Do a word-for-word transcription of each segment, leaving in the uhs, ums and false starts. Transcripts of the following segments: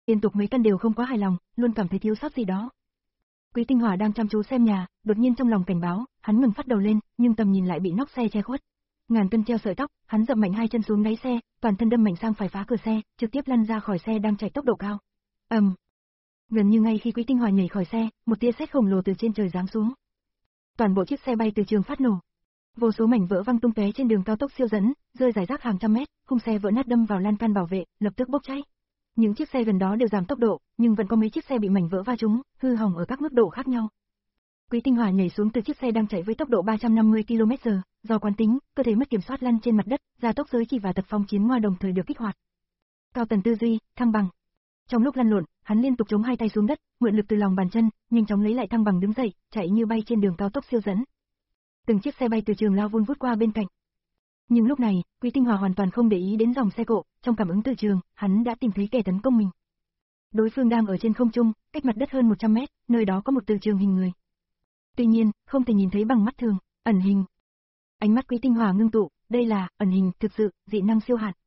Liên tục mấy căn đều không quá hài lòng, luôn cảm thấy thiếu sót gì đó. Quý Tinh Hòa đang chăm chú xem nhà, đột nhiên trong lòng cảnh báo, hắn ngừng phát đầu lên, nhưng tầm nhìn lại bị nóc xe che khuất. Ngàn cân treo sợi tóc, hắn dậm mạnh hai chân xuống đáy xe, toàn thân đâm mạnh sang phải phá cửa xe, trực tiếp lăn ra khỏi xe đang chạy tốc độ cao. ầm, um. Gần như ngay khi Quý Tinh Hòa nhảy khỏi xe, một tia sét khổng lồ từ trên trời giáng xuống. Toàn bộ chiếc xe bay từ trường phát nổ. Vô số mảnh vỡ văng tung tóe trên đường cao tốc siêu dẫn, rơi rải rác hàng trăm mét, khung xe vỡ nát đâm vào lan can bảo vệ, lập tức bốc cháy. Những chiếc xe gần đó đều giảm tốc độ, nhưng vẫn có mấy chiếc xe bị mảnh vỡ va trúng, hư hỏng ở các mức độ khác nhau. Quý Tinh Hòa nhảy xuống từ chiếc xe đang chạy với tốc độ ba trăm năm mươi ki lô mét giờ, do quán tính, cơ thể mất kiểm soát lăn trên mặt đất, gia tốc giới chỉ và tật phong chiến ngoa đồng thời được kích hoạt. Cao tần tư duy, thăng bằng. Trong lúc lăn lộn, hắn liên tục chống hai tay xuống đất, mượn lực từ lòng bàn chân, nhanh chóng lấy lại thăng bằng đứng dậy, chạy như bay trên đường cao tốc siêu dẫn. Từng chiếc xe bay từ trường lao vun vút qua bên cạnh. Nhưng lúc này, Quý Tinh Hòa hoàn toàn không để ý đến dòng xe cộ, trong cảm ứng từ trường, hắn đã tìm thấy kẻ tấn công mình. Đối phương đang ở trên không trung, cách mặt đất hơn một trăm mét, nơi đó có một từ trường hình người. Tuy nhiên, không thể nhìn thấy bằng mắt thường, ẩn hình. Ánh mắt Quý Tinh Hòa ngưng tụ, đây là ẩn hình thực sự, dị năng siêu hạn.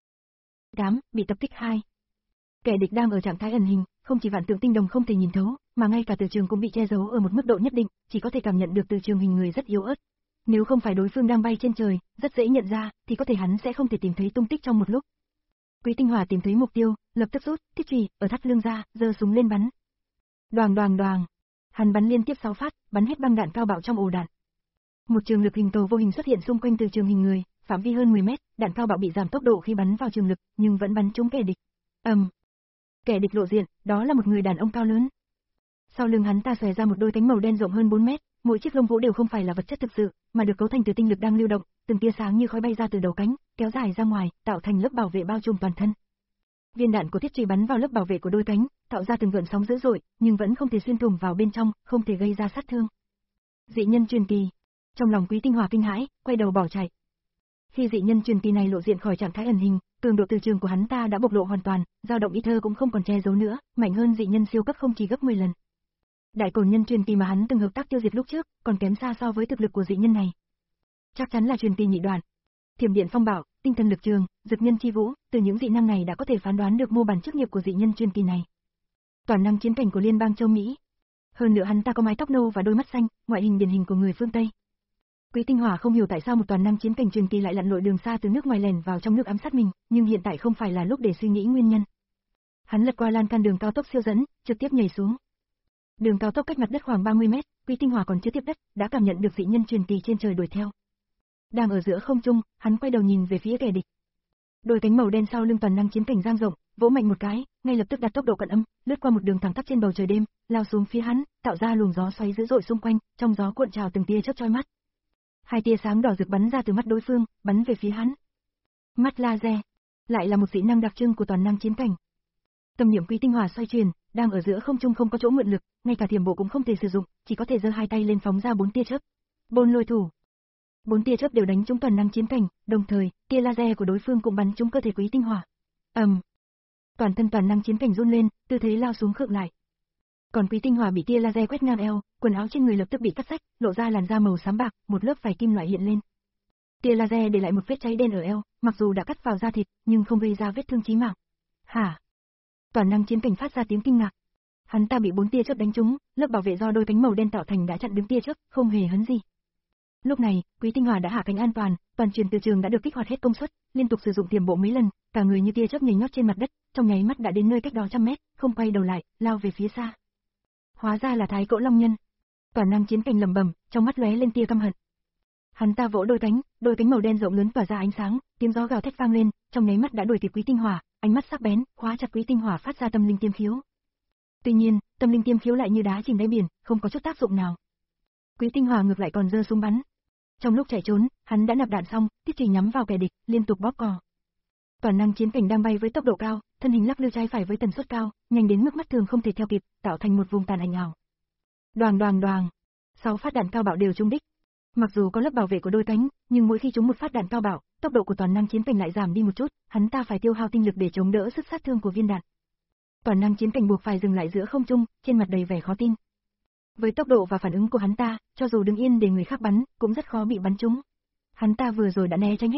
tám. Bị tập kích hai. Kẻ địch đang ở trạng thái ẩn hình, không chỉ vạn tượng tinh đồng không thể nhìn thấu, mà ngay cả từ trường cũng bị che giấu ở một mức độ nhất định, chỉ có thể cảm nhận được từ trường hình người rất yếu ớt. Nếu không phải đối phương đang bay trên trời, rất dễ nhận ra, thì có thể hắn sẽ không thể tìm thấy tung tích trong một lúc. Quý Tinh Hòa tìm thấy mục tiêu, lập tức rút thiết chùy ở thắt lưng ra, giơ súng lên bắn. Đoàng đoàng đoàng, hắn bắn liên tiếp sáu phát, bắn hết băng đạn cao bạo trong ổ đạn. Một trường lực hình cầu vô hình xuất hiện xung quanh từ trường hình người, phạm vi hơn mười mét, đạn cao bạo bị giảm tốc độ khi bắn vào trường lực, nhưng vẫn bắn trúng kẻ địch. ầm, um. Kẻ địch lộ diện, đó là một người đàn ông cao lớn. Sau lưng hắn ta xòe ra một đôi cánh màu đen rộng hơn bốn mét, mỗi chiếc lông vũ đều không phải là vật chất thực sự, mà được cấu thành từ tinh lực đang lưu động, từng tia sáng như khói bay ra từ đầu cánh, kéo dài ra ngoài, tạo thành lớp bảo vệ bao trùm toàn thân. Viên đạn của thiết chùy bắn vào lớp bảo vệ của đôi cánh, tạo ra từng gợn sóng dữ dội, nhưng vẫn không thể xuyên thủng vào bên trong, không thể gây ra sát thương. Dị nhân truyền kỳ. Trong lòng Quý Tinh Hòa kinh hãi, quay đầu bỏ chạy. Khi dị nhân truyền kỳ này lộ diện khỏi trạng thái ẩn hình, cường độ từ trường của hắn ta đã bộc lộ hoàn toàn, dao động ether cũng không còn che giấu nữa, mạnh hơn dị nhân siêu cấp không chỉ gấp mười lần. Đại cổn nhân truyền kỳ mà hắn từng hợp tác tiêu diệt lúc trước, còn kém xa so với thực lực của dị nhân này. Chắc chắn là truyền kỳ nhị đoạn. Thiểm điện phong bảo, tinh thần lực trường, dực nhân chi vũ, từ những dị năng này đã có thể phán đoán được mô bản chức nghiệp của dị nhân truyền kỳ này. Toàn năng chiến cảnh của liên bang châu Mỹ. Hơn nữa hắn ta có mái tóc nâu và đôi mắt xanh, ngoại hình điển hình của người phương Tây. Quý Tinh Hòa không hiểu tại sao một toàn năng chiến cảnh truyền kỳ lại lặn lội đường xa từ nước ngoài lẻn vào trong nước ám sát mình, nhưng hiện tại không phải là lúc để suy nghĩ nguyên nhân. Hắn lật qua lan can đường cao tốc siêu dẫn, trực tiếp nhảy xuống. Đường cao tốc cách mặt đất khoảng ba mươi mét, Quý Tinh Hòa còn chưa tiếp đất, đã cảm nhận được dị nhân truyền kỳ trên trời đuổi theo. Đang ở giữa không trung, hắn quay đầu nhìn về phía kẻ địch. Đôi cánh màu đen sau lưng toàn năng chiến cảnh dang rộng, vỗ mạnh một cái, ngay lập tức đạt tốc độ cận âm, lướt qua một đường thẳng tắp trên bầu trời đêm, lao xuống phía hắn, tạo ra luồng gió xoáy dữ dội xung quanh, trong gió cuộn trào từng tia chớp chói mắt. Hai tia sáng đỏ rực bắn ra từ mắt đối phương, bắn về phía hắn. Mắt laser, lại là một dị năng đặc trưng của toàn năng chiến cảnh. Tâm niệm Quý Tinh Hòa xoay chuyển, đang ở giữa không trung không có chỗ mượn lực, ngay cả thiểm bộ cũng không thể sử dụng, chỉ có thể giơ hai tay lên phóng ra bốn tia chớp. Bôn lôi thủ. Bốn tia chớp đều đánh trúng toàn năng chiến cảnh, đồng thời, tia laser của đối phương cũng bắn trúng cơ thể Quý Tinh Hòa. ầm, um. Toàn thân toàn năng chiến cảnh run lên, tư thế lao xuống khựng lại. Còn Quý Tinh Hòa bị tia laser quét ngang eo, quần áo trên người lập tức bị cắt rách, lộ ra làn da màu xám bạc, một lớp vải kim loại hiện lên. Tia laser để lại một vết cháy đen ở eo, mặc dù đã cắt vào da thịt, nhưng không gây ra vết thương chí mạng. Hả? Toàn năng chiến cảnh phát ra tiếng kinh ngạc. Hắn ta bị bốn tia chớp đánh trúng, lớp bảo vệ do đôi cánh màu đen tạo thành đã chặn đứng tia chớp, không hề hấn gì. Lúc này, Quý Tinh Hòa đã hạ cánh an toàn, toàn truyền từ trường đã được kích hoạt hết công suất, liên tục sử dụng tiềm bộ mấy lần, cả người như tia chớp nhảy nhót trên mặt đất, trong nháy mắt đã đến nơi cách đó trăm mét, không quay đầu lại, lao về phía xa. Hóa ra là Thái Cỗ Long Nhân. Toàn năng chiến cảnh lẩm bẩm, trong mắt lóe lên tia căm hận. Hắn ta vỗ đôi cánh, đôi cánh màu đen rộng lớn tỏa ra ánh sáng, tiếng gió gào thét vang lên, trong nháy mắt đã đuổi kịp Quý Tinh Hòa, ánh mắt sắc bén, khóa chặt Quý Tinh Hòa phát ra tâm linh tiêm khiếu. Tuy nhiên, tâm linh tiêm khiếu lại như đá chìm đáy biển, không có chút tác dụng nào. Quý Tinh Hòa ngược lại còn giơ súng bắn. Trong lúc chạy trốn, hắn đã nạp đạn xong, thiết chùy nhắm vào kẻ địch, liên tục bóp cò. Toàn năng chiến cảnh đang bay với tốc độ cao, thân hình lắc lư trái phải với tần suất cao, nhanh đến mức mắt thường không thể theo kịp, tạo thành một vùng tàn ảnh ảo. Đoàng đoàng đoàng, sáu phát đạn cao bạo đều trúng đích. Mặc dù có lớp bảo vệ của đôi cánh, nhưng mỗi khi trúng một phát đạn cao bạo, tốc độ của toàn năng chiến cảnh lại giảm đi một chút, hắn ta phải tiêu hao tinh lực để chống đỡ sức sát thương của viên đạn. Toàn năng chiến cảnh buộc phải dừng lại giữa không trung, trên mặt đầy vẻ khó tin. Với tốc độ và phản ứng của hắn ta, cho dù đứng yên để người khác bắn, cũng rất khó bị bắn trúng. Hắn ta vừa rồi đã né tránh hết sức,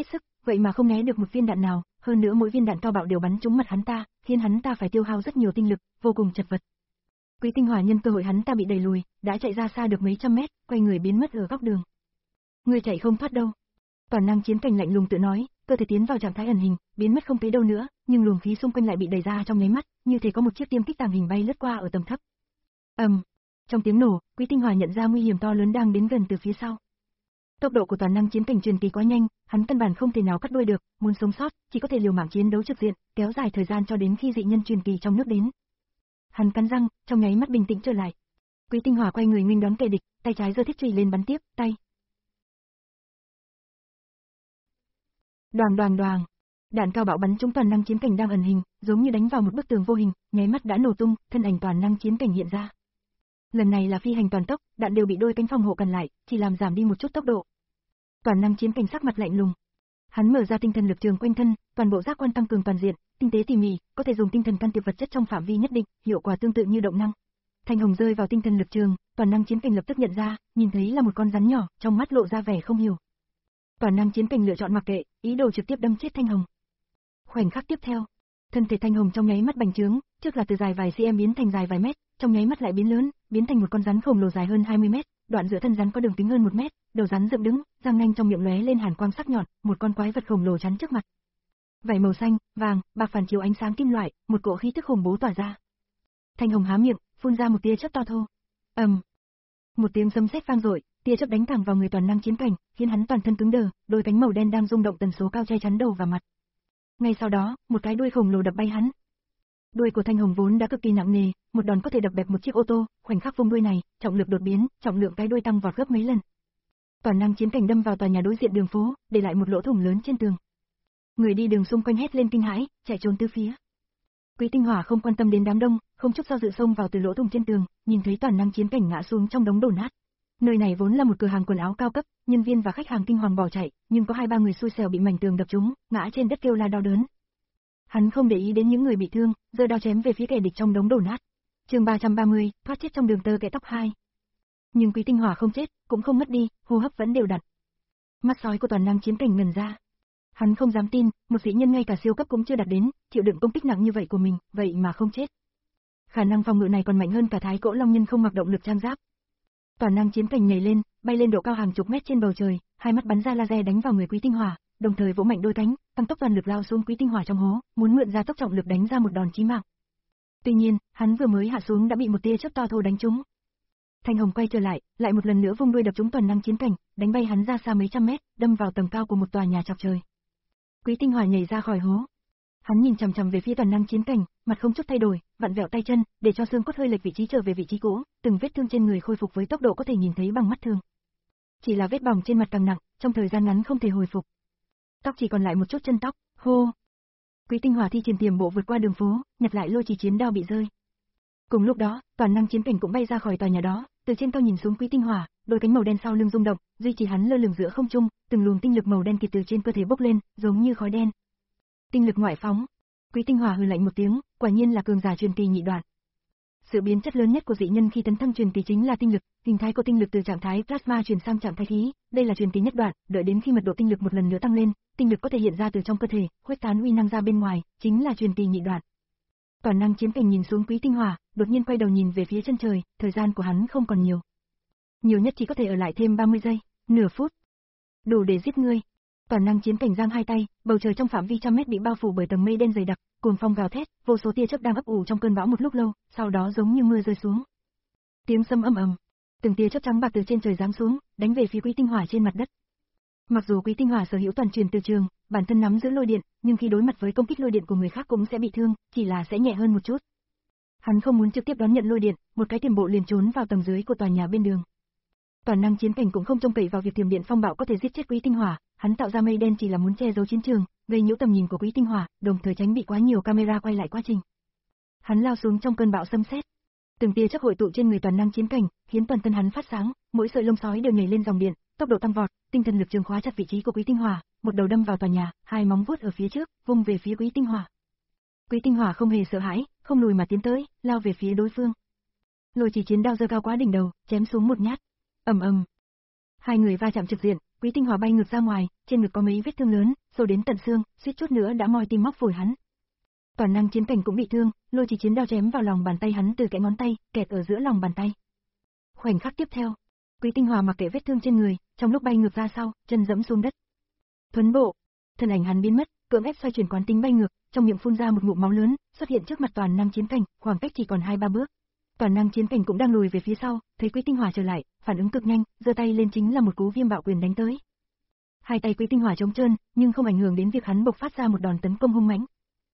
vậy mà không né được một viên đạn nào, hơn nữa mỗi viên đạn cao bạo đều bắn trúng mặt hắn ta, khiến hắn ta phải tiêu hao rất nhiều tinh lực, vô cùng chật vật. Quý Tinh Hỏa nhân cơ hội hắn ta bị đẩy lùi, đã chạy ra xa được mấy trăm mét, quay người biến mất ở góc đường. Ngươi chạy không thoát đâu. Toàn năng chiến cảnh lạnh lùng tự nói, cơ thể tiến vào trạng thái ẩn hình, biến mất không thấy đâu nữa, nhưng luồng khí xung quanh lại bị đẩy ra trong nháy mắt, như thể có một chiếc tiêm kích tàng hình bay lướt qua ở tầm thấp. Ầm. Um, trong tiếng nổ, Quý Tinh Hỏa nhận ra nguy hiểm to lớn đang đến gần từ phía sau. Tốc độ của toàn năng chiến cảnh truyền kỳ quá nhanh, hắn căn bản không thể nào cắt đuôi được, muốn sống sót, chỉ có thể liều mạng chiến đấu trực diện, kéo dài thời gian cho đến khi dị nhân truyền kỳ trong nước đến. Hắn cắn răng, trong nháy mắt bình tĩnh trở lại. Quý Tinh Hỏa quay người nghênh đón kẻ địch, tay trái giơ thiết chùy lên bắn tiếp, tay. Đoàng đoàng đoàng. Đạn cao bạo bắn trúng toàn năng chiến cảnh đang ẩn hình, giống như đánh vào một bức tường vô hình, nháy mắt đã nổ tung, thân ảnh toàn năng chiến cảnh hiện ra. Lần này là phi hành toàn tốc, đạn đều bị đôi cánh phòng hộ cản lại, chỉ làm giảm đi một chút tốc độ. Toàn năng chiến cảnh sắc mặt lạnh lùng. Hắn mở ra tinh thần lực trường quanh thân, toàn bộ giác quan tăng cường toàn diện, tinh tế tỉ mỉ, có thể dùng tinh thần can thiệp vật chất trong phạm vi nhất định, hiệu quả tương tự như động năng. Thanh hồng rơi vào tinh thần lực trường, toàn năng chiến cảnh lập tức nhận ra, nhìn thấy là một con rắn nhỏ, trong mắt lộ ra vẻ không hiểu. Toàn năng chiến cảnh lựa chọn mặc kệ, ý đồ trực tiếp đâm chết thanh hồng. Khoảnh khắc tiếp theo, thân thể thanh hồng trong nháy mắt bành trướng, trước là từ dài vài cm biến thành dài vài mét, trong nháy mắt lại biến lớn, biến thành một con rắn khổng lồ dài hơn hai mươi mét, đoạn giữa thân rắn có đường kính hơn một mét, đầu rắn dựng đứng, răng nanh trong miệng lóe lên hàn quang sắc nhọn, một con quái vật khổng lồ chắn trước mặt. Vảy màu xanh, vàng, bạc phản chiếu ánh sáng kim loại, một cỗ khí tức khủng bố tỏa ra. Thanh hồng há miệng, phun ra một tia chớp to thô. Ầm. Um. Một tiếng sấm sét vang dội, tia chớp đánh thẳng vào người toàn năng chiến cảnh, khiến hắn toàn thân cứng đờ, đôi cánh màu đen đang rung động tần số cao che chắn đầu và mặt. Ngay sau đó, một cái đuôi khổng lồ đập bay hắn. Đuôi của thanh hồng vốn đã cực kỳ nặng nề, một đòn có thể đập bẹp một chiếc ô tô, khoảnh khắc vung đuôi này, trọng lực đột biến, trọng lượng cái đuôi tăng vọt gấp mấy lần. Toàn năng chiến cảnh đâm vào tòa nhà đối diện đường phố, để lại một lỗ thủng lớn trên tường. Người đi đường xung quanh hét lên kinh hãi, chạy trốn tứ phía. Quý Tinh Hỏa không quan tâm đến đám đông, không chút do dự xông vào từ lỗ thủng trên tường, nhìn thấy toàn năng chiến cảnh ngã xuống trong đống đổ nát. Nơi này vốn là một cửa hàng quần áo cao cấp, nhân viên và khách hàng kinh hoàng bỏ chạy, nhưng có hai ba người xui xẻo bị mảnh tường đập trúng, ngã trên đất kêu la đau đớn. Hắn không để ý đến những người bị thương, giơ đao chém về phía kẻ địch trong đống đổ nát. Chương ba trăm ba mươi, thoát chết trong đường tơ kẽ tóc hai. Nhưng Quý Tinh Hỏa không chết, cũng không mất đi, hô hấp vẫn đều đặn. Mắt sói của toàn năng chiến cảnh ngần ra. Hắn không dám tin, một dị nhân ngay cả siêu cấp cũng chưa đạt đến, chịu đựng công kích nặng như vậy của mình, vậy mà không chết. Khả năng phòng ngự này còn mạnh hơn cả Thái Cỗ Long Nhân không mặc động lực trang giáp. Toàn năng chiến cảnh nhảy lên, bay lên độ cao hàng chục mét trên bầu trời, hai mắt bắn ra laser đánh vào người Quý Tinh Hỏa, đồng thời vỗ mạnh đôi cánh, tăng tốc toàn lực lao xuống Quý Tinh Hỏa trong hố, muốn mượn ra tốc trọng lực đánh ra một đòn chí mạng. Tuy nhiên, hắn vừa mới hạ xuống đã bị một tia chớp to thô đánh trúng. Thanh hồng quay trở lại, lại một lần nữa vung đuôi đập trúng toàn năng chiến cảnh, đánh bay hắn ra xa mấy trăm mét, đâm vào tầng cao của một tòa nhà chọc trời. Quý Tinh Hỏa nhảy ra khỏi hố. Hắn nhìn chằm chằm về phía toàn năng chiến cảnh, mặt không chút thay đổi, vặn vẹo tay chân, để cho xương cốt hơi lệch vị trí trở về vị trí cũ, từng vết thương trên người khôi phục với tốc độ có thể nhìn thấy bằng mắt thường. Chỉ là vết bỏng trên mặt càng nặng, trong thời gian ngắn không thể hồi phục. Tóc chỉ còn lại một chút chân tóc, hô. Quý Tinh Hỏa thi triển tiềm bộ vượt qua đường phố, nhặt lại lôi chỉ chiến đao bị rơi. Cùng lúc đó, toàn năng chiến cảnh cũng bay ra khỏi tòa nhà đó, từ trên cao nhìn xuống Quý Tinh Hỏa, đôi cánh màu đen sau lưng rung động, duy trì hắn lơ lửng giữa không trung, từng luồng tinh lực màu đen kịt từ trên cơ thể bốc lên, giống như khói đen. Tinh lực ngoại phóng. Quý Tinh Hỏa hừ lạnh một tiếng, quả nhiên là cường giả truyền kỳ nhị đoạn. Sự biến chất lớn nhất của dị nhân khi tấn thăng truyền kỳ chính là tinh lực, hình thái của tinh lực từ trạng thái plasma chuyển sang trạng thái khí, đây là truyền kỳ nhất đoạn, đợi đến khi mật độ tinh lực một lần nữa tăng lên, tinh lực có thể hiện ra từ trong cơ thể, khuếch tán uy năng ra bên ngoài, chính là truyền kỳ nhị đoạn. Toàn năng chiến cảnh nhìn xuống Quý Tinh Hỏa, đột nhiên quay đầu nhìn về phía chân trời, thời gian của hắn không còn nhiều. Nhiều nhất chỉ có thể ở lại thêm ba mươi giây, nửa phút. Đủ để giết ngươi. Toàn năng chiến cảnh giang hai tay, bầu trời trong phạm vi trăm mét bị bao phủ bởi tầng mây đen dày đặc, cuồng phong gào thét, vô số tia chớp đang ấp ủ trong cơn bão một lúc lâu, sau đó giống như mưa rơi xuống. Tiếng sấm ầm ầm, từng tia chớp trắng bạc từ trên trời giáng xuống, đánh về phía Quý Tinh Hỏa trên mặt đất. Mặc dù Quý Tinh Hỏa sở hữu toàn truyền từ trường, bản thân nắm giữ lôi điện, nhưng khi đối mặt với công kích lôi điện của người khác cũng sẽ bị thương, chỉ là sẽ nhẹ hơn một chút. Hắn không muốn trực tiếp đón nhận lôi điện, một cái tiềm bộ liền trốn vào tầng dưới của tòa nhà bên đường. Toàn năng chiến cảnh cũng không trông cậy vào việc tiềm điện phong bạo có thể giết chết Quý Tinh Hỏa, hắn tạo ra mây đen chỉ là muốn che giấu chiến trường, gây nhiễu tầm nhìn của Quý Tinh Hỏa, đồng thời tránh bị quá nhiều camera quay lại quá trình. Hắn lao xuống trong cơn bão xâm xét. Từng tia chớp hội tụ trên người toàn năng chiến cảnh, khiến toàn thân hắn phát sáng, mỗi sợi lông sói đều nhảy lên dòng điện, tốc độ tăng vọt, tinh thần lực trường khóa chặt vị trí của Quý Tinh Hỏa, một đầu đâm vào tòa nhà, hai móng vuốt ở phía trước, vung về phía Quý Tinh Hỏa. Quý Tinh Hỏa không hề sợ hãi, không lùi mà tiến tới, lao về phía đối phương. Lôi chỉ chiến đao giơ cao quá đỉnh đầu, chém xuống một nhát. Ầm ầm. Hai người va chạm trực diện, Quý Tinh Hỏa bay ngược ra ngoài, trên ngực có mấy vết thương lớn, sâu đến tận xương, suýt chút nữa đã moi tim móc phổi hắn. Toàn năng chiến cảnh cũng bị thương, lôi chỉ chiến đao chém vào lòng bàn tay hắn từ cái ngón tay, kẹt ở giữa lòng bàn tay. Khoảnh khắc tiếp theo, Quý Tinh Hòa mặc kệ vết thương trên người, trong lúc bay ngược ra sau, chân dẫm xuống đất. Thuấn bộ, thân ảnh hắn biến mất, cưỡng ép xoay chuyển quán tính bay ngược, trong miệng phun ra một ngụm máu lớn, xuất hiện trước mặt toàn năng chiến cảnh, khoảng cách chỉ còn hai ba bước. Toàn năng chiến cảnh cũng đang lùi về phía sau, thấy Quý Tinh Hòa trở lại, phản ứng cực nhanh, giơ tay lên chính là một cú viêm bạo quyền đánh tới. Hai tay Quý Tinh Hòa trống trơn, nhưng không ảnh hưởng đến việc hắn bộc phát ra một đòn tấn công hung mãnh.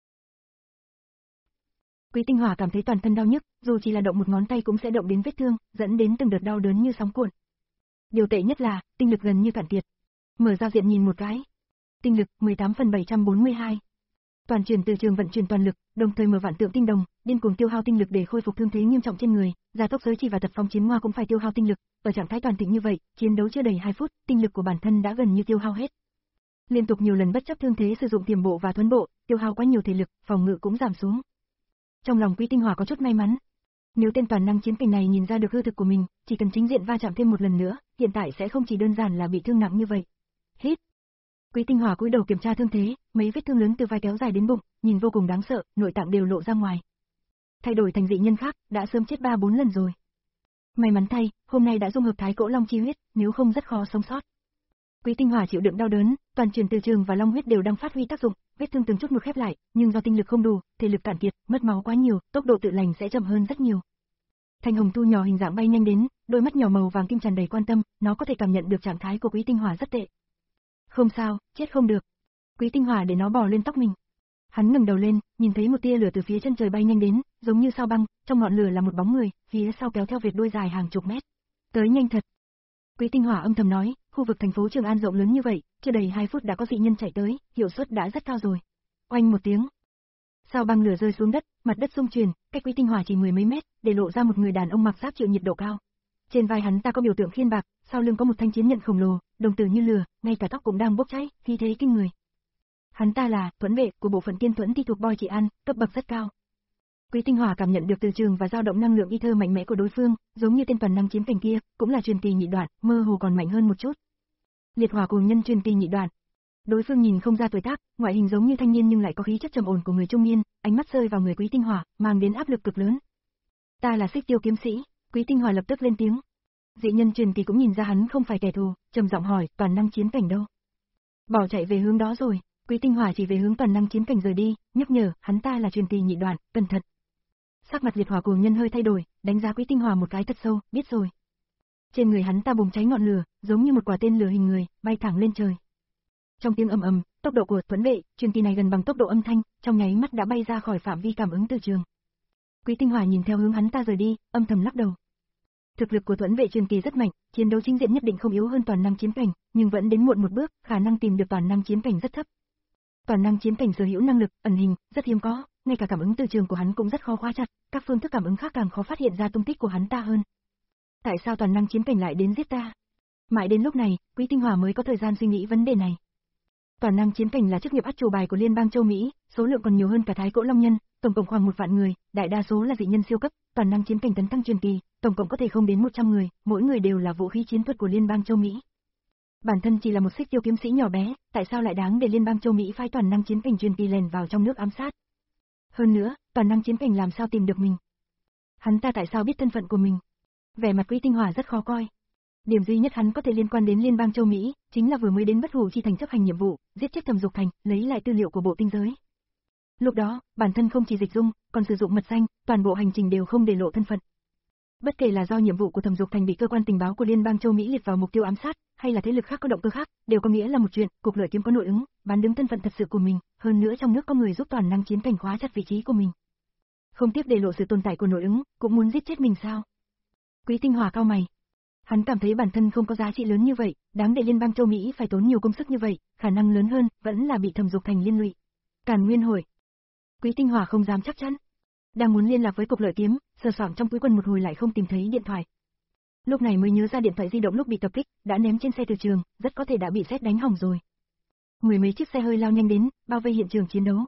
Quý Tinh Hòa cảm thấy toàn thân đau nhức, dù chỉ là động một ngón tay cũng sẽ động đến vết thương, dẫn đến từng đợt đau đớn như sóng cuộn. Điều tệ nhất là, tinh lực gần như cạn kiệt. Mở giao diện nhìn một cái. Tinh lực mười tám phần bảy trăm bốn mươi hai. Toàn truyền từ trường vận chuyển toàn lực, đồng thời mở vạn tượng tinh đồng, điên cuồng tiêu hao tinh lực để khôi phục thương thế nghiêm trọng trên người, gia tốc giới chỉ và tật phong chiến hoa cũng phải tiêu hao tinh lực, ở trạng thái toàn thịnh như vậy, chiến đấu chưa đầy hai phút, tinh lực của bản thân đã gần như tiêu hao hết. Liên tục nhiều lần bất chấp thương thế sử dụng tiềm bộ và thuấn bộ, tiêu hao quá nhiều thể lực, phòng ngự cũng giảm xuống. Trong lòng Quý Tinh Hòa có chút may mắn. Nếu tên toàn năng chiến cảnh này nhìn ra được hư thực của mình, chỉ cần chính diện va chạm thêm một lần nữa, hiện tại sẽ không chỉ đơn giản là bị thương nặng như vậy. Hít. Quý Tinh Hòa cúi đầu kiểm tra thương thế, mấy vết thương lớn từ vai kéo dài đến bụng, nhìn vô cùng đáng sợ, nội tạng đều lộ ra ngoài. Thay đổi thành dị nhân khác, đã sớm chết ba bốn lần rồi. May mắn thay, hôm nay đã dung hợp Thái Cổ Long chi huyết, nếu không rất khó sống sót. Quý Tinh Hòa chịu đựng đau đớn, toàn truyền từ trường và long huyết đều đang phát huy tác dụng, vết thương từng chút một khép lại, nhưng do tinh lực không đủ, thể lực cạn kiệt, mất máu quá nhiều, tốc độ tự lành sẽ chậm hơn rất nhiều. Thanh hồng thu nhỏ hình dạng bay nhanh đến, đôi mắt nhỏ màu vàng kim tràn đầy quan tâm, nó có thể cảm nhận được trạng thái của Quý Tinh Hòa rất tệ. Không sao, chết không được. Quý Tinh Hòa để nó bò lên tóc mình. Hắn ngẩng đầu lên, nhìn thấy một tia lửa từ phía chân trời bay nhanh đến, giống như sao băng, trong ngọn lửa là một bóng người, phía sau kéo theo vệt đuôi dài hàng chục mét. Tới nhanh thật. Quý Tinh Hòa âm thầm nói, khu vực thành phố Trường An rộng lớn như vậy, chưa đầy hai phút đã có dị nhân chạy tới, hiệu suất đã rất cao rồi. Oanh một tiếng. Sao băng lửa rơi xuống đất, mặt đất rung chuyển, cách Quý Tinh Hòa chỉ mười mấy mét, để lộ ra một người đàn ông mặc giáp chịu nhiệt độ cao. Trên vai hắn ta có biểu tượng khiên bạc, sau lưng có một thanh chiến nhận khổng lồ, đồng tử như lửa, ngay cả tóc cũng đang bốc cháy, khí thế kinh người. Hắn ta là Thuẫn vệ của bộ phận Tiên Thuẫn Ti thuộc Boi Trị An, cấp bậc rất cao. Quý Tinh Hòa cảm nhận được từ trường và dao động năng lượng y thơ mạnh mẽ của đối phương, giống như tên toàn năng chiến cảnh kia, cũng là truyền kỳ nhị đoạn, mơ hồ còn mạnh hơn một chút. Liệt hỏa cùng nhân truyền kỳ nhị đoạn. Đối phương nhìn không ra tuổi tác, ngoại hình giống như thanh niên nhưng lại có khí chất trầm ổn của người trung niên, ánh mắt rơi vào người Quý Tinh Hòa, mang đến áp lực cực lớn. Ta là Xích Tiêu kiếm sĩ. Quý Tinh Hòa lập tức lên tiếng. Dị nhân truyền kỳ cũng nhìn ra hắn không phải kẻ thù, trầm giọng hỏi, toàn năng chiến cảnh đâu? Bỏ chạy về hướng đó rồi. Quý Tinh Hòa chỉ về hướng toàn năng chiến cảnh rời đi, nhắc nhở, hắn ta là truyền kỳ nhị đoạn, cẩn thận. Sắc mặt liệt hỏa cuồng nhân hơi thay đổi, đánh giá Quý Tinh Hòa một cái thật sâu, biết rồi. Trên người hắn ta bùng cháy ngọn lửa, giống như một quả tên lửa hình người, bay thẳng lên trời. Trong tiếng ầm ầm, tốc độ của Thuẫn vệ, truyền kỳ này gần bằng tốc độ âm thanh, trong nháy mắt đã bay ra khỏi phạm vi cảm ứng từ trường. Quý Tinh Hòa nhìn theo hướng hắn ta rời đi, âm thầm lắc đầu. Thực lực của Thuẫn vệ truyền kỳ rất mạnh, chiến đấu chính diện nhất định không yếu hơn toàn năng chiến cảnh, nhưng vẫn đến muộn một bước, khả năng tìm được toàn năng chiến cảnh rất thấp. Toàn năng chiến cảnh sở hữu năng lực ẩn hình rất hiếm có, ngay cả cảm ứng từ trường của hắn cũng rất khó khóa chặt, các phương thức cảm ứng khác càng khó phát hiện ra tung tích của hắn ta hơn. Tại sao toàn năng chiến cảnh lại đến giết ta? Mãi đến lúc này, Quý Tinh Hòa mới có thời gian suy nghĩ vấn đề này. Toàn năng chiến cảnh là chức nghiệp át chủ bài của Liên bang châu Mỹ, số lượng còn nhiều hơn cả Thái Cổ Long nhân, tổng cộng khoảng một vạn người, đại đa số là dị nhân siêu cấp, toàn năng chiến cảnh tấn thăng truyền kỳ, tổng cộng có thể không đến một trăm người, mỗi người đều là vũ khí chiến thuật của Liên bang châu Mỹ. Bản thân chỉ là một Xích Tiêu kiếm sĩ nhỏ bé, tại sao lại đáng để Liên bang châu Mỹ phái toàn năng chiến cảnh truyền kỳ lèn vào trong nước ám sát? Hơn nữa, toàn năng chiến cảnh làm sao tìm được mình? Hắn ta tại sao biết thân phận của mình? Vẻ mặt Quý Tinh Hòa rất khó coi. Điểm duy nhất hắn có thể liên quan đến Liên bang châu Mỹ, chính là vừa mới đến Bất Hủ Chi thành chấp hành nhiệm vụ, giết chết Thẩm Dục Thành, lấy lại tư liệu của bộ tinh giới. Lúc đó, bản thân không chỉ dịch dung, còn sử dụng mật danh, toàn bộ hành trình đều không để lộ thân phận. Bất kể là do nhiệm vụ của Thẩm Dục Thành bị cơ quan tình báo của Liên bang châu Mỹ liệt vào mục tiêu ám sát, hay là thế lực khác có động cơ khác, đều có nghĩa là một chuyện, Cục Lợi Kiếm có nội ứng, bán đứng thân phận thật sự của mình, hơn nữa trong nước có người giúp toàn năng chiến cảnh khóa chặt vị trí của mình. Không tiếc để lộ sự tồn tại của nội ứng, cũng muốn giết chết mình sao? Quý Tinh Hòa cau mày. Hắn cảm thấy bản thân không có giá trị lớn như vậy, đáng để Liên bang châu Mỹ phải tốn nhiều công sức như vậy, khả năng lớn hơn vẫn là bị Thẩm Dục Thành liên lụy. Càn Nguyên Hồi. Quý Tinh Hòa không dám chắc chắn. Đang muốn liên lạc với Cục Lợi Kiếm, sờ soạng trong túi quần một hồi lại không tìm thấy điện thoại. Lúc này mới nhớ ra điện thoại di động lúc bị tập kích, đã ném trên xe từ trường, rất có thể đã bị sét đánh hỏng rồi. Mười mấy chiếc xe hơi lao nhanh đến, bao vây hiện trường chiến đấu.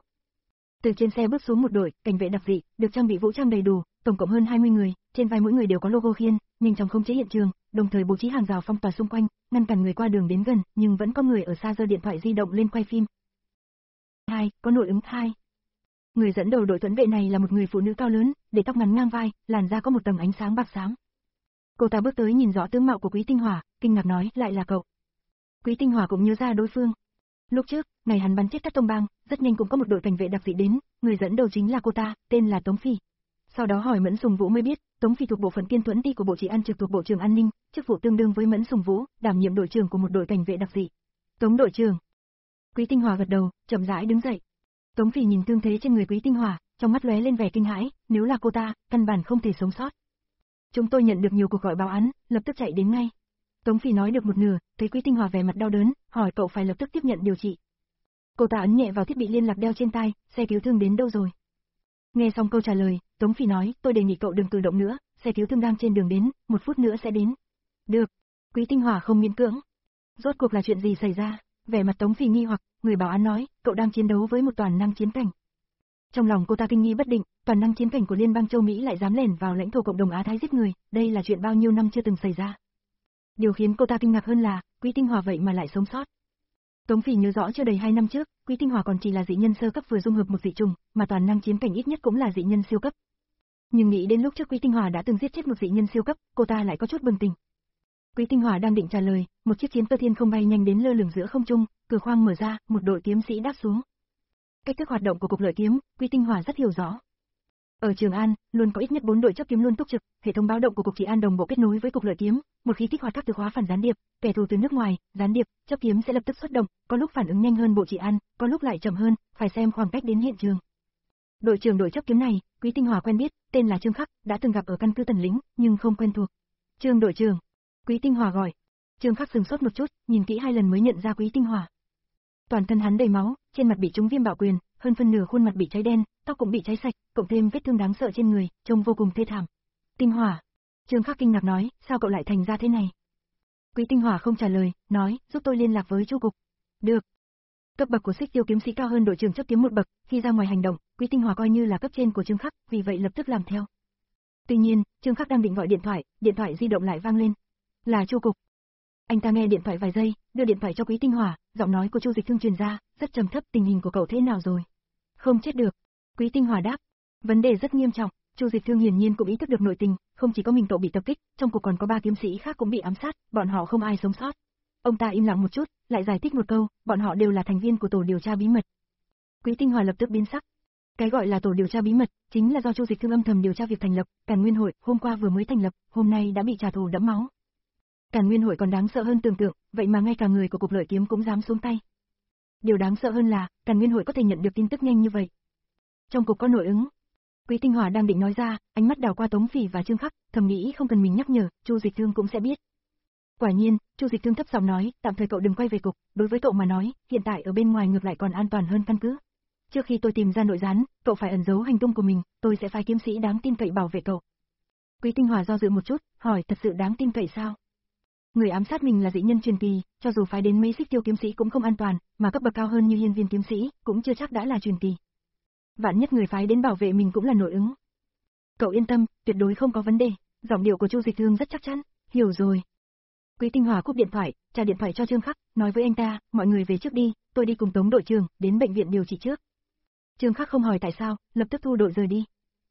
Từ trên xe bước xuống một đội cảnh vệ đặc dị, được trang bị vũ trang đầy đủ, tổng cộng hơn hai mươi người, trên vai mỗi người đều có logo khiên, nhanh chóng khống chế hiện trường, đồng thời bố trí hàng rào phong tỏa xung quanh, ngăn cản người qua đường đến gần, nhưng vẫn có người ở xa giơ điện thoại di động lên quay phim. thai, có nội ứng thai. Người dẫn đầu đội tuấn vệ này là một người phụ nữ cao lớn, để tóc ngắn ngang vai, làn da có một tầng ánh sáng bạc xám. Cô ta bước tới nhìn rõ tướng mạo của Quý Tinh Hỏa, kinh ngạc nói, lại là cậu. Quý Tinh Hỏa cũng nhớ ra đối phương. Lúc trước, ngày hắn bắn chết các tông bang, rất nhanh cũng có một đội cảnh vệ đặc dị đến, người dẫn đầu chính là cô ta, tên là Tống Phi. Sau đó hỏi Mẫn Sùng Vũ mới biết, Tống Phi thuộc bộ phận Tiên Tuẫn Ti của Bộ Chỉ An trực thuộc Bộ trưởng An ninh, chức vụ tương đương với Mẫn Sùng Vũ, đảm nhiệm đội trưởng của một đội cảnh vệ đặc dị. Tống đội trưởng. Quý Tinh Hỏa gật đầu, chậm rãi đứng dậy. Tống Phi nhìn thương thế trên người Quý Tinh Hỏa, trong mắt lóe lên vẻ kinh hãi, nếu là cô ta, căn bản không thể sống sót. Chúng tôi nhận được nhiều cuộc gọi báo án, lập tức chạy đến ngay. Tống Phi nói được một nửa, thấy Quý Tinh Hỏa vẻ mặt đau đớn, hỏi cậu phải lập tức tiếp nhận điều trị. Cô ta ấn nhẹ vào thiết bị liên lạc đeo trên tai, xe cứu thương đến đâu rồi? Nghe xong câu trả lời, Tống Phi nói, tôi đề nghị cậu đừng cử động nữa, xe cứu thương đang trên đường đến, một phút nữa sẽ đến. Được. Quý Tinh Hỏa không miễn cưỡng. Rốt cuộc là chuyện gì xảy ra? Vẻ mặt Tống Phi nghi hoặc, người bảo án nói, cậu đang chiến đấu với một toàn năng chiến cảnh. Trong lòng cô ta kinh nghi bất định, toàn năng chiến cảnh của Liên bang châu Mỹ lại dám lẻn vào lãnh thổ cộng đồng Á Thái giết người, đây là chuyện bao nhiêu năm chưa từng xảy ra. Điều khiến cô ta kinh ngạc hơn là, Quý Tinh Hỏa vậy mà lại sống sót. Tống Phi nhớ rõ chưa đầy hai năm trước, Quý Tinh Hỏa còn chỉ là dị nhân sơ cấp vừa dung hợp một dị trùng, mà toàn năng chiến cảnh ít nhất cũng là dị nhân siêu cấp. Nhưng nghĩ đến lúc trước Quý Tinh Hỏa đã từng giết chết một dị nhân siêu cấp, cô ta lại có chút bừng tỉnh. Quý Tinh Hỏa đang định trả lời, một chiếc chiến cơ thiên không bay nhanh đến lơ lửng giữa không trung, cửa khoang mở ra, một đội kiếm sĩ đáp xuống. Cách thức hoạt động của cục lợi kiếm, Quý Tinh Hỏa rất hiểu rõ. Ở Trường An, luôn có ít nhất bốn đội chấp kiếm luôn túc trực, hệ thống báo động của cục Chỉ An đồng bộ kết nối với cục lợi kiếm, một khi kích hoạt các từ khóa phản gián điệp, kẻ thù từ nước ngoài, gián điệp, chấp kiếm sẽ lập tức xuất động, có lúc phản ứng nhanh hơn bộ Chỉ An, có lúc lại chậm hơn, phải xem khoảng cách đến hiện trường. Đội trưởng đội chấp kiếm này, Quý Tinh Hỏa quen biết, tên là Trương Khắc, đã từng gặp ở căn cứ Tần Lĩnh, nhưng không quen thuộc. Trương đội trưởng. Quý Tinh Hỏa gọi. Trương Khắc sừng sốt một chút, nhìn kỹ hai lần mới nhận ra Quý Tinh Hỏa. Toàn thân hắn đầy máu, trên mặt bị trúng viêm bạo quyền, hơn phân nửa khuôn mặt bị cháy đen, tóc cũng bị cháy sạch, cộng thêm vết thương đáng sợ trên người, trông vô cùng thê thảm. Tinh Hỏa. Trương Khắc kinh ngạc nói, sao cậu lại thành ra thế này? Quý Tinh Hỏa không trả lời, nói, giúp tôi liên lạc với Chu cục. Được. Cấp bậc của Xích Tiêu kiếm sĩ cao hơn đội trưởng chấp kiếm một bậc, khi ra ngoài hành động, Quý Tinh Hỏa coi như là cấp trên của Trương Khắc, vì vậy lập tức làm theo. Tuy nhiên, Trương Khắc đang định gọi điện thoại, điện thoại di động lại vang lên. Là Chu cục. Anh ta nghe điện thoại vài giây, đưa điện thoại cho Quý Tinh Hỏa, giọng nói của Chu Dịch Thương truyền ra, rất trầm thấp, tình hình của cậu thế nào rồi? Không chết được. Quý Tinh Hỏa đáp, vấn đề rất nghiêm trọng. Chu Dịch Thương hiển nhiên cũng ý thức được nội tình, không chỉ có mình cậu bị tập kích, trong cuộc còn có ba kiếm sĩ khác cũng bị ám sát, bọn họ không ai sống sót. Ông ta im lặng một chút, lại giải thích một câu, bọn họ đều là thành viên của tổ điều tra bí mật. Quý Tinh Hỏa lập tức biến sắc. Cái gọi là tổ điều tra bí mật, chính là do Chu Dịch Thương âm thầm điều tra việc thành lập, Càn Nguyên hội, hôm qua vừa mới thành lập, hôm nay đã bị trả thù đẫm máu. Càn Nguyên hội còn đáng sợ hơn tưởng tượng, vậy mà ngay cả người của cục lợi kiếm cũng dám xuống tay. Điều đáng sợ hơn là, Càn Nguyên hội có thể nhận được tin tức nhanh như vậy. Trong cục có nội ứng. Quý Tinh Hỏa đang định nói ra, ánh mắt đảo qua Tống Phỉ và Trương Khắc, thầm nghĩ không cần mình nhắc nhở, Chu Dịch Thương cũng sẽ biết. Quả nhiên, Chu Dịch Thương thấp giọng nói, tạm thời cậu đừng quay về cục, đối với cậu mà nói, hiện tại ở bên ngoài ngược lại còn an toàn hơn căn cứ. Trước khi tôi tìm ra nội gián, cậu phải ẩn giấu hành tung của mình, tôi sẽ phái kiếm sĩ đáng tin cậy bảo vệ cậu. Quý Tinh Hỏa do dự một chút, hỏi thật sự đáng tin cậy sao? Người ám sát mình là dị nhân truyền kỳ, cho dù phái đến mấy Xích Tiêu kiếm sĩ cũng không an toàn, mà cấp bậc cao hơn như Hiên Viên kiếm sĩ, cũng chưa chắc đã là truyền kỳ. Vạn nhất người phái đến bảo vệ mình cũng là nội ứng. Cậu yên tâm, tuyệt đối không có vấn đề. Giọng điệu của Chu Dịch Thương rất chắc chắn. Hiểu rồi. Quý Tinh Hỏa cúp điện thoại, trả điện thoại cho Trương Khắc, nói với anh ta, mọi người về trước đi, tôi đi cùng Tống đội trưởng đến bệnh viện điều trị trước. Trương Khắc không hỏi tại sao, lập tức thu đội rời đi.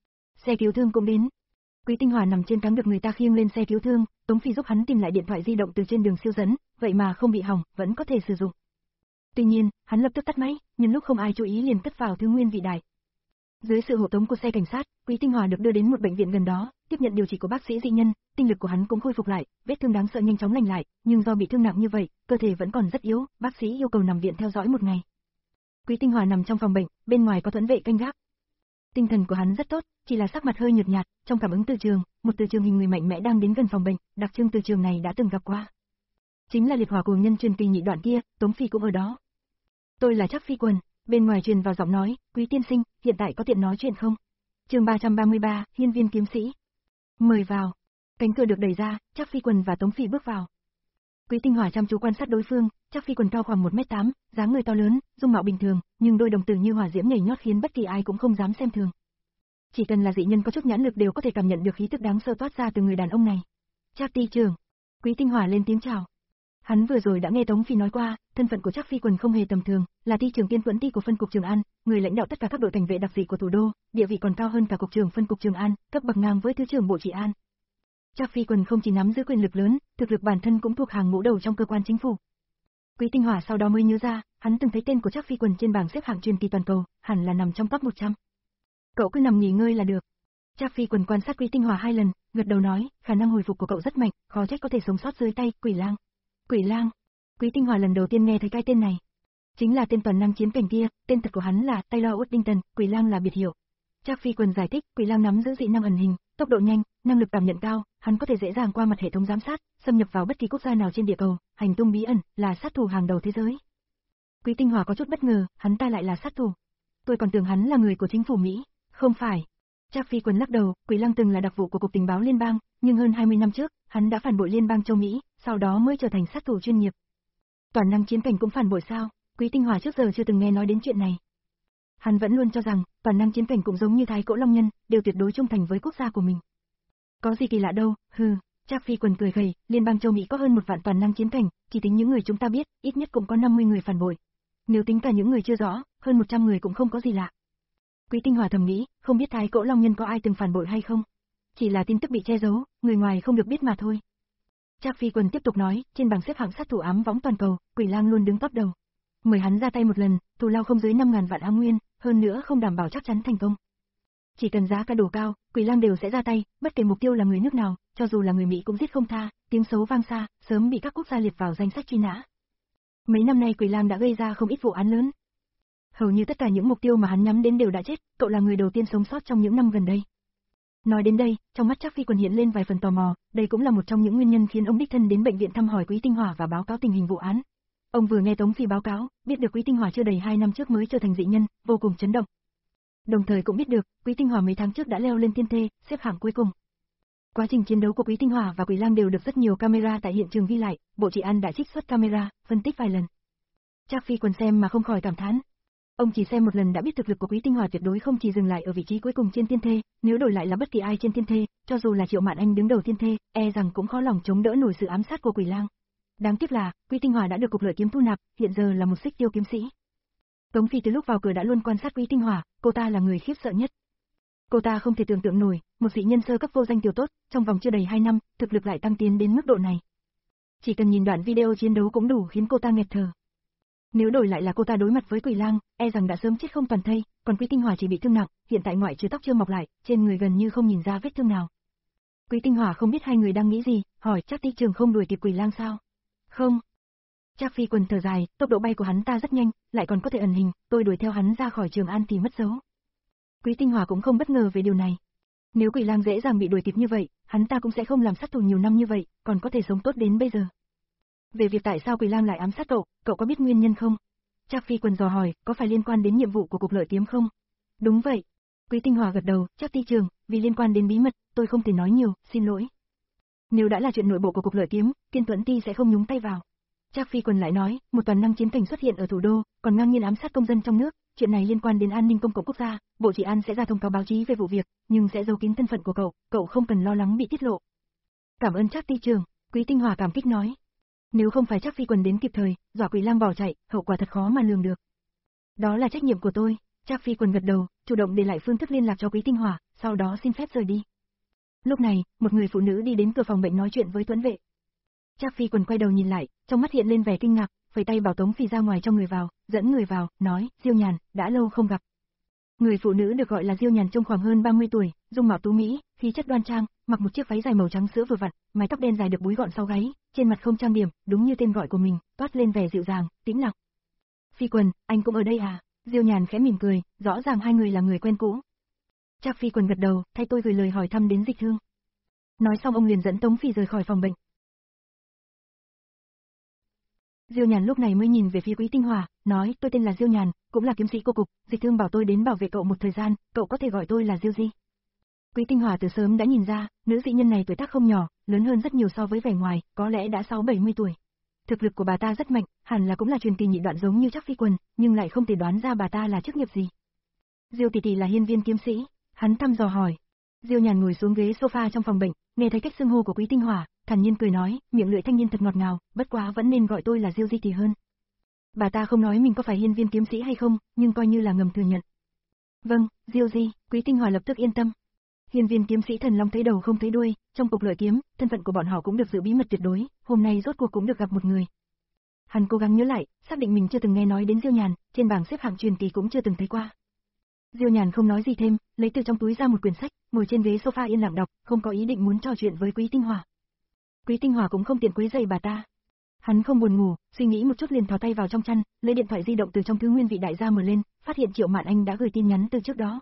Xe cứu thương cũng đến. Quý Tinh Hỏa nằm trên cáng được người ta khiêng lên xe cứu thương, Tống Phi giúp hắn tìm lại điện thoại di động từ trên đường siêu dẫn, vậy mà không bị hỏng, vẫn có thể sử dụng. Tuy nhiên, hắn lập tức tắt máy, nhân lúc không ai chú ý liền cất vào thứ nguyên vị đại. Dưới sự hộ tống của xe cảnh sát, Quý Tinh Hỏa được đưa đến một bệnh viện gần đó, tiếp nhận điều trị của bác sĩ dị nhân, tinh lực của hắn cũng khôi phục lại, vết thương đáng sợ nhanh chóng lành lại, nhưng do bị thương nặng như vậy, cơ thể vẫn còn rất yếu, bác sĩ yêu cầu nằm viện theo dõi một ngày. Quý Tinh Hỏa nằm trong phòng bệnh, bên ngoài có thuẫn vệ canh gác. Tinh thần của hắn rất tốt, chỉ là sắc mặt hơi nhợt nhạt, trong cảm ứng từ trường, một từ trường hình người mạnh mẽ đang đến gần phòng bệnh, đặc trưng từ trường này đã từng gặp qua. Chính là liệt hỏa cuồng nhân truyền kỳ nhị đoạn kia, Tống Phi cũng ở đó. Tôi là Trác Phi Quần, bên ngoài truyền vào giọng nói, Quý tiên sinh, hiện tại có tiện nói chuyện không? Chương ba trăm ba mươi ba, Hiên Viên kiếm sĩ. Mời vào. Cánh cửa được đẩy ra, Trác Phi Quần và Tống Phi bước vào. Quý Tinh Hỏa chăm chú quan sát đối phương, Trác Phi Quần cao khoảng một mét tám, dáng người to lớn, dung mạo bình thường, nhưng đôi đồng tử như hỏa diễm nhảy nhót khiến bất kỳ ai cũng không dám xem thường. Chỉ cần là dị nhân có chút nhãn lực đều có thể cảm nhận được khí tức đáng sợ toát ra từ người đàn ông này. Trác ty trưởng. Quý Tinh Hỏa lên tiếng chào. Hắn vừa rồi đã nghe Tống Phi nói qua, thân phận của Trác Phi Quần không hề tầm thường, là ty trưởng Tiên Tuẫn Ti của phân cục Trường An, người lãnh đạo tất cả các đội cảnh vệ đặc dị của thủ đô, địa vị còn cao hơn cả cục trưởng phân cục Trường An, cấp bậc ngang với thứ trưởng Bộ Trị An. Trác Phi Quần không chỉ nắm giữ quyền lực lớn, thực lực bản thân cũng thuộc hàng ngũ đầu trong cơ quan chính phủ. Quý Tinh Hỏa sau đó mới nhớ ra, hắn từng thấy tên của Trác Phi Quần trên bảng xếp hạng truyền kỳ toàn cầu, hẳn là nằm trong top một trăm. Cậu cứ nằm nghỉ ngơi là được. Trác Phi Quần quan sát Quý Tinh Hỏa hai lần, gật đầu nói, khả năng hồi phục của cậu rất mạnh, khó trách có thể sống sót dưới tay Quỷ Lang. Quỷ Lang? Quý Tinh Hỏa lần đầu tiên nghe thấy cái tên này. Chính là tên toàn năng chiến cảnh kia, tên thật của hắn là Taylor Woodington, Quỷ Lang là biệt hiệu. Trác Phi Quần giải thích, Quỷ Lang nắm giữ dị năng ẩn hình, tốc độ nhanh, năng lực cảm nhận cao, hắn có thể dễ dàng qua mặt hệ thống giám sát, xâm nhập vào bất kỳ quốc gia nào trên địa cầu, hành tung bí ẩn, là sát thủ hàng đầu thế giới. Quý Tinh Hỏa có chút bất ngờ, hắn ta lại là sát thủ. Tôi còn tưởng hắn là người của chính phủ Mỹ. Không phải. Trác Phi Quần lắc đầu, Quỷ Lang từng là đặc vụ của Cục Tình báo Liên bang, nhưng hơn hai mươi năm trước, hắn đã phản bội Liên bang châu Mỹ, sau đó mới trở thành sát thủ chuyên nghiệp. Toàn năng chiến cảnh cũng phản bội sao? Quý Tinh Hỏa trước giờ chưa từng nghe nói đến chuyện này. Hắn vẫn luôn cho rằng, toàn năng chiến cảnh cũng giống như Thái Cỗ Long Nhân, đều tuyệt đối trung thành với quốc gia của mình. Có gì kỳ lạ đâu, hừ, Trác Phi Quần cười gầy, Liên bang châu Mỹ có hơn một vạn toàn năng chiến cảnh, chỉ tính những người chúng ta biết, ít nhất cũng có năm mươi người phản bội. Nếu tính cả những người chưa rõ, hơn một trăm người cũng không có gì lạ. Quý Tinh Hỏa thầm nghĩ, không biết Thái Cỗ Long Nhân có ai từng phản bội hay không? Chỉ là tin tức bị che giấu, người ngoài không được biết mà thôi. Trác Phi Quần tiếp tục nói, trên bảng xếp hạng sát thủ ám võng toàn cầu, Quỷ Lang luôn đứng top đầu. Mời hắn ra tay một lần, thù lao không dưới năm ngàn vạn ám nguyên, hơn nữa không đảm bảo chắc chắn thành công. Chỉ cần giá cả đủ cao, Quỷ Lang đều sẽ ra tay, bất kể mục tiêu là người nước nào, cho dù là người Mỹ cũng giết không tha, tiếng xấu vang xa, sớm bị các quốc gia liệt vào danh sách truy nã. Mấy năm nay Quỷ Lang đã gây ra không ít vụ án lớn. Hầu như tất cả những mục tiêu mà hắn nhắm đến đều đã chết, cậu là người đầu tiên sống sót trong những năm gần đây. Nói đến đây, trong mắt Trác Phi Quần hiện lên vài phần tò mò, đây cũng là một trong những nguyên nhân khiến ông đích thân đến bệnh viện thăm hỏi Quý Tinh Hỏa và báo cáo tình hình vụ án. Ông vừa nghe Tống Phi báo cáo, biết được Quý Tinh Hỏa chưa đầy hai năm trước mới trở thành dị nhân, vô cùng chấn động. Đồng thời cũng biết được, Quý Tinh Hỏa mấy tháng trước đã leo lên tiên thê, xếp hạng cuối cùng. Quá trình chiến đấu của Quý Tinh Hỏa và Quỷ Lang đều được rất nhiều camera tại hiện trường ghi lại, Bộ Trị An đã trích xuất camera, phân tích vài lần. Trác Phi Quần xem mà không khỏi cảm thán. Ông chỉ xem một lần đã biết thực lực của Quý Tinh Hỏa tuyệt đối không chỉ dừng lại ở vị trí cuối cùng trên tiên thê, nếu đổi lại là bất kỳ ai trên tiên thê, cho dù là Triệu Mạn Anh đứng đầu tiên thê, e rằng cũng khó lòng chống đỡ nổi sự ám sát của Quỷ Lang. Đáng tiếc là, Quý Tinh Hỏa đã được Cục Lợi Kiếm thu nạp, hiện giờ là một xích tiêu kiếm sĩ. Tống Phi từ lúc vào cửa đã luôn quan sát Quý Tinh Hỏa, cô ta là người khiếp sợ nhất. Cô ta không thể tưởng tượng nổi, một dị nhân sơ cấp vô danh tiểu tốt, trong vòng chưa đầy hai năm, thực lực lại tăng tiến đến mức độ này. Chỉ cần nhìn đoạn video chiến đấu cũng đủ khiến cô ta nghẹt thở. Nếu đổi lại là cô ta đối mặt với Quỷ Lang, e rằng đã sớm chết không toàn thây, còn Quý Tinh Hỏa chỉ bị thương nặng, hiện tại ngoại trừ tóc chưa mọc lại, trên người gần như không nhìn ra vết thương nào. Quý Tinh Hỏa không biết hai người đang nghĩ gì, hỏi Trác Ty Trường không đuổi kịp Quỷ Lang sao? Không. Trác Phi Quần thở dài, tốc độ bay của hắn ta rất nhanh, lại còn có thể ẩn hình, tôi đuổi theo hắn ra khỏi Trường An thì mất dấu. Quý Tinh Hỏa cũng không bất ngờ về điều này. Nếu Quỷ Lang dễ dàng bị đuổi kịp như vậy, hắn ta cũng sẽ không làm sát thủ nhiều năm như vậy, còn có thể sống tốt đến bây giờ. Về việc tại sao Quỷ Lang lại ám sát cậu, cậu có biết nguyên nhân không? Trác Phi Quần dò hỏi, có phải liên quan đến nhiệm vụ của Cục Lợi Kiếm không? Đúng vậy. Quý Tinh Hỏa gật đầu, Trác Ty Trường, vì liên quan đến bí mật, tôi không thể nói nhiều, xin lỗi. Nếu đã là chuyện nội bộ của Cục Lợi Kiếm, Tiên Tuẫn Ti sẽ không nhúng tay vào. Trác Phi Quần lại nói, một toàn năng chiến cảnh xuất hiện ở thủ đô, còn ngang nhiên ám sát công dân trong nước, chuyện này liên quan đến an ninh công cộng quốc gia, Bộ Trị An sẽ ra thông cáo báo chí về vụ việc, nhưng sẽ giấu kín thân phận của cậu, cậu không cần lo lắng bị tiết lộ. Cảm ơn Trác Ty Trường, Quý Tinh Hỏa cảm kích nói. Nếu không phải Trác Phi Quần đến kịp thời, dọa Quỷ Lang bỏ chạy, hậu quả thật khó mà lường được. Đó là trách nhiệm của tôi, Trác Phi Quần gật đầu, chủ động để lại phương thức liên lạc cho Quý Tinh Hỏa, sau đó xin phép rời đi. Lúc này, một người phụ nữ đi đến cửa phòng bệnh nói chuyện với Tuấn vệ. Trác Phi Quần quay đầu nhìn lại, trong mắt hiện lên vẻ kinh ngạc, phẩy tay bảo Tống Phi ra ngoài cho người vào, dẫn người vào, nói, Diêu Nhàn, đã lâu không gặp. Người phụ nữ được gọi là Diêu Nhàn trông khoảng hơn ba mươi tuổi, dung mạo tú mỹ, khí chất đoan trang, mặc một chiếc váy dài màu trắng sữa vừa vặn, mái tóc đen dài được búi gọn sau gáy, trên mặt không trang điểm, đúng như tên gọi của mình, toát lên vẻ dịu dàng, tĩnh lặng. Phi Quần, anh cũng ở đây à? Diêu Nhàn khẽ mỉm cười, rõ ràng hai người là người quen cũ. Trác Phi Quần gật đầu, thay tôi gửi lời hỏi thăm đến Dịch Thương. Nói xong ông liền dẫn Tống Phi rời khỏi phòng bệnh. Diêu Nhàn lúc này mới nhìn về phía Quý Tinh Hỏa, nói, tôi tên là Diêu Nhàn, cũng là kiếm sĩ của cục, Dịch Thương bảo tôi đến bảo vệ cậu một thời gian, cậu có thể gọi tôi là Diêu Di. Quý Tinh Hỏa từ sớm đã nhìn ra, nữ dị nhân này tuổi tác không nhỏ, lớn hơn rất nhiều so với vẻ ngoài, có lẽ đã sáu bảy mươi tuổi. Thực lực của bà ta rất mạnh, hẳn là cũng là truyền kỳ nhị đoạn giống như Trác Phi Quần, nhưng lại không thể đoán ra bà ta là chức nghiệp gì. Diêu tỷ tỷ là hiên viên kiếm sĩ, hắn thăm dò hỏi. Diêu Nhàn ngồi xuống ghế sofa trong phòng bệnh, nghe thấy cách xưng hô của Quý Tinh Hỏa, thản nhiên cười nói, miệng lưỡi thanh niên thật ngọt ngào, bất quá vẫn nên gọi tôi là Diêu Di thì hơn. Bà ta không nói mình có phải hiên viên kiếm sĩ hay không, nhưng coi như là ngầm thừa nhận. Vâng, Diêu Di, Quý Tinh Hòa lập tức yên tâm. Hiên viên kiếm sĩ thần long thấy đầu không thấy đuôi, trong cục lợi kiếm, thân phận của bọn họ cũng được giữ bí mật tuyệt đối, hôm nay rốt cuộc cũng được gặp một người. Hắn cố gắng nhớ lại, xác định mình chưa từng nghe nói đến Diêu Nhàn, trên bảng xếp hạng truyền kỳ cũng chưa từng thấy qua. Diêu Nhàn không nói gì thêm, lấy từ trong túi ra một quyển sách, ngồi trên ghế sofa yên lặng đọc, không có ý định muốn trò chuyện với Quý Tinh Hòa. Quý Tinh Hòa cũng không tiện quấy rầy bà ta. Hắn không buồn ngủ, suy nghĩ một chút liền thò tay vào trong chăn, lấy điện thoại di động từ trong thứ nguyên vị đại gia mở lên, phát hiện Triệu Mạn Anh đã gửi tin nhắn từ trước đó.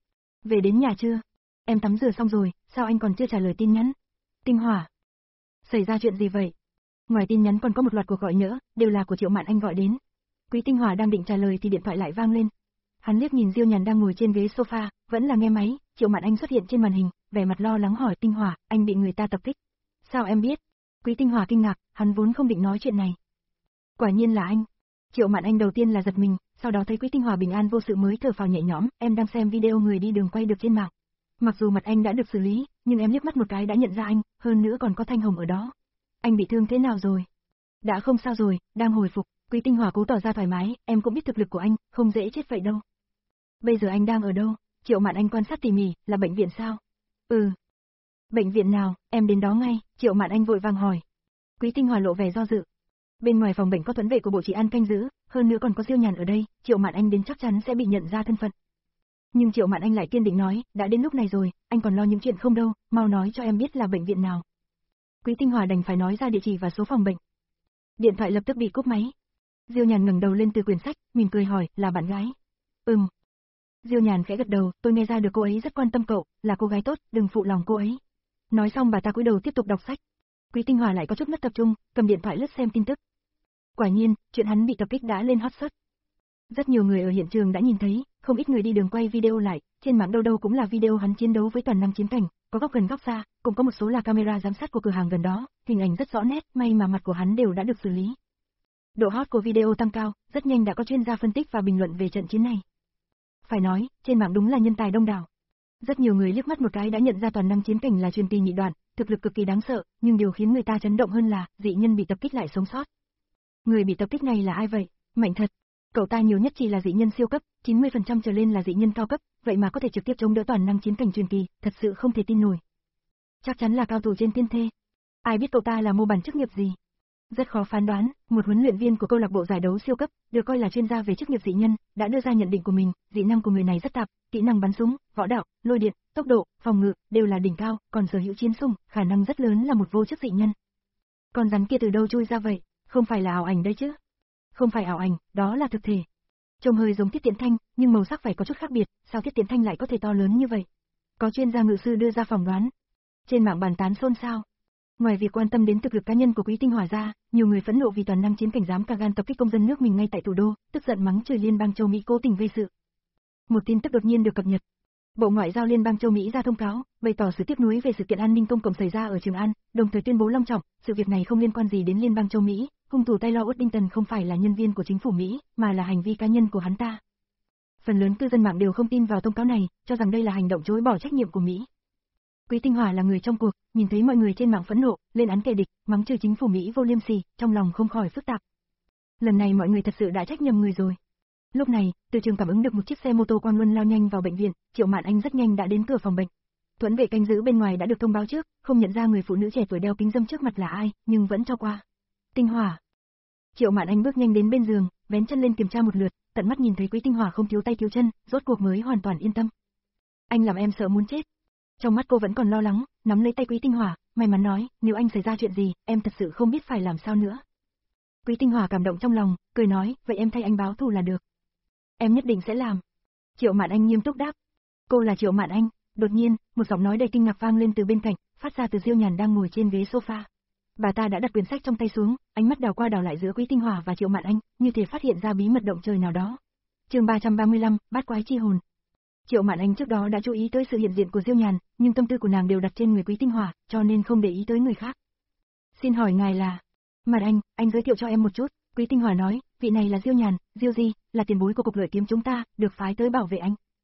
Về đến nhà chưa? Em tắm rửa xong rồi, sao anh còn chưa trả lời tin nhắn? Tinh Hòa, xảy ra chuyện gì vậy? Ngoài tin nhắn còn có một loạt cuộc gọi nhỡ, đều là của Triệu Mạn Anh gọi đến. Quý Tinh Hòa đang định trả lời thì điện thoại lại vang lên. Hắn liếc nhìn Diêu Nhàn đang ngồi trên ghế sofa, vẫn là nghe máy, Triệu Mạn Anh xuất hiện trên màn hình, vẻ mặt lo lắng hỏi Tinh Hòa, anh bị người ta tập kích. Sao em biết? Quý Tinh Hòa kinh ngạc, hắn vốn không định nói chuyện này. Quả nhiên là anh. Triệu Mạn Anh đầu tiên là giật mình, sau đó thấy Quý Tinh Hòa bình an vô sự mới thở phào nhẹ nhõm, em đang xem video người đi đường quay được trên mạng. Mặc dù mặt anh đã được xử lý, nhưng em liếc mắt một cái đã nhận ra anh, hơn nữa còn có Thanh Hồng ở đó. Anh bị thương thế nào rồi? Đã không sao rồi, đang hồi phục. Quý Tinh Hòa cố tỏ ra thoải mái, em cũng biết thực lực của anh, không dễ chết vậy đâu. Bây giờ anh đang ở đâu? Triệu Mạn Anh quan sát tỉ mỉ, là bệnh viện sao? Ừ. Bệnh viện nào, em đến đó ngay, Triệu Mạn Anh vội vàng hỏi. Quý Tinh Hòa lộ vẻ do dự. Bên ngoài phòng bệnh có tuấn vệ của bộ trị an canh giữ, hơn nữa còn có Diêu Nhàn ở đây, Triệu Mạn Anh đến chắc chắn sẽ bị nhận ra thân phận. Nhưng Triệu Mạn Anh lại kiên định nói, đã đến lúc này rồi, anh còn lo những chuyện không đâu, mau nói cho em biết là bệnh viện nào. Quý Tinh Hòa đành phải nói ra địa chỉ và số phòng bệnh. Điện thoại lập tức bị cúp máy. Diêu Nhàn ngẩng đầu lên từ quyển sách, mỉm cười hỏi, là bạn gái? Ừm. Diêu Nhàn khẽ gật đầu, tôi nghe ra được cô ấy rất quan tâm cậu, là cô gái tốt, đừng phụ lòng cô ấy. Nói xong bà ta cúi đầu tiếp tục đọc sách. Quý Tinh Hòa lại có chút mất tập trung, cầm điện thoại lướt xem tin tức. Quả nhiên, chuyện hắn bị tập kích đã lên hot search. Rất nhiều người ở hiện trường đã nhìn thấy, không ít người đi đường quay video lại, trên mạng đâu đâu cũng là video hắn chiến đấu với toàn năng chiến cảnh, có góc gần góc xa, cũng có một số là camera giám sát của cửa hàng gần đó, hình ảnh rất rõ nét, may mà mặt của hắn đều đã được xử lý. Độ hot của video tăng cao, rất nhanh đã có chuyên gia phân tích và bình luận về trận chiến này. Phải nói, trên mạng đúng là nhân tài đông đảo. Rất nhiều người liếc mắt một cái đã nhận ra toàn năng chiến cảnh là truyền kỳ nhị đoạn, thực lực cực kỳ đáng sợ, nhưng điều khiến người ta chấn động hơn là, dị nhân bị tập kích lại sống sót. Người bị tập kích này là ai vậy? Mạnh thật. Cậu ta nhiều nhất chỉ là dị nhân siêu cấp, chín mươi phần trăm trở lên là dị nhân cao cấp, vậy mà có thể trực tiếp chống đỡ toàn năng chiến cảnh truyền kỳ, thật sự không thể tin nổi. Chắc chắn là cao thủ trên tiên thê. Ai biết cậu ta là mô bản chức nghiệp gì? Rất khó phán đoán, một huấn luyện viên của câu lạc bộ giải đấu siêu cấp, được coi là chuyên gia về chức nghiệp dị nhân, đã đưa ra nhận định của mình, dị năng của người này rất tạp, kỹ năng bắn súng, võ đạo, lôi điện, tốc độ, phòng ngự đều là đỉnh cao, còn sở hữu chiến sủng, khả năng rất lớn là một vô chức dị nhân. Con rắn kia từ đâu chui ra vậy? Không phải là ảo ảnh đấy chứ? Không phải ảo ảnh, đó là thực thể. Trông hơi giống Tiết Tiễn Thanh, nhưng màu sắc phải có chút khác biệt, sao Tiết Tiễn Thanh lại có thể to lớn như vậy? Có chuyên gia ngự sư đưa ra phỏng đoán. Trên mạng bàn tán xôn xao. Ngoài việc quan tâm đến thực lực cá nhân của Quý Tinh Hòa ra, nhiều người phẫn nộ vì toàn năng chiến cảnh dám cả gan tập kích công dân nước mình ngay tại thủ đô, tức giận mắng chửi liên bang châu Mỹ cố tình gây sự. Một tin tức đột nhiên được cập nhật. Bộ Ngoại giao Liên bang châu Mỹ ra thông cáo, bày tỏ sự tiếc nuối về sự kiện an ninh công cộng xảy ra ở Trường An, đồng thời tuyên bố long trọng, sự việc này không liên quan gì đến Liên bang châu Mỹ, hung thủ Taylor Uddington không phải là nhân viên của chính phủ Mỹ, mà là hành vi cá nhân của hắn ta. Phần lớn cư dân mạng đều không tin vào thông cáo này, cho rằng đây là hành động chối bỏ trách nhiệm của Mỹ. Quý Tinh Hòa là người trong cuộc, nhìn thấy mọi người trên mạng phẫn nộ, lên án kẻ địch, mắng chửi chính phủ Mỹ vô liêm sỉ, trong lòng không khỏi phức tạp. Lần này mọi người thật sự đã trách nhầm người rồi. Lúc này, từ trường cảm ứng được một chiếc xe mô tô quang luân lao nhanh vào bệnh viện, Triệu Mạn Anh rất nhanh đã đến cửa phòng bệnh. Tuấn vệ canh giữ bên ngoài đã được thông báo trước, không nhận ra người phụ nữ trẻ tuổi đeo kính râm trước mặt là ai, nhưng vẫn cho qua. Tinh Hòa. Triệu Mạn Anh bước nhanh đến bên giường, vén chân lên kiểm tra một lượt, tận mắt nhìn thấy Quý Tinh Hòa không thiếu tay thiếu chân, rốt cuộc mới hoàn toàn yên tâm. Anh làm em sợ muốn chết. Trong mắt cô vẫn còn lo lắng, nắm lấy tay Quý Tinh Hòa, may mắn nói, nếu anh xảy ra chuyện gì, em thật sự không biết phải làm sao nữa. Quý Tinh Hòa cảm động trong lòng, cười nói, vậy em thay anh báo thù là được. Em nhất định sẽ làm. Triệu Mạn Anh nghiêm túc đáp. Cô là Triệu Mạn Anh. Đột nhiên, một giọng nói đầy kinh ngạc vang lên từ bên cạnh, phát ra từ Diêu Nhàn đang ngồi trên ghế sofa. Bà ta đã đặt quyển sách trong tay xuống, ánh mắt đảo qua đảo lại giữa Quý Tinh Hòa và Triệu Mạn Anh, như thể phát hiện ra bí mật động trời nào đó. Chương ba trăm ba mươi lăm, Bát Quái Chi Hồn. Triệu Mạn Anh trước đó đã chú ý tới sự hiện diện của Diêu Nhàn, nhưng tâm tư của nàng đều đặt trên người Quý Tinh Hòa, cho nên không để ý tới người khác. Xin hỏi ngài là? Mạn Anh, anh giới thiệu cho em một chút. Quý Tinh Hòa nói, vị này là Diêu Nhàn, Diêu Di, là tiền bối của cục lợi kiếm chúng ta, được phái tới bảo vệ anh.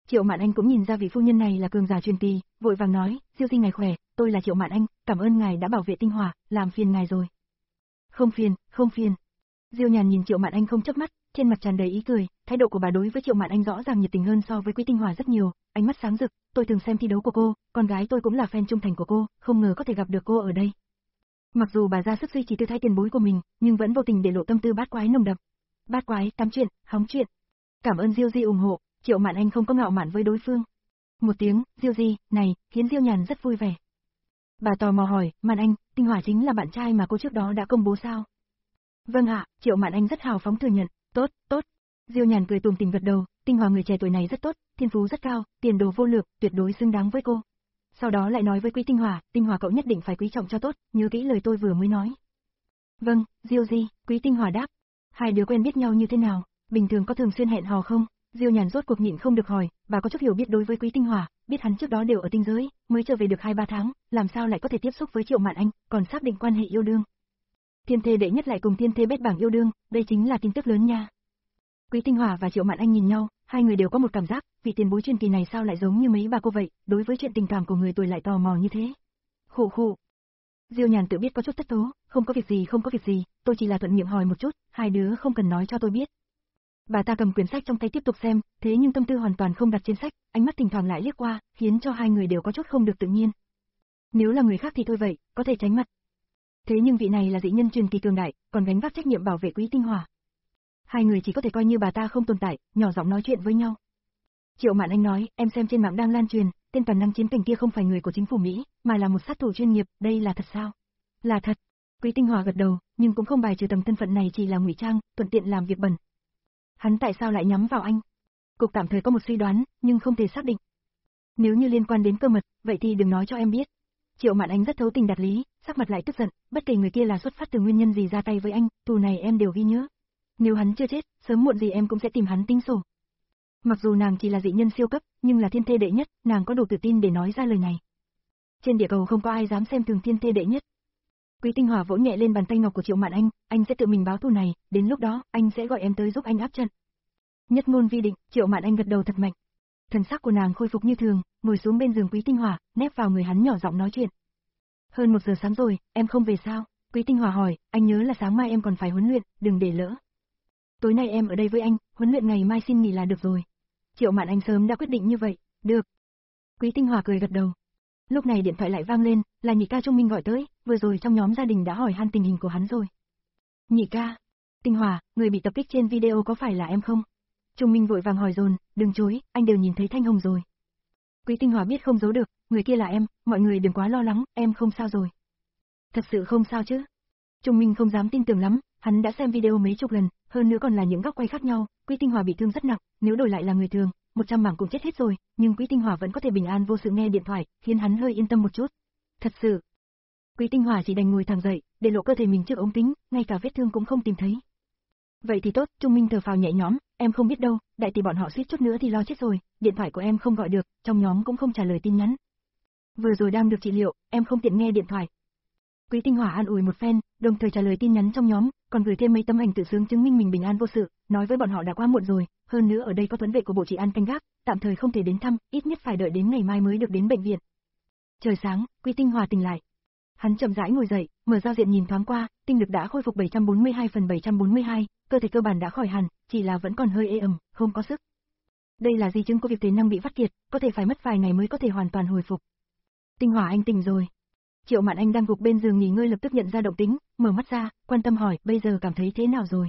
Triệu Mạn Anh cũng nhìn ra vị phu nhân này là cường giả truyền kỳ, vội vàng nói, Diêu Di ngài khỏe, tôi là Triệu Mạn Anh, cảm ơn ngài đã bảo vệ tinh hỏa, làm phiền ngài rồi. Không phiền, không phiền. Diêu Nhàn nhìn Triệu Mạn Anh không chớp mắt, trên mặt tràn đầy ý cười, thái độ của bà đối với Triệu Mạn Anh rõ ràng nhiệt tình hơn so với Quý Tinh Hỏa rất nhiều, ánh mắt sáng rực, tôi thường xem thi đấu của cô, con gái tôi cũng là fan trung thành của cô, không ngờ có thể gặp được cô ở đây. Mặc dù bà ra sức duy trì tư thái tiền bối của mình, nhưng vẫn vô tình để lộ tâm tư bát quái nồng đậm. Bát quái, tám chuyện, hóng chuyện. Cảm ơn Diêu Di ủng hộ, Triệu Mạn Anh không có ngạo mạn với đối phương. Một tiếng, Diêu Di, này, khiến Diêu Nhàn rất vui vẻ. Bà tò mò hỏi, Mạn Anh, Tinh Hỏa chính là bạn trai mà cô trước đó đã công bố sao? Vâng ạ, Triệu Mạn Anh rất hào phóng thừa nhận, tốt, tốt. Diêu Nhàn cười tủm tỉm gật đầu, Tinh Hỏa người trẻ tuổi này rất tốt, thiên phú rất cao, tiền đồ vô lượng, tuyệt đối xứng đáng với cô. Sau đó lại nói với Quý Tinh Hỏa, Tinh Hỏa cậu nhất định phải quý trọng cho tốt, nhớ kỹ lời tôi vừa mới nói. Vâng, Diêu Di, Quý Tinh Hỏa đáp. Hai đứa quen biết nhau như thế nào, bình thường có thường xuyên hẹn hò không? Diêu Nhàn rốt cuộc nhịn không được hỏi, bà có chút hiểu biết đối với Quý Tinh Hỏa, biết hắn trước đó đều ở tinh giới, mới trở về được hai ba tháng, làm sao lại có thể tiếp xúc với Triệu Mạn Anh, còn xác định quan hệ yêu đương. Thiên thê đệ nhất lại cùng thiên thê bét bảng yêu đương, đây chính là tin tức lớn nha. Quý Tinh Hỏa và Triệu Mạn Anh nhìn nhau, hai người đều có một cảm giác, vị tiền bối truyền kỳ này sao lại giống như mấy bà cô vậy, đối với chuyện tình cảm của người tuổi lại tò mò như thế. Khụ khụ. Diêu Nhàn tự biết có chút thất thố, không có việc gì không có việc gì, tôi chỉ là thuận miệng hỏi một chút, hai đứa không cần nói cho tôi biết. Bà ta cầm quyển sách trong tay tiếp tục xem, thế nhưng tâm tư hoàn toàn không đặt trên sách, ánh mắt thỉnh thoảng lại liếc qua, khiến cho hai người đều có chút không được tự nhiên. Nếu là người khác thì thôi vậy, có thể tránh mặt. Thế nhưng vị này là dị nhân truyền kỳ cường đại, còn gánh vác trách nhiệm bảo vệ Quý Tinh Hỏa. Hai người chỉ có thể coi như bà ta không tồn tại, nhỏ giọng nói chuyện với nhau. Triệu Mạn Anh nói, em xem trên mạng đang lan truyền, tên toàn năng chiến cảnh kia không phải người của chính phủ Mỹ, mà là một sát thủ chuyên nghiệp, đây là thật sao? Là thật. Quý Tinh Hỏa gật đầu, nhưng cũng không bài trừ tầng thân phận này chỉ là ngụy trang, thuận tiện làm việc bẩn. Hắn tại sao lại nhắm vào anh? Cục tạm thời có một suy đoán, nhưng không thể xác định. Nếu như liên quan đến cơ mật, vậy thì đừng nói cho em biết. Triệu Mạn Anh rất thấu tình đạt lý, sắc mặt lại tức giận, bất kể người kia là xuất phát từ nguyên nhân gì ra tay với anh, thù này em đều ghi nhớ. Nếu hắn chưa chết, sớm muộn gì em cũng sẽ tìm hắn tính sổ. Mặc dù nàng chỉ là dị nhân siêu cấp, nhưng là thiên thê đệ nhất, nàng có đủ tự tin để nói ra lời này. Trên địa cầu không có ai dám xem thường thiên thê đệ nhất. Quý Tinh Hỏa vỗ nhẹ lên bàn tay ngọc của Triệu Mạn Anh, anh sẽ tự mình báo thù này, đến lúc đó, anh sẽ gọi em tới giúp anh áp trận. Nhất ngôn vi định, Triệu Mạn Anh gật đầu thật mạnh. Thần sắc của nàng khôi phục như thường, ngồi xuống bên giường Quý Tinh Hỏa, nép vào người hắn nhỏ giọng nói chuyện. Hơn một giờ sáng rồi, em không về sao? Quý Tinh Hỏa hỏi, anh nhớ là sáng mai em còn phải huấn luyện, đừng để lỡ. Tối nay em ở đây với anh, huấn luyện ngày mai xin nghỉ là được rồi. Triệu Mạn Anh sớm đã quyết định như vậy, được. Quý Tinh Hỏa cười gật đầu. Lúc này điện thoại lại vang lên, là nhị ca Trung Minh gọi tới, vừa rồi trong nhóm gia đình đã hỏi han tình hình của hắn rồi. Nhị ca, Tinh Hỏa, người bị tập kích trên video có phải là em không? Trung Minh vội vàng hỏi dồn, đừng chối, anh đều nhìn thấy Thanh Hồng rồi. Quý Tinh Hỏa biết không giấu được, người kia là em, mọi người đừng quá lo lắng, em không sao rồi. Thật sự không sao chứ? Trung Minh không dám tin tưởng lắm, hắn đã xem video mấy chục lần, hơn nữa còn là những góc quay khác nhau, Quý Tinh Hỏa bị thương rất nặng, nếu đổi lại là người thường, một trăm mảng cũng chết hết rồi, nhưng Quý Tinh Hỏa vẫn có thể bình an vô sự nghe điện thoại, khiến hắn hơi yên tâm một chút. Thật sự. Quý Tinh Hỏa chỉ đành ngồi thẳng dậy, để lộ cơ thể mình trước ống kính, ngay cả vết thương cũng không tìm thấy. Vậy thì tốt, Trung Minh thở phào nhẹ nhõm, em không biết đâu, đại tỷ bọn họ suýt chút nữa thì lo chết rồi, điện thoại của em không gọi được, trong nhóm cũng không trả lời tin nhắn. Vừa rồi đang được trị liệu, em không tiện nghe điện thoại. Quý Tinh Hỏa an ủi một phen, đồng thời trả lời tin nhắn trong nhóm, còn gửi thêm mấy tấm ảnh tự sướng chứng minh mình bình an vô sự, nói với bọn họ đã quá muộn rồi, hơn nữa ở đây có tuấn vệ của bộ trị an canh gác, tạm thời không thể đến thăm, ít nhất phải đợi đến ngày mai mới được đến bệnh viện. Trời sáng, Quý Tinh Hỏa tỉnh lại. Hắn chậm rãi ngồi dậy, mở giao diện nhìn thoáng qua, tinh lực đã khôi phục bảy trăm bốn mươi hai phần bảy trăm bốn mươi hai, cơ thể cơ bản đã khỏi hẳn, chỉ là vẫn còn hơi ê ẩm, không có sức. Đây là di chứng của việc thể năng bị vắt kiệt, có thể phải mất vài ngày mới có thể hoàn toàn hồi phục. Tinh Hỏa anh tỉnh rồi. Triệu Mạn Anh đang gục bên giường nghỉ ngơi lập tức nhận ra động tĩnh, mở mắt ra, quan tâm hỏi, bây giờ cảm thấy thế nào rồi?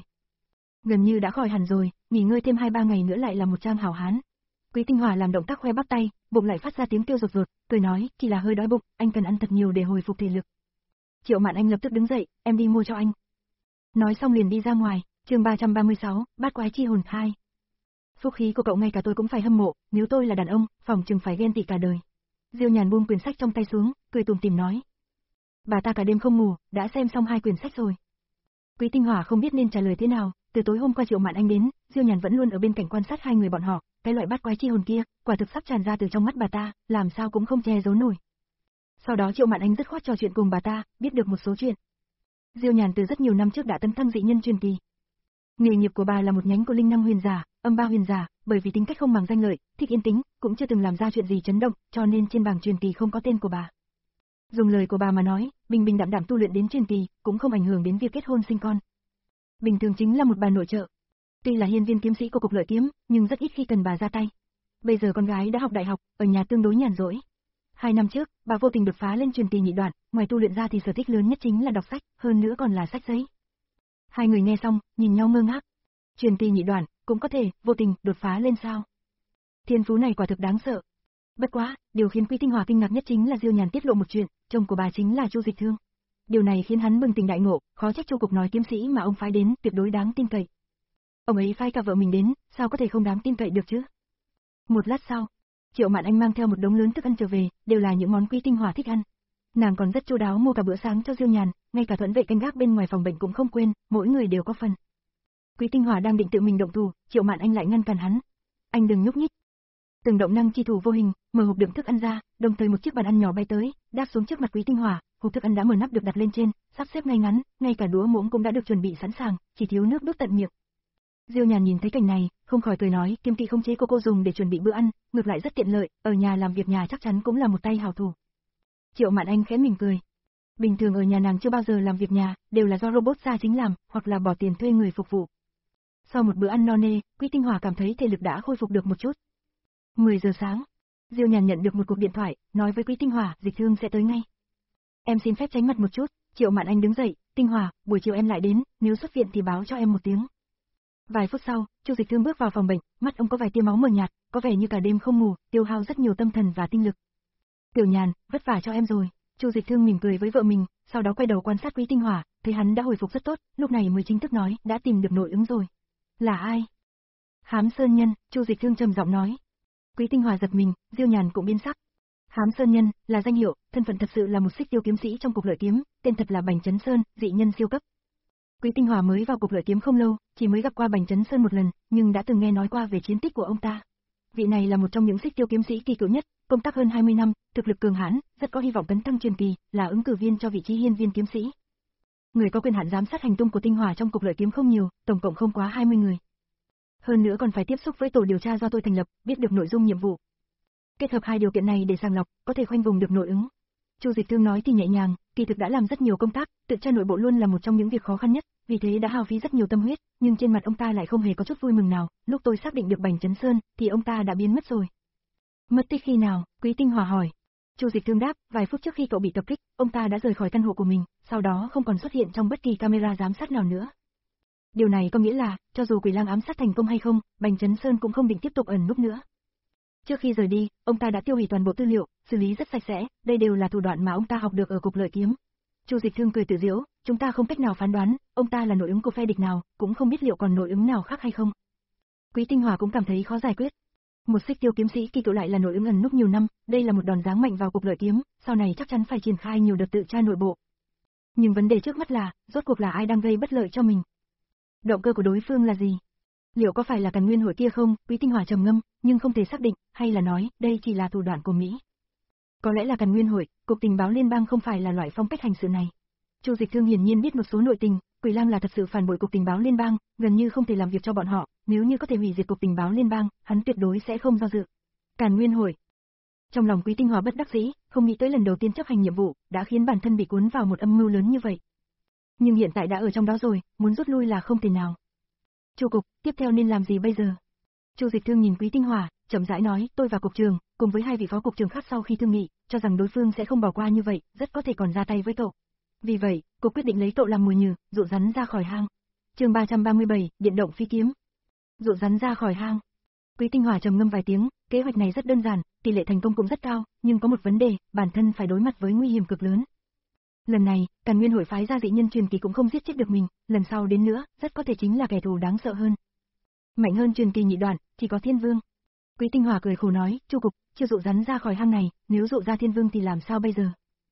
Gần như đã khỏi hẳn rồi, nghỉ ngơi thêm hai ba ngày nữa lại là một trang hảo hán. Quý Tinh Hỏa làm động tác khoe bắp tay, bụng lại phát ra tiếng kêu rột rột, cười nói, chỉ là hơi đói bụng, anh cần ăn thật nhiều để hồi phục thể lực. Triệu Mạn Anh lập tức đứng dậy, em đi mua cho anh. Nói xong liền đi ra ngoài, chương ba trăm ba mươi sáu, Bát Quái Chi Hồn hai. Phúc khí của cậu ngay cả tôi cũng phải hâm mộ, nếu tôi là đàn ông, phòng chừng phải ghen tị cả đời. Diêu Nhàn buông quyển sách trong tay xuống, cười tủm tỉm nói. Bà ta cả đêm không ngủ, đã xem xong hai quyển sách rồi. Quý Tinh Hỏa không biết nên trả lời thế nào, từ tối hôm qua Triệu Mạn Anh đến, Diêu Nhàn vẫn luôn ở bên cạnh quan sát hai người bọn họ, cái loại bát quái chi hồn kia, quả thực sắp tràn ra từ trong mắt bà ta, làm sao cũng không che giấu nổi. Sau đó Triệu Mạn Anh dứt khoát trò chuyện cùng bà ta, biết được một số chuyện. Diêu Nhàn từ rất nhiều năm trước đã tấn thăng dị nhân truyền kỳ. Nghề nghiệp của bà là một nhánh của linh năng huyền giả, âm ba huyền giả, bởi vì tính cách không màng danh lợi, thích yên tĩnh, cũng chưa từng làm ra chuyện gì chấn động, cho nên trên bảng truyền kỳ không có tên của bà. Dùng lời của bà mà nói, bình bình đạm đạm tu luyện đến truyền kỳ, cũng không ảnh hưởng đến việc kết hôn sinh con. Bình thường chính là một bà nội trợ. Tuy là hiên viên kiếm sĩ của cục lợi kiếm, nhưng rất ít khi cần bà ra tay. Bây giờ con gái đã học đại học, ở nhà tương đối nhàn rỗi. Hai năm trước, bà vô tình đột phá lên truyền kỳ nhị đoạn, ngoài tu luyện ra thì sở thích lớn nhất chính là đọc sách, hơn nữa còn là sách giấy. Hai người nghe xong, nhìn nhau ngơ ngác. Truyền kỳ nhị đoạn, cũng có thể, vô tình, đột phá lên sao? Thiên phú này quả thực đáng sợ. Bất quá, điều khiến Quý Tinh Hòa kinh ngạc nhất chính là Diêu Nhàn tiết lộ một chuyện, chồng của bà chính là Chu Dịch Thương. Điều này khiến hắn bừng tỉnh đại ngộ, khó trách Chu cục nói kiếm sĩ mà ông phái đến tuyệt đối đáng tin cậy. Ông ấy phái cả vợ mình đến, sao có thể không đáng tin cậy được chứ? Một lát sau, Triệu Mạn Anh mang theo một đống lớn thức ăn trở về, đều là những món Quý Tinh Hòa thích ăn. Nàng còn rất chu đáo mua cả bữa sáng cho Diêu Nhàn, ngay cả thuẫn vệ canh gác bên ngoài phòng bệnh cũng không quên, mỗi người đều có phần. Quý Tinh Hòa đang định tự mình động thủ, Triệu Mạn Anh lại ngăn cản hắn. Anh đừng nhúc nhích. Từng động năng chi thủ vô hình, mở hộp đựng thức ăn ra, đồng thời một chiếc bàn ăn nhỏ bay tới, đáp xuống trước mặt Quý Tinh Hòa, hộp thức ăn đã mở nắp được đặt lên trên, sắp xếp ngay ngắn, ngay cả đũa muỗng cũng đã được chuẩn bị sẵn sàng, chỉ thiếu nước đút tận miệng. Diêu Nhàn nhìn thấy cảnh này, không khỏi cười nói, kiếm kỵ không chế cô cô dùng để chuẩn bị bữa ăn, ngược lại rất tiện lợi, ở nhà làm việc nhà chắc chắn cũng là một tay hảo thủ. Triệu Mạn Anh khẽ mỉm cười. Bình thường ở nhà nàng chưa bao giờ làm việc nhà, đều là do robot gia chính làm, hoặc là bỏ tiền thuê người phục vụ. Sau một bữa ăn no nê, Quý Tinh Hòa cảm thấy thể lực đã khôi phục được một chút. mười giờ sáng, Diêu Nhàn nhận được một cuộc điện thoại, nói với Quý Tinh Hòa, Dịch Thương sẽ tới ngay. Em xin phép tránh mặt một chút. Triệu Mạn Anh đứng dậy, Tinh Hòa, buổi chiều em lại đến, nếu xuất viện thì báo cho em một tiếng. Vài phút sau, Chu Dịch Thương bước vào phòng bệnh, mắt ông có vài tia máu mờ nhạt, có vẻ như cả đêm không ngủ, tiêu hao rất nhiều tâm thần và tinh lực. Tiểu Nhàn, vất vả cho em rồi. Chu Dịch Thương mỉm cười với vợ mình, sau đó quay đầu quan sát Quý Tinh Hòa, thấy hắn đã hồi phục rất tốt, lúc này mới chính thức nói, đã tìm được nội ứng rồi. Là ai? Hám Sơn Nhân, Chu Dịch Thương trầm giọng nói. Quý Tinh Hòa giật mình, Diêu Nhàn cũng biến sắc. Hám Sơn Nhân là danh hiệu, thân phận thật sự là một xích tiêu kiếm sĩ trong cục lợi kiếm, tên thật là Bành Chấn Sơn, dị nhân siêu cấp. Quý Tinh Hòa mới vào cục lợi kiếm không lâu, chỉ mới gặp qua Bành Chấn Sơn một lần, nhưng đã từng nghe nói qua về chiến tích của ông ta. Vị này là một trong những xích tiêu kiếm sĩ kỳ cựu nhất, công tác hơn hai mươi năm, thực lực cường hãn, rất có hy vọng tấn thăng truyền kỳ, là ứng cử viên cho vị trí hiên viên kiếm sĩ. Người có quyền hạn giám sát hành tung của Tinh Hòa trong cục lợi kiếm không nhiều, tổng cộng không quá hai mươi người. Hơn nữa còn phải tiếp xúc với tổ điều tra do tôi thành lập, biết được nội dung nhiệm vụ. Kết hợp hai điều kiện này để sàng lọc, có thể khoanh vùng được nội ứng. Chu Dịch Thương nói thì nhẹ nhàng, kỳ thực đã làm rất nhiều công tác, tự tra nội bộ luôn là một trong những việc khó khăn nhất, vì thế đã hao phí rất nhiều tâm huyết, nhưng trên mặt ông ta lại không hề có chút vui mừng nào, lúc tôi xác định được Bành Chấn Sơn, thì ông ta đã biến mất rồi. Mất tích khi nào? Quý Tinh Hòa hỏi. Chu Dịch Thương đáp, vài phút trước khi cậu bị tập kích, ông ta đã rời khỏi căn hộ của mình, sau đó không còn xuất hiện trong bất kỳ camera giám sát nào nữa. Điều này có nghĩa là, cho dù Quỷ Lang ám sát thành công hay không, Bành Chấn Sơn cũng không định tiếp tục ẩn núp nữa. Trước khi rời đi, ông ta đã tiêu hủy toàn bộ tư liệu, xử lý rất sạch sẽ, đây đều là thủ đoạn mà ông ta học được ở cục lợi kiếm. Chu Dịch Thương cười tự giễu, chúng ta không cách nào phán đoán, ông ta là nội ứng của phe địch nào, cũng không biết liệu còn nội ứng nào khác hay không. Quý Tinh Hòa cũng cảm thấy khó giải quyết. Một xích tiêu kiếm sĩ kỳ cựu lại là nội ứng ẩn núp nhiều năm, đây là một đòn giáng mạnh vào cục lợi kiếm, sau này chắc chắn phải triển khai nhiều đợt tự tra nội bộ. Nhưng vấn đề trước mắt là, rốt cuộc là ai đang gây bất lợi cho mình? Động cơ của đối phương là gì? Liệu có phải là Càn Nguyên Hội kia không? Quý Tinh Hòa trầm ngâm, nhưng không thể xác định, hay là nói, đây chỉ là thủ đoạn của Mỹ. Có lẽ là Càn Nguyên Hội, cục tình báo liên bang không phải là loại phong cách hành sự này. Chu Dịch Thương hiển nhiên biết một số nội tình, Quỷ Lang là thật sự phản bội cục tình báo liên bang, gần như không thể làm việc cho bọn họ, nếu như có thể hủy diệt cục tình báo liên bang, hắn tuyệt đối sẽ không do dự. Càn Nguyên Hội. Trong lòng Quý Tinh Hòa bất đắc dĩ, không nghĩ tới lần đầu tiên chấp hành nhiệm vụ, đã khiến bản thân bị cuốn vào một âm mưu lớn như vậy. Nhưng hiện tại đã ở trong đó rồi, muốn rút lui là không thể nào. Chu cục, tiếp theo nên làm gì bây giờ? Chu Dịch Thương nhìn Quý Tinh Hòa, chậm rãi nói, tôi và cục trưởng, cùng với hai vị phó cục trưởng khác sau khi thương nghị, cho rằng đối phương sẽ không bỏ qua như vậy, rất có thể còn ra tay với cậu. Vì vậy, cục quyết định lấy cậu làm mồi nhử, dụ rắn ra khỏi hang. Chương ba trăm ba mươi bảy, điện động phi kiếm. Dụ rắn ra khỏi hang. Quý Tinh Hòa trầm ngâm vài tiếng, kế hoạch này rất đơn giản, tỷ lệ thành công cũng rất cao, nhưng có một vấn đề, bản thân phải đối mặt với nguy hiểm cực lớn. Lần này, Càn Nguyên Hội phái ra dị nhân truyền kỳ cũng không giết chết được mình, lần sau đến nữa, rất có thể chính là kẻ thù đáng sợ hơn. Mạnh hơn truyền kỳ nhị đoạn, chỉ có Thiên Vương. Quý Tinh Hòa cười khổ nói, Chu cục, chưa dụ rắn ra khỏi hang này, nếu dụ ra Thiên Vương thì làm sao bây giờ?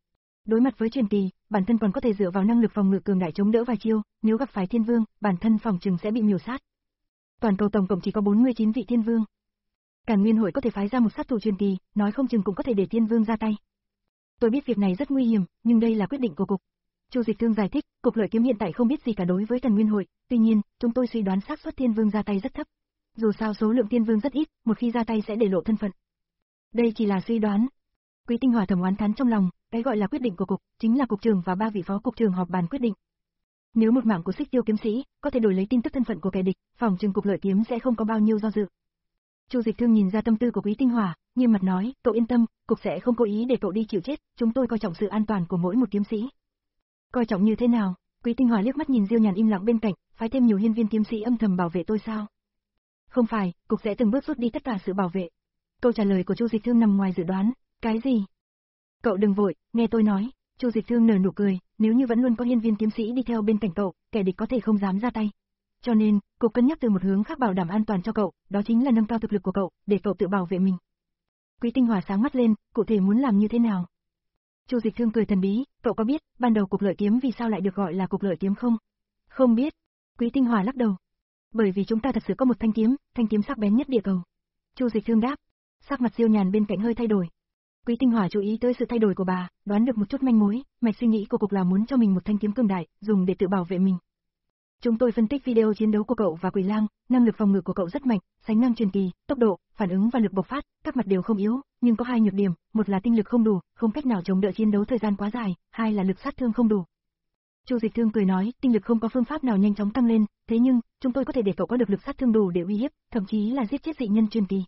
Đối mặt với truyền kỳ, bản thân còn có thể dựa vào năng lực phòng ngự cường đại chống đỡ vài chiêu, nếu gặp phải Thiên Vương, bản thân phòng trừng sẽ bị miểu sát. Toàn cầu tổng cộng chỉ có bốn mươi chín vị Thiên Vương. Càn Nguyên Hội có thể phái ra một sát thủ truyền kỳ, nói không chừng cũng có thể để Thiên Vương ra tay. Tôi biết việc này rất nguy hiểm, nhưng đây là quyết định của cục. Chu Dịch Thương giải thích, cục lợi kiếm hiện tại không biết gì cả đối với Càn Nguyên Hội, tuy nhiên, chúng tôi suy đoán xác suất Thiên Vương ra tay rất thấp. Dù sao số lượng tiên vương rất ít, một khi ra tay sẽ để lộ thân phận. Đây chỉ là suy đoán. Quý Tinh Hòa thầm oán thán trong lòng, cái gọi là quyết định của cục, chính là cục trưởng và ba vị phó cục trưởng họp bàn quyết định. Nếu một mảng của Xích Tiêu kiếm sĩ có thể đổi lấy tin tức thân phận của kẻ địch, phòng trừng cục lợi kiếm sẽ không có bao nhiêu do dự. Chu Dịch Thương nhìn ra tâm tư của Quý Tinh Hòa, nghiêm mặt nói, cậu yên tâm, cục sẽ không cố ý để cậu đi chịu chết, chúng tôi coi trọng sự an toàn của mỗi một kiếm sĩ. Coi trọng như thế nào? Quý Tinh Hòa liếc mắt nhìn Diêu Nhàn im lặng bên cạnh, phái thêm nhiều hiên viên kiếm sĩ âm thầm bảo vệ tôi sao? Không phải, cục sẽ từng bước rút đi tất cả sự bảo vệ. Câu trả lời của Chu Dịch Thương nằm ngoài dự đoán. Cái gì? Cậu đừng vội, nghe tôi nói. Chu Dịch Thương nở nụ cười, nếu như vẫn luôn có hiên viên kiếm sĩ đi theo bên cạnh cậu, kẻ địch có thể không dám ra tay. Cho nên, cục cân nhắc từ một hướng khác bảo đảm an toàn cho cậu, đó chính là nâng cao thực lực của cậu, để cậu tự bảo vệ mình. Quý Tinh Hòa sáng mắt lên, cụ thể muốn làm như thế nào? Chu Dịch Thương cười thần bí, cậu có biết, ban đầu cục lợi kiếm vì sao lại được gọi là cục lợi kiếm không? Không biết. Quý Tinh Hòa lắc đầu. Bởi vì chúng ta thật sự có một thanh kiếm, thanh kiếm sắc bén nhất địa cầu. Chu Dịch Thương đáp. Sắc mặt Diêu Nhàn bên cạnh hơi thay đổi. Quý Tinh Hòa chú ý tới sự thay đổi của bà, đoán được một chút manh mối, mạch suy nghĩ của cục là muốn cho mình một thanh kiếm cường đại, dùng để tự bảo vệ mình. Chúng tôi phân tích video chiến đấu của cậu và Quỷ Lang, năng lực phòng ngự của cậu rất mạnh, sánh ngang truyền kỳ, tốc độ, phản ứng và lực bộc phát, các mặt đều không yếu, nhưng có hai nhược điểm, một là tinh lực không đủ, không cách nào chống đỡ chiến đấu thời gian quá dài, hai là lực sát thương không đủ. Chu Dịch Thương cười nói, tinh lực không có phương pháp nào nhanh chóng tăng lên, thế nhưng, chúng tôi có thể để cậu có được lực sát thương đủ để uy hiếp, thậm chí là giết chết dị nhân truyền kỳ.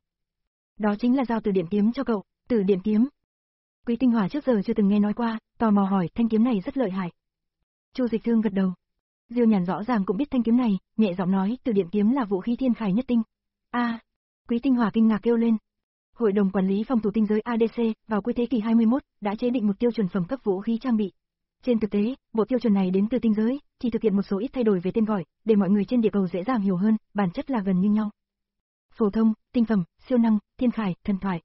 Đó chính là giao Tử Điện kiếm cho cậu. Tử Điện kiếm. Quý Tinh Hòa trước giờ chưa từng nghe nói qua, tò mò hỏi, thanh kiếm này rất lợi hại. Chu Dịch Thương gật đầu. Diêu Nhàn rõ ràng cũng biết thanh kiếm này, nhẹ giọng nói, Tử Điện kiếm là vũ khí thiên khải nhất tinh. A, à, Quý Tinh Hòa kinh ngạc kêu lên. Hội đồng quản lý phòng thủ tinh giới a đê xê vào cuối thế kỷ hai mươi mốt đã chế định một tiêu chuẩn phẩm cấp vũ khí trang bị. Trên thực tế, bộ tiêu chuẩn này đến từ tinh giới, chỉ thực hiện một số ít thay đổi về tên gọi, để mọi người trên địa cầu dễ dàng hiểu hơn, bản chất là gần như nhau. Phổ thông, tinh phẩm, siêu năng, thiên khải, thần thoại.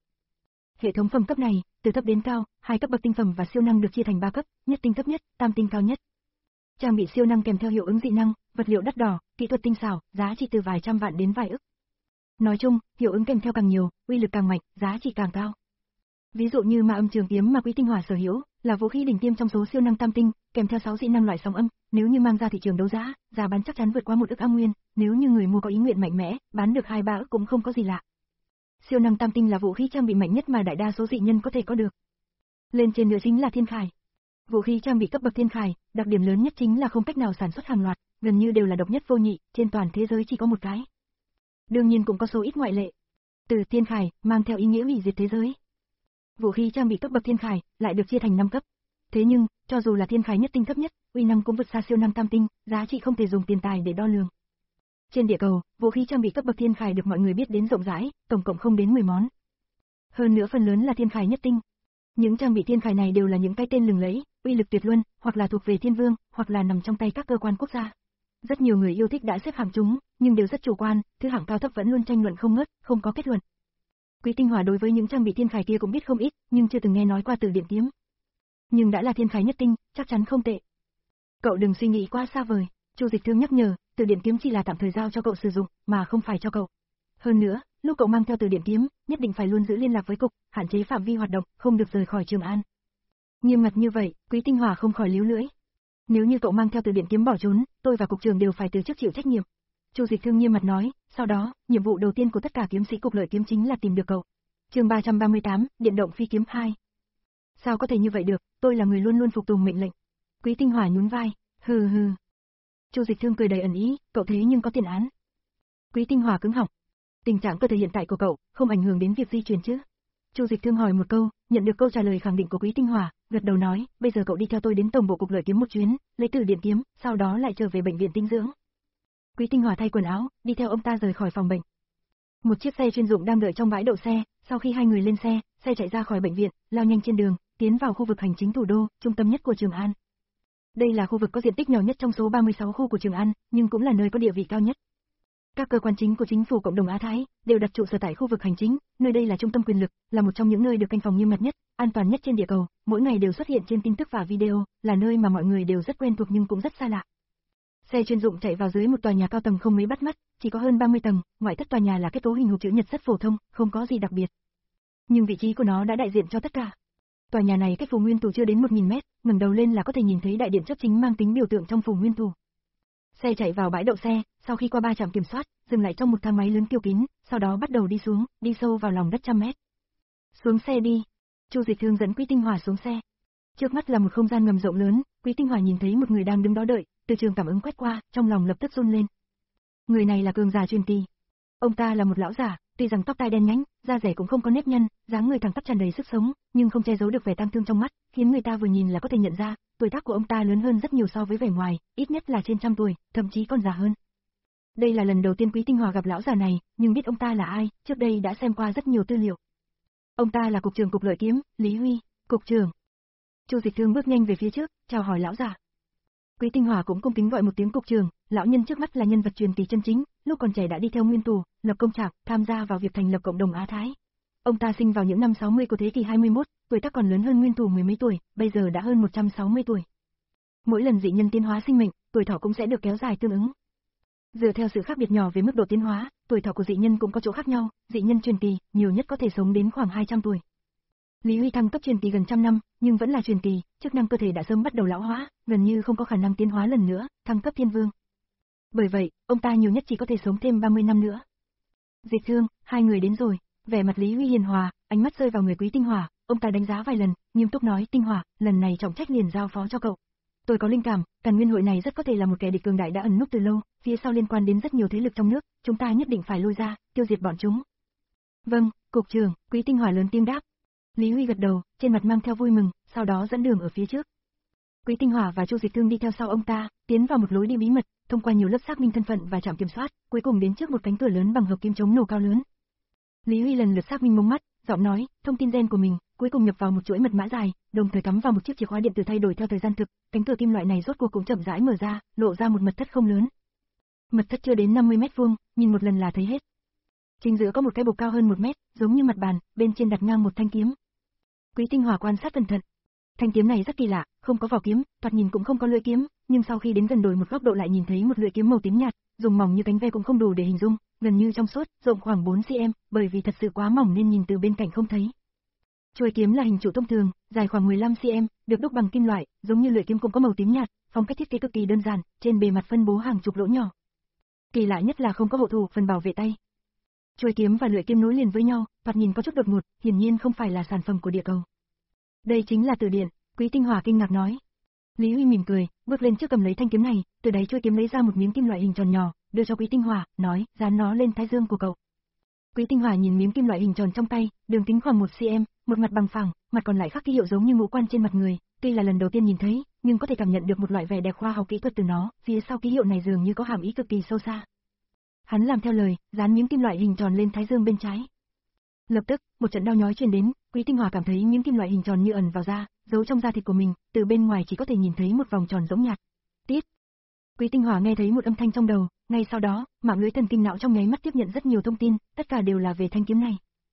Hệ thống phẩm cấp này, từ thấp đến cao, hai cấp bậc tinh phẩm và siêu năng được chia thành ba cấp, nhất tinh thấp nhất, tam tinh cao nhất. Trang bị siêu năng kèm theo hiệu ứng dị năng, vật liệu đắt đỏ, kỹ thuật tinh xảo, giá trị từ vài trăm vạn đến vài ức. Nói chung, hiệu ứng kèm theo càng nhiều, uy lực càng mạnh, giá trị càng cao. Ví dụ như Ma Âm Trường kiếm mà Quý Tinh Hòa sở hữu, là vũ khí đỉnh tiêm trong số siêu năng tam tinh, kèm theo sáu dị năng loại sóng âm, nếu như mang ra thị trường đấu giá, giá bán chắc chắn vượt qua một ức am nguyên, nếu như người mua có ý nguyện mạnh mẽ, bán được hai ba ức cũng không có gì lạ. Siêu năng tam tinh là vũ khí trang bị mạnh nhất mà đại đa số dị nhân có thể có được. Lên trên nữa chính là thiên khải. Vũ khí trang bị cấp bậc thiên khải, đặc điểm lớn nhất chính là không cách nào sản xuất hàng loạt, gần như đều là độc nhất vô nhị, trên toàn thế giới chỉ có một cái. Đương nhiên cũng có số ít ngoại lệ. Từ thiên khải mang theo ý nghĩa hủy diệt thế giới. Vũ khí trang bị cấp bậc thiên khải lại được chia thành năm cấp. Thế nhưng, cho dù là thiên khải nhất tinh thấp nhất, uy năng cũng vượt xa siêu năng tam tinh, giá trị không thể dùng tiền tài để đo lường. Trên địa cầu, vũ khí trang bị cấp bậc thiên khải được mọi người biết đến rộng rãi, tổng cộng không đến mười món. Hơn nữa phần lớn là thiên khải nhất tinh. Những trang bị thiên khải này đều là những cái tên lừng lẫy, uy lực tuyệt luân, hoặc là thuộc về thiên vương, hoặc là nằm trong tay các cơ quan quốc gia. Rất nhiều người yêu thích đã xếp hạng chúng, nhưng đều rất chủ quan, thứ hạng cao thấp vẫn luôn tranh luận không ngớt, không có kết luận. Quý Tinh Hòa đối với những trang bị thiên khải kia cũng biết không ít, nhưng chưa từng nghe nói qua Tử Điện kiếm. Nhưng đã là thiên khải nhất tinh, chắc chắn không tệ. Cậu đừng suy nghĩ quá xa vời, Chu Dịch Thương nhắc nhở, Tử Điện kiếm chỉ là tạm thời giao cho cậu sử dụng, mà không phải cho cậu. Hơn nữa, lúc cậu mang theo Tử Điện kiếm, nhất định phải luôn giữ liên lạc với cục, hạn chế phạm vi hoạt động, không được rời khỏi Trường An. Nghiêm ngặt như vậy, Quý Tinh Hòa không khỏi líu lưỡi. Nếu như cậu mang theo Tử Điện kiếm bỏ trốn, tôi và cục trưởng đều phải từ chức chịu trách nhiệm. Chu Dịch Thương nghiêm mặt nói, sau đó, nhiệm vụ đầu tiên của tất cả kiếm sĩ cục lợi kiếm chính là tìm được cậu. Chương ba trăm ba mươi tám, Điện động phi kiếm hai. Sao có thể như vậy được, tôi là người luôn luôn phục tùng mệnh lệnh. Quý Tinh Hòa nhún vai, hừ hừ. Chu Dịch Thương cười đầy ẩn ý, cậu thế nhưng có tiền án. Quý Tinh Hòa cứng họng. Tình trạng cơ thể hiện tại của cậu không ảnh hưởng đến việc di chuyển chứ? Chu Dịch Thương hỏi một câu, nhận được câu trả lời khẳng định của Quý Tinh Hòa, gật đầu nói, bây giờ cậu đi theo tôi đến tổng bộ cục lợi kiếm một chuyến, lấy Tử Điện kiếm, sau đó lại trở về bệnh viện tinh dưỡng. Quý Tinh Hòa thay quần áo, đi theo ông ta rời khỏi phòng bệnh. Một chiếc xe chuyên dụng đang đợi trong bãi đậu xe, sau khi hai người lên xe, xe chạy ra khỏi bệnh viện, lao nhanh trên đường, tiến vào khu vực hành chính thủ đô, trung tâm nhất của Trường An. Đây là khu vực có diện tích nhỏ nhất trong số ba mươi sáu khu của Trường An, nhưng cũng là nơi có địa vị cao nhất. Các cơ quan chính của chính phủ cộng đồng Á Thái đều đặt trụ sở tại khu vực hành chính, nơi đây là trung tâm quyền lực, là một trong những nơi được canh phòng nghiêm mật nhất, an toàn nhất trên địa cầu, mỗi ngày đều xuất hiện trên tin tức và video, là nơi mà mọi người đều rất quen thuộc nhưng cũng rất xa lạ. Xe chuyên dụng chạy vào dưới một tòa nhà cao tầng không mấy bắt mắt, chỉ có hơn ba mươi tầng, ngoại thất tòa nhà là kết cấu hình hộp chữ nhật rất phổ thông, không có gì đặc biệt. Nhưng vị trí của nó đã đại diện cho tất cả. Tòa nhà này cách Phù Nguyên Tù chưa đến một nghìn mét, ngẩng đầu lên là có thể nhìn thấy đại điện chấp chính mang tính biểu tượng trong Phù Nguyên Tù. Xe chạy vào bãi đậu xe, sau khi qua ba trạm kiểm soát, dừng lại trong một thang máy lớn kiêu kín, sau đó bắt đầu đi xuống, đi sâu vào lòng đất trăm mét. Xuống xe đi. Chu Dịch Thương dẫn Quý Tinh Hòa xuống xe. Trước mắt là một không gian ngầm rộng lớn, Quý Tinh Hòa nhìn thấy một người đang đứng đó đợi, từ trường cảm ứng quét qua, trong lòng lập tức run lên. Người này là cường giả truyền kỳ. Ông ta là một lão giả, tuy rằng tóc tai đen nhánh, da rẻ cũng không có nếp nhăn, dáng người thẳng tắp tràn đầy sức sống, nhưng không che giấu được vẻ tang thương trong mắt, khiến người ta vừa nhìn là có thể nhận ra, tuổi tác của ông ta lớn hơn rất nhiều so với vẻ ngoài, ít nhất là trên trăm tuổi, thậm chí còn già hơn. Đây là lần đầu tiên Quý Tinh Hòa gặp lão già này, nhưng biết ông ta là ai, trước đây đã xem qua rất nhiều tư liệu. Ông ta là cục trưởng cục lợi kiếm, Lý Huy. Cục trưởng. Chu Dịch Thương bước nhanh về phía trước, chào hỏi lão già. Quý Tinh Hòa cũng cung kính gọi một tiếng cục trưởng, lão nhân trước mắt là nhân vật truyền kỳ chân chính, lúc còn trẻ đã đi theo Nguyên Tù, lập công trạng, tham gia vào việc thành lập cộng đồng Á Thái. Ông ta sinh vào những năm sáu mươi của thế kỷ hai mươi mốt, tuổi tác còn lớn hơn Nguyên Tù mười mấy tuổi, bây giờ đã hơn một trăm sáu mươi tuổi. Mỗi lần dị nhân tiến hóa sinh mệnh, tuổi thọ cũng sẽ được kéo dài tương ứng. Dựa theo sự khác biệt nhỏ về mức độ tiến hóa, tuổi thọ của dị nhân cũng có chỗ khác nhau, dị nhân truyền kỳ, nhiều nhất có thể sống đến khoảng hai trăm tuổi. Lý Huy thăng cấp truyền kỳ gần trăm năm, nhưng vẫn là truyền kỳ, chức năng cơ thể đã sớm bắt đầu lão hóa, gần như không có khả năng tiến hóa lần nữa, thăng cấp thiên vương. Bởi vậy, ông ta nhiều nhất chỉ có thể sống thêm ba mươi năm nữa. Dịch Thương, hai người đến rồi, vẻ mặt Lý Huy hiền hòa, ánh mắt rơi vào người Quý Tinh Hòa, ông ta đánh giá vài lần, nghiêm túc nói, Tinh Hòa, lần này trọng trách liền giao phó cho cậu. Tôi có linh cảm, Càn Nguyên hội này rất có thể là một kẻ địch cường đại đã ẩn núp từ lâu, phía sau liên quan đến rất nhiều thế lực trong nước, chúng ta nhất định phải lôi ra, tiêu diệt bọn chúng. Vâng, cục trưởng, Quý Tinh Hòa lớn tiếng đáp. Lý Huy gật đầu, trên mặt mang theo vui mừng, sau đó dẫn đường ở phía trước. Quý Tinh Hòa và Chu Dịch Thương đi theo sau ông ta, tiến vào một lối đi bí mật, thông qua nhiều lớp xác minh thân phận và trạm kiểm soát, cuối cùng đến trước một cánh cửa lớn bằng hợp kim chống nổ cao lớn. Lý Huy lần lượt xác minh mống mắt, giọng nói, thông tin gen của mình, cuối cùng nhập vào một chuỗi mật mã dài, đồng thời cắm vào một chiếc chìa khóa điện tử thay đổi theo thời gian thực, cánh cửa kim loại này rốt cuộc cũng chậm rãi mở ra, lộ ra một mật thất không lớn. Mật thất chưa đến năm mươi mét vuông, nhìn một lần là thấy hết. Chính giữa có một cái bục cao hơn một mét, giống như mặt bàn, bên trên đặt ngang một thanh kiếm. Quý Tinh Hòa quan sát cẩn thận. Thanh kiếm này rất kỳ lạ, không có vỏ kiếm, thoạt nhìn cũng không có lưỡi kiếm, nhưng sau khi đến gần đổi một góc độ lại nhìn thấy một lưỡi kiếm màu tím nhạt, dùng mỏng như cánh ve cũng không đủ để hình dung, gần như trong suốt, rộng khoảng bốn xăng-ti-mét, bởi vì thật sự quá mỏng nên nhìn từ bên cạnh không thấy. Chuôi kiếm là hình trụ thông thường, dài khoảng mười lăm xăng-ti-mét, được đúc bằng kim loại, giống như lưỡi kiếm cũng có màu tím nhạt, phong cách thiết kế cực kỳ đơn giản, trên bề mặt phân bố hàng chục lỗ nhỏ. Kỳ lạ nhất là không có hộ thủ phần bảo vệ tay. Chuôi kiếm và lưỡi kiếm nối liền với nhau, thoạt nhìn có chút đột ngột, hiển nhiên không phải là sản phẩm của địa cầu. Đây chính là từ điển, Quý Tinh Hòa kinh ngạc nói. Lý Huy mỉm cười, bước lên trước cầm lấy thanh kiếm này, từ đáy chuôi kiếm lấy ra một miếng kim loại hình tròn nhỏ, đưa cho Quý Tinh Hòa, nói, dán nó lên thái dương của cậu. Quý Tinh Hòa nhìn miếng kim loại hình tròn trong tay, đường kính khoảng một xăng-ti-mét, một mặt bằng phẳng, mặt còn lại khắc ký hiệu giống như ngũ quan trên mặt người, tuy là lần đầu tiên nhìn thấy, nhưng có thể cảm nhận được một loại vẻ đẹp khoa học kỹ thuật từ nó, phía sau ký hiệu này dường như có hàm ý cực kỳ sâu xa. Hắn làm theo lời, dán miếng kim loại hình tròn lên thái dương bên trái. Lập tức, một trận đau nhói truyền đến, Quý Tinh Hòa cảm thấy miếng kim loại hình tròn như ẩn vào da, giấu trong da thịt của mình, từ bên ngoài chỉ có thể nhìn thấy một vòng tròn giống nhạt. Tít. Quý Tinh Hòa nghe thấy một âm thanh trong đầu, ngay sau đó, mạng lưới thần kinh não trong nháy mắt tiếp nhận rất nhiều thông tin, tất cả đều là về thanh kiếm này.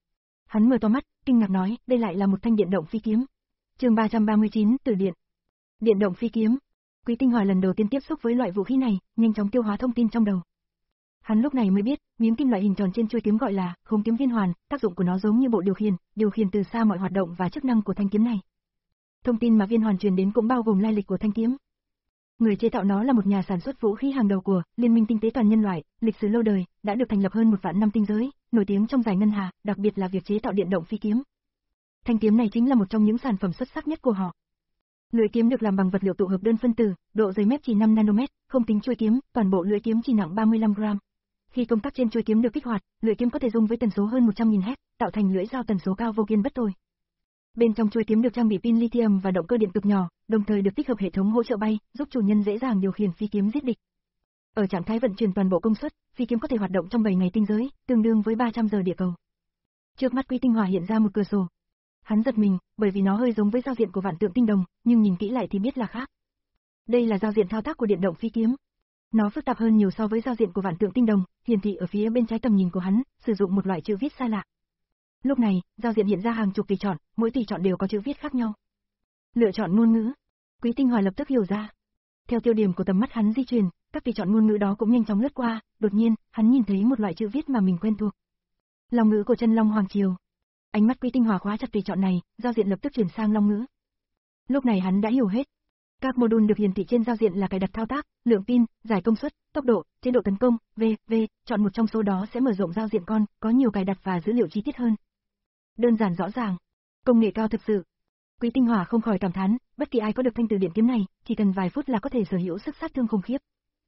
Hắn mở to mắt, kinh ngạc nói, đây lại là một thanh điện động phi kiếm. Chương ba trăm ba mươi chín, từ điện. Điện động phi kiếm. Quý Tinh Hòa lần đầu tiên tiếp xúc với loại vũ khí này, nhanh chóng tiêu hóa thông tin trong đầu. Hắn lúc này mới biết, miếng kim loại hình tròn trên chuôi kiếm gọi là khống kiếm viên hoàn, tác dụng của nó giống như bộ điều khiển, điều khiển từ xa mọi hoạt động và chức năng của thanh kiếm này. Thông tin mà viên hoàn truyền đến cũng bao gồm lai lịch của thanh kiếm. Người chế tạo nó là một nhà sản xuất vũ khí hàng đầu của Liên minh Tinh tế toàn nhân loại, lịch sử lâu đời, đã được thành lập hơn một vạn năm tinh giới, nổi tiếng trong giải ngân hà, đặc biệt là việc chế tạo điện động phi kiếm. Thanh kiếm này chính là một trong những sản phẩm xuất sắc nhất của họ. Lưỡi kiếm được làm bằng vật liệu tụ hợp đơn phân tử, độ dày mép chỉ năm nanomet, không tính chuôi kiếm, toàn bộ lưỡi kiếm chỉ nặng ba mươi lăm gam. Khi công tắc trên chuôi kiếm được kích hoạt, lưỡi kiếm có thể dung với tần số hơn một trăm nghìn héc, tạo thành lưỡi dao tần số cao vô kiên bất tồi. Bên trong chuôi kiếm được trang bị pin lithium và động cơ điện cực nhỏ, đồng thời được tích hợp hệ thống hỗ trợ bay, giúp chủ nhân dễ dàng điều khiển phi kiếm giết địch. Ở trạng thái vận chuyển toàn bộ công suất, phi kiếm có thể hoạt động trong bảy ngày tinh giới, tương đương với ba trăm giờ địa cầu. Trước mắt Quý Tinh Hòa hiện ra một cửa sổ. Hắn giật mình, bởi vì nó hơi giống với giao diện của Vạn Tượng Tinh Đồng, nhưng nhìn kỹ lại thì biết là khác. Đây là giao diện thao tác của điện động phi kiếm. Nó phức tạp hơn nhiều so với giao diện của Vạn Tượng Tinh Đồng, hiển thị ở phía bên trái tầm nhìn của hắn, sử dụng một loại chữ viết xa lạ. Lúc này, giao diện hiện ra hàng chục tùy chọn, mỗi tùy chọn đều có chữ viết khác nhau. Lựa chọn ngôn ngữ. Quý Tinh Hòa lập tức hiểu ra. Theo tiêu điểm của tầm mắt hắn di chuyển, các tùy chọn ngôn ngữ đó cũng nhanh chóng lướt qua, đột nhiên, hắn nhìn thấy một loại chữ viết mà mình quen thuộc. Long ngữ của Chân Long Hoàng Triều. Ánh mắt Quý Tinh Hòa khóa chặt tùy chọn này, giao diện lập tức chuyển sang long ngữ. Lúc này hắn đã hiểu hết. Các module được hiển thị trên giao diện là cài đặt thao tác, lượng pin, giải công suất, tốc độ, chế độ tấn công, vân vân, chọn một trong số đó sẽ mở rộng giao diện con, có nhiều cài đặt và dữ liệu chi tiết hơn. Đơn giản rõ ràng, công nghệ cao thực sự. Quý Tinh Hỏa không khỏi cảm thán, bất kỳ ai có được thanh từ điện kiếm này, chỉ cần vài phút là có thể sở hữu sức sát thương khủng khiếp.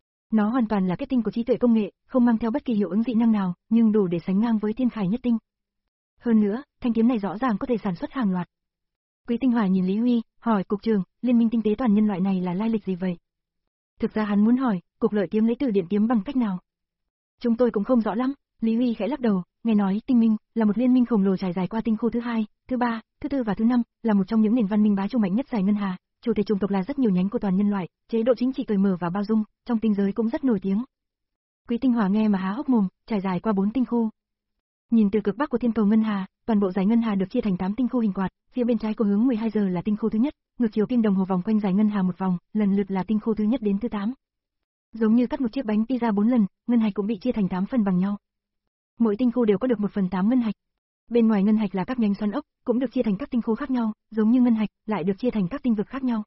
Nó hoàn toàn là kết tinh của trí tuệ công nghệ, không mang theo bất kỳ hiệu ứng dị năng nào, nhưng đủ để sánh ngang với thiên khải nhất tinh. Hơn nữa, thanh kiếm này rõ ràng có thể sản xuất hàng loạt. Quý Tinh Hỏa nhìn Lý Huy, hỏi cục trưởng, Liên minh tinh tế toàn nhân loại này là lai lịch gì vậy? Thực ra hắn muốn hỏi, cục lợi kiếm lấy từ điện kiếm bằng cách nào? Chúng tôi cũng không rõ lắm, Lý Huy khẽ lắc đầu, nghe nói tinh minh là một liên minh khổng lồ trải dài qua tinh khu thứ hai, thứ ba, thứ tư và thứ năm, là một trong những nền văn minh bá chủ mạnh nhất giải ngân hà, chủ thể chủng tộc là rất nhiều nhánh của toàn nhân loại, chế độ chính trị cởi mở và bao dung, trong tinh giới cũng rất nổi tiếng. Quý Tinh Hỏa nghe mà há hốc mồm, trải dài qua bốn tinh khu. Nhìn từ cực bắc của thiên cầu ngân hà, toàn bộ giải ngân hà được chia thành tám tinh khu hình quạt, phía bên trái của hướng mười hai giờ là tinh khu thứ nhất, ngược chiều kim đồng hồ vòng quanh giải ngân hà một vòng, lần lượt là tinh khu thứ nhất đến thứ tám. Giống như cắt một chiếc bánh pizza bốn lần, ngân hạch cũng bị chia thành tám phần bằng nhau. Mỗi tinh khu đều có được một phần tám ngân hạch. Bên ngoài ngân hạch là các nhánh xoắn ốc, cũng được chia thành các tinh khu khác nhau, giống như ngân hạch, lại được chia thành các tinh vực khác nhau.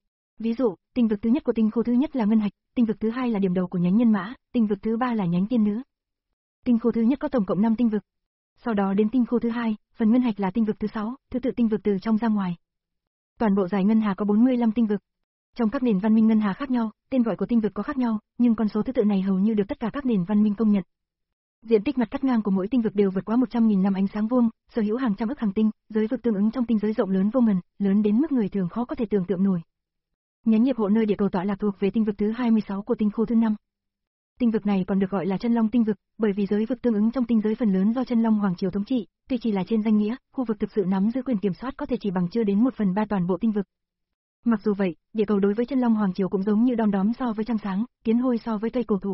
Ví dụ, tinh vực thứ nhất của tinh khu thứ nhất là ngân hạch, tinh vực thứ hai là điểm đầu của nhánh nhân mã, tinh vực thứ ba là nhánh tiên nữ. Tinh khu thứ nhất có tổng cộng năm tinh vực. Sau đó đến tinh khu thứ hai, phần ngân hạch là tinh vực thứ sáu, thứ tự tinh vực từ trong ra ngoài. Toàn bộ giải ngân hà có bốn mươi lăm tinh vực. Trong các nền văn minh ngân hà khác nhau, tên gọi của tinh vực có khác nhau, nhưng con số thứ tự này hầu như được tất cả các nền văn minh công nhận. Diện tích mặt cắt ngang của mỗi tinh vực đều vượt quá một trăm nghìn năm ánh sáng vuông, sở hữu hàng trăm ức hành tinh, giới vực tương ứng trong tinh giới rộng lớn vô ngần, lớn đến mức người thường khó có thể tưởng tượng nổi. Nhánh nghiệp hộ nơi địa cầu tọa lạc thuộc về tinh vực thứ hai mươi sáu của tinh khu thứ năm. Tinh vực này còn được gọi là Chân Long tinh vực, bởi vì giới vực tương ứng trong tinh giới phần lớn do Chân Long hoàng triều thống trị, tuy chỉ là trên danh nghĩa, khu vực thực sự nắm giữ quyền kiểm soát có thể chỉ bằng chưa đến một phần ba toàn bộ tinh vực. Mặc dù vậy, địa cầu đối với Chân Long hoàng triều cũng giống như đom đóm so với trăng sáng, kiến hôi so với cây cổ thụ.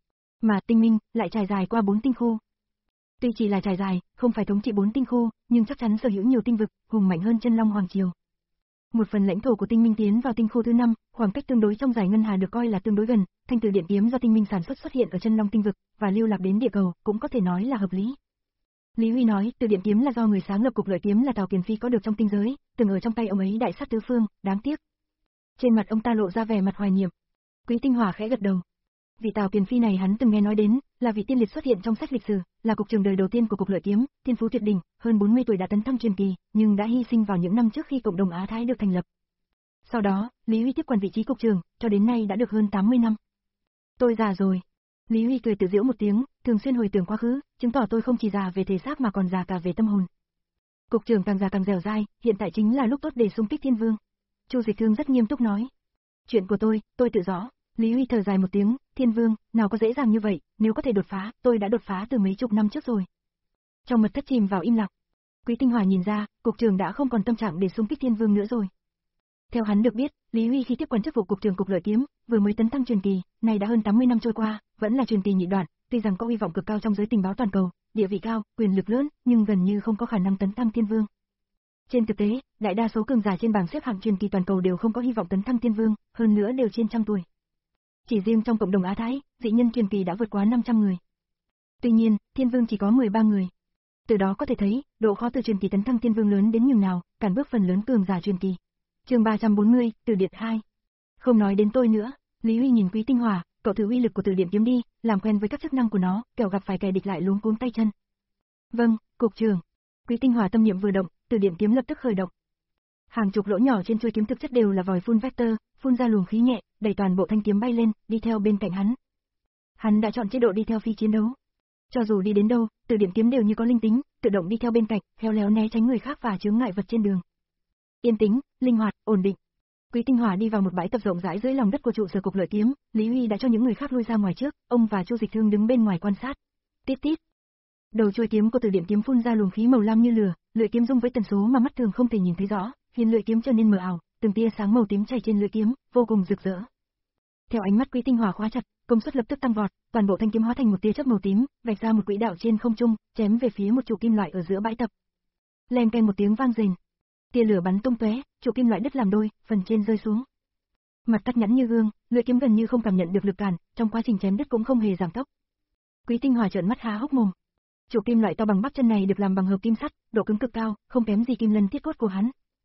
Mà tinh minh lại trải dài qua bốn tinh khu. Tuy chỉ là trải dài, không phải thống trị bốn tinh khu, nhưng chắc chắn sở hữu nhiều tinh vực, hùng mạnh hơn Chân Long hoàng triều. Một phần lãnh thổ của tinh minh tiến vào tinh khu thứ năm, khoảng cách tương đối trong giải ngân hà được coi là tương đối gần, thanh từ điện kiếm do tinh minh sản xuất xuất hiện ở Chân Long tinh vực và lưu lạc đến địa cầu, cũng có thể nói là hợp lý. Lý Huy nói, từ điện kiếm là do người sáng lập cục lợi kiếm là Tào Kiền Phi có được trong tinh giới, từng ở trong tay ông ấy đại sát tứ phương, đáng tiếc. Trên mặt ông ta lộ ra vẻ mặt hoài niệm. Quý Tinh Hỏa khẽ gật đầu. Vị Tào Kiền Phi này hắn từng nghe nói đến, là vị tiên liệt xuất hiện trong sách lịch sử, là cục trưởng đời đầu tiên của cục lợi kiếm, thiên phú tuyệt đỉnh, hơn bốn mươi tuổi đã tấn thăng truyền kỳ, nhưng đã hy sinh vào những năm trước khi cộng đồng Á Thái được thành lập. Sau đó, Lý Huy tiếp quản vị trí cục trưởng, cho đến nay đã được hơn tám mươi năm. Tôi già rồi. Lý Huy cười tự giễu một tiếng, thường xuyên hồi tưởng quá khứ, chứng tỏ tôi không chỉ già về thể xác mà còn già cả về tâm hồn. Cục trưởng càng già càng dẻo dai, hiện tại chính là lúc tốt để xung kích thiên vương. Chu Dịch Thương rất nghiêm túc nói. Chuyện của tôi, tôi tự rõ. Lý Huy thở dài một tiếng, thiên vương, nào có dễ dàng như vậy, nếu có thể đột phá, tôi đã đột phá từ mấy chục năm trước rồi. Trong mật thất chìm vào im lặng. Quý Tinh Hỏa nhìn ra, cục trưởng đã không còn tâm trạng để xung kích thiên vương nữa rồi. Theo hắn được biết, Lý Huy khi tiếp quản chức vụ cục trưởng cục lợi kiếm, vừa mới tấn thăng truyền kỳ, nay đã hơn tám mươi năm trôi qua, vẫn là truyền kỳ nhị đoạn, tuy rằng có hy vọng cực cao trong giới tình báo toàn cầu, địa vị cao, quyền lực lớn, nhưng gần như không có khả năng tấn thăng thiên vương. Trên thực tế, đại đa số cường giả trên bảng xếp hạng truyền kỳ toàn cầu đều không có hy vọng tấn thăng thiên vương, hơn nữa đều trên trăm tuổi. Chỉ riêng trong cộng đồng Á Thái, dị nhân truyền kỳ đã vượt quá năm trăm người. Tuy nhiên, thiên vương chỉ có mười ba người. Từ đó có thể thấy, độ khó từ truyền kỳ tấn thăng thiên vương lớn đến nhường nào, cản bước phần lớn cường giả truyền kỳ. Chương ba trăm bốn mươi, Từ Điện hai. Không nói đến tôi nữa, Lý Huy nhìn Quý Tinh Hỏa, cậu thử uy lực của Từ Điện kiếm đi, làm quen với các chức năng của nó, kẻo gặp phải kẻ địch lại luống cuống tay chân. Vâng, cục trưởng. Quý Tinh Hỏa tâm niệm vừa động, Từ Điện kiếm lập tức khởi động. Hàng chục lỗ nhỏ trên chuôi kiếm thực chất đều là vòi phun vector, phun ra luồng khí nhẹ, đẩy toàn bộ thanh kiếm bay lên, đi theo bên cạnh hắn. Hắn đã chọn chế độ đi theo phi chiến đấu. Cho dù đi đến đâu, Từ Điện kiếm đều như có linh tính, tự động đi theo bên cạnh, khéo léo né tránh người khác và chướng ngại vật trên đường. Yên tĩnh, linh hoạt, ổn định. Quý Tinh Hỏa đi vào một bãi tập rộng rãi dưới lòng đất của trụ sở cục lợi kiếm, Lý Huy đã cho những người khác lui ra ngoài trước, ông và Chu Dịch Thương đứng bên ngoài quan sát. Tít tít. Đầu chuôi kiếm của Từ Điện kiếm phun ra luồng khí màu lam như lửa, lưỡi kiếm rung với tần số mà mắt thường không thể nhìn thấy rõ, khiến lưỡi kiếm trở nên mờ ảo, từng tia sáng màu tím chảy trên lưỡi kiếm, vô cùng rực rỡ. Theo ánh mắt Quý Tinh Hỏa khóa chặt, công suất lập tức tăng vọt, toàn bộ thanh kiếm hóa thành một tia chớp màu tím, vạch ra một quỹ đạo trên không trung, chém về phía một trụ kim loại ở giữa bãi tập. Leng keng một tiếng vang rền. Tia lửa bắn tung tóe, trụ kim loại đứt làm đôi, phần trên rơi xuống. Mặt cắt nhẵn như gương, lưỡi kiếm gần như không cảm nhận được lực cản, trong quá trình chém đứt cũng không hề giảm tốc. Quý Tinh Hỏa trợn mắt há hốc mồm. Trụ kim loại to bằng bắp chân này được làm bằng hợp kim sắt, độ cứng cực cao, không kém gì kim lân thiết cốt của hắn.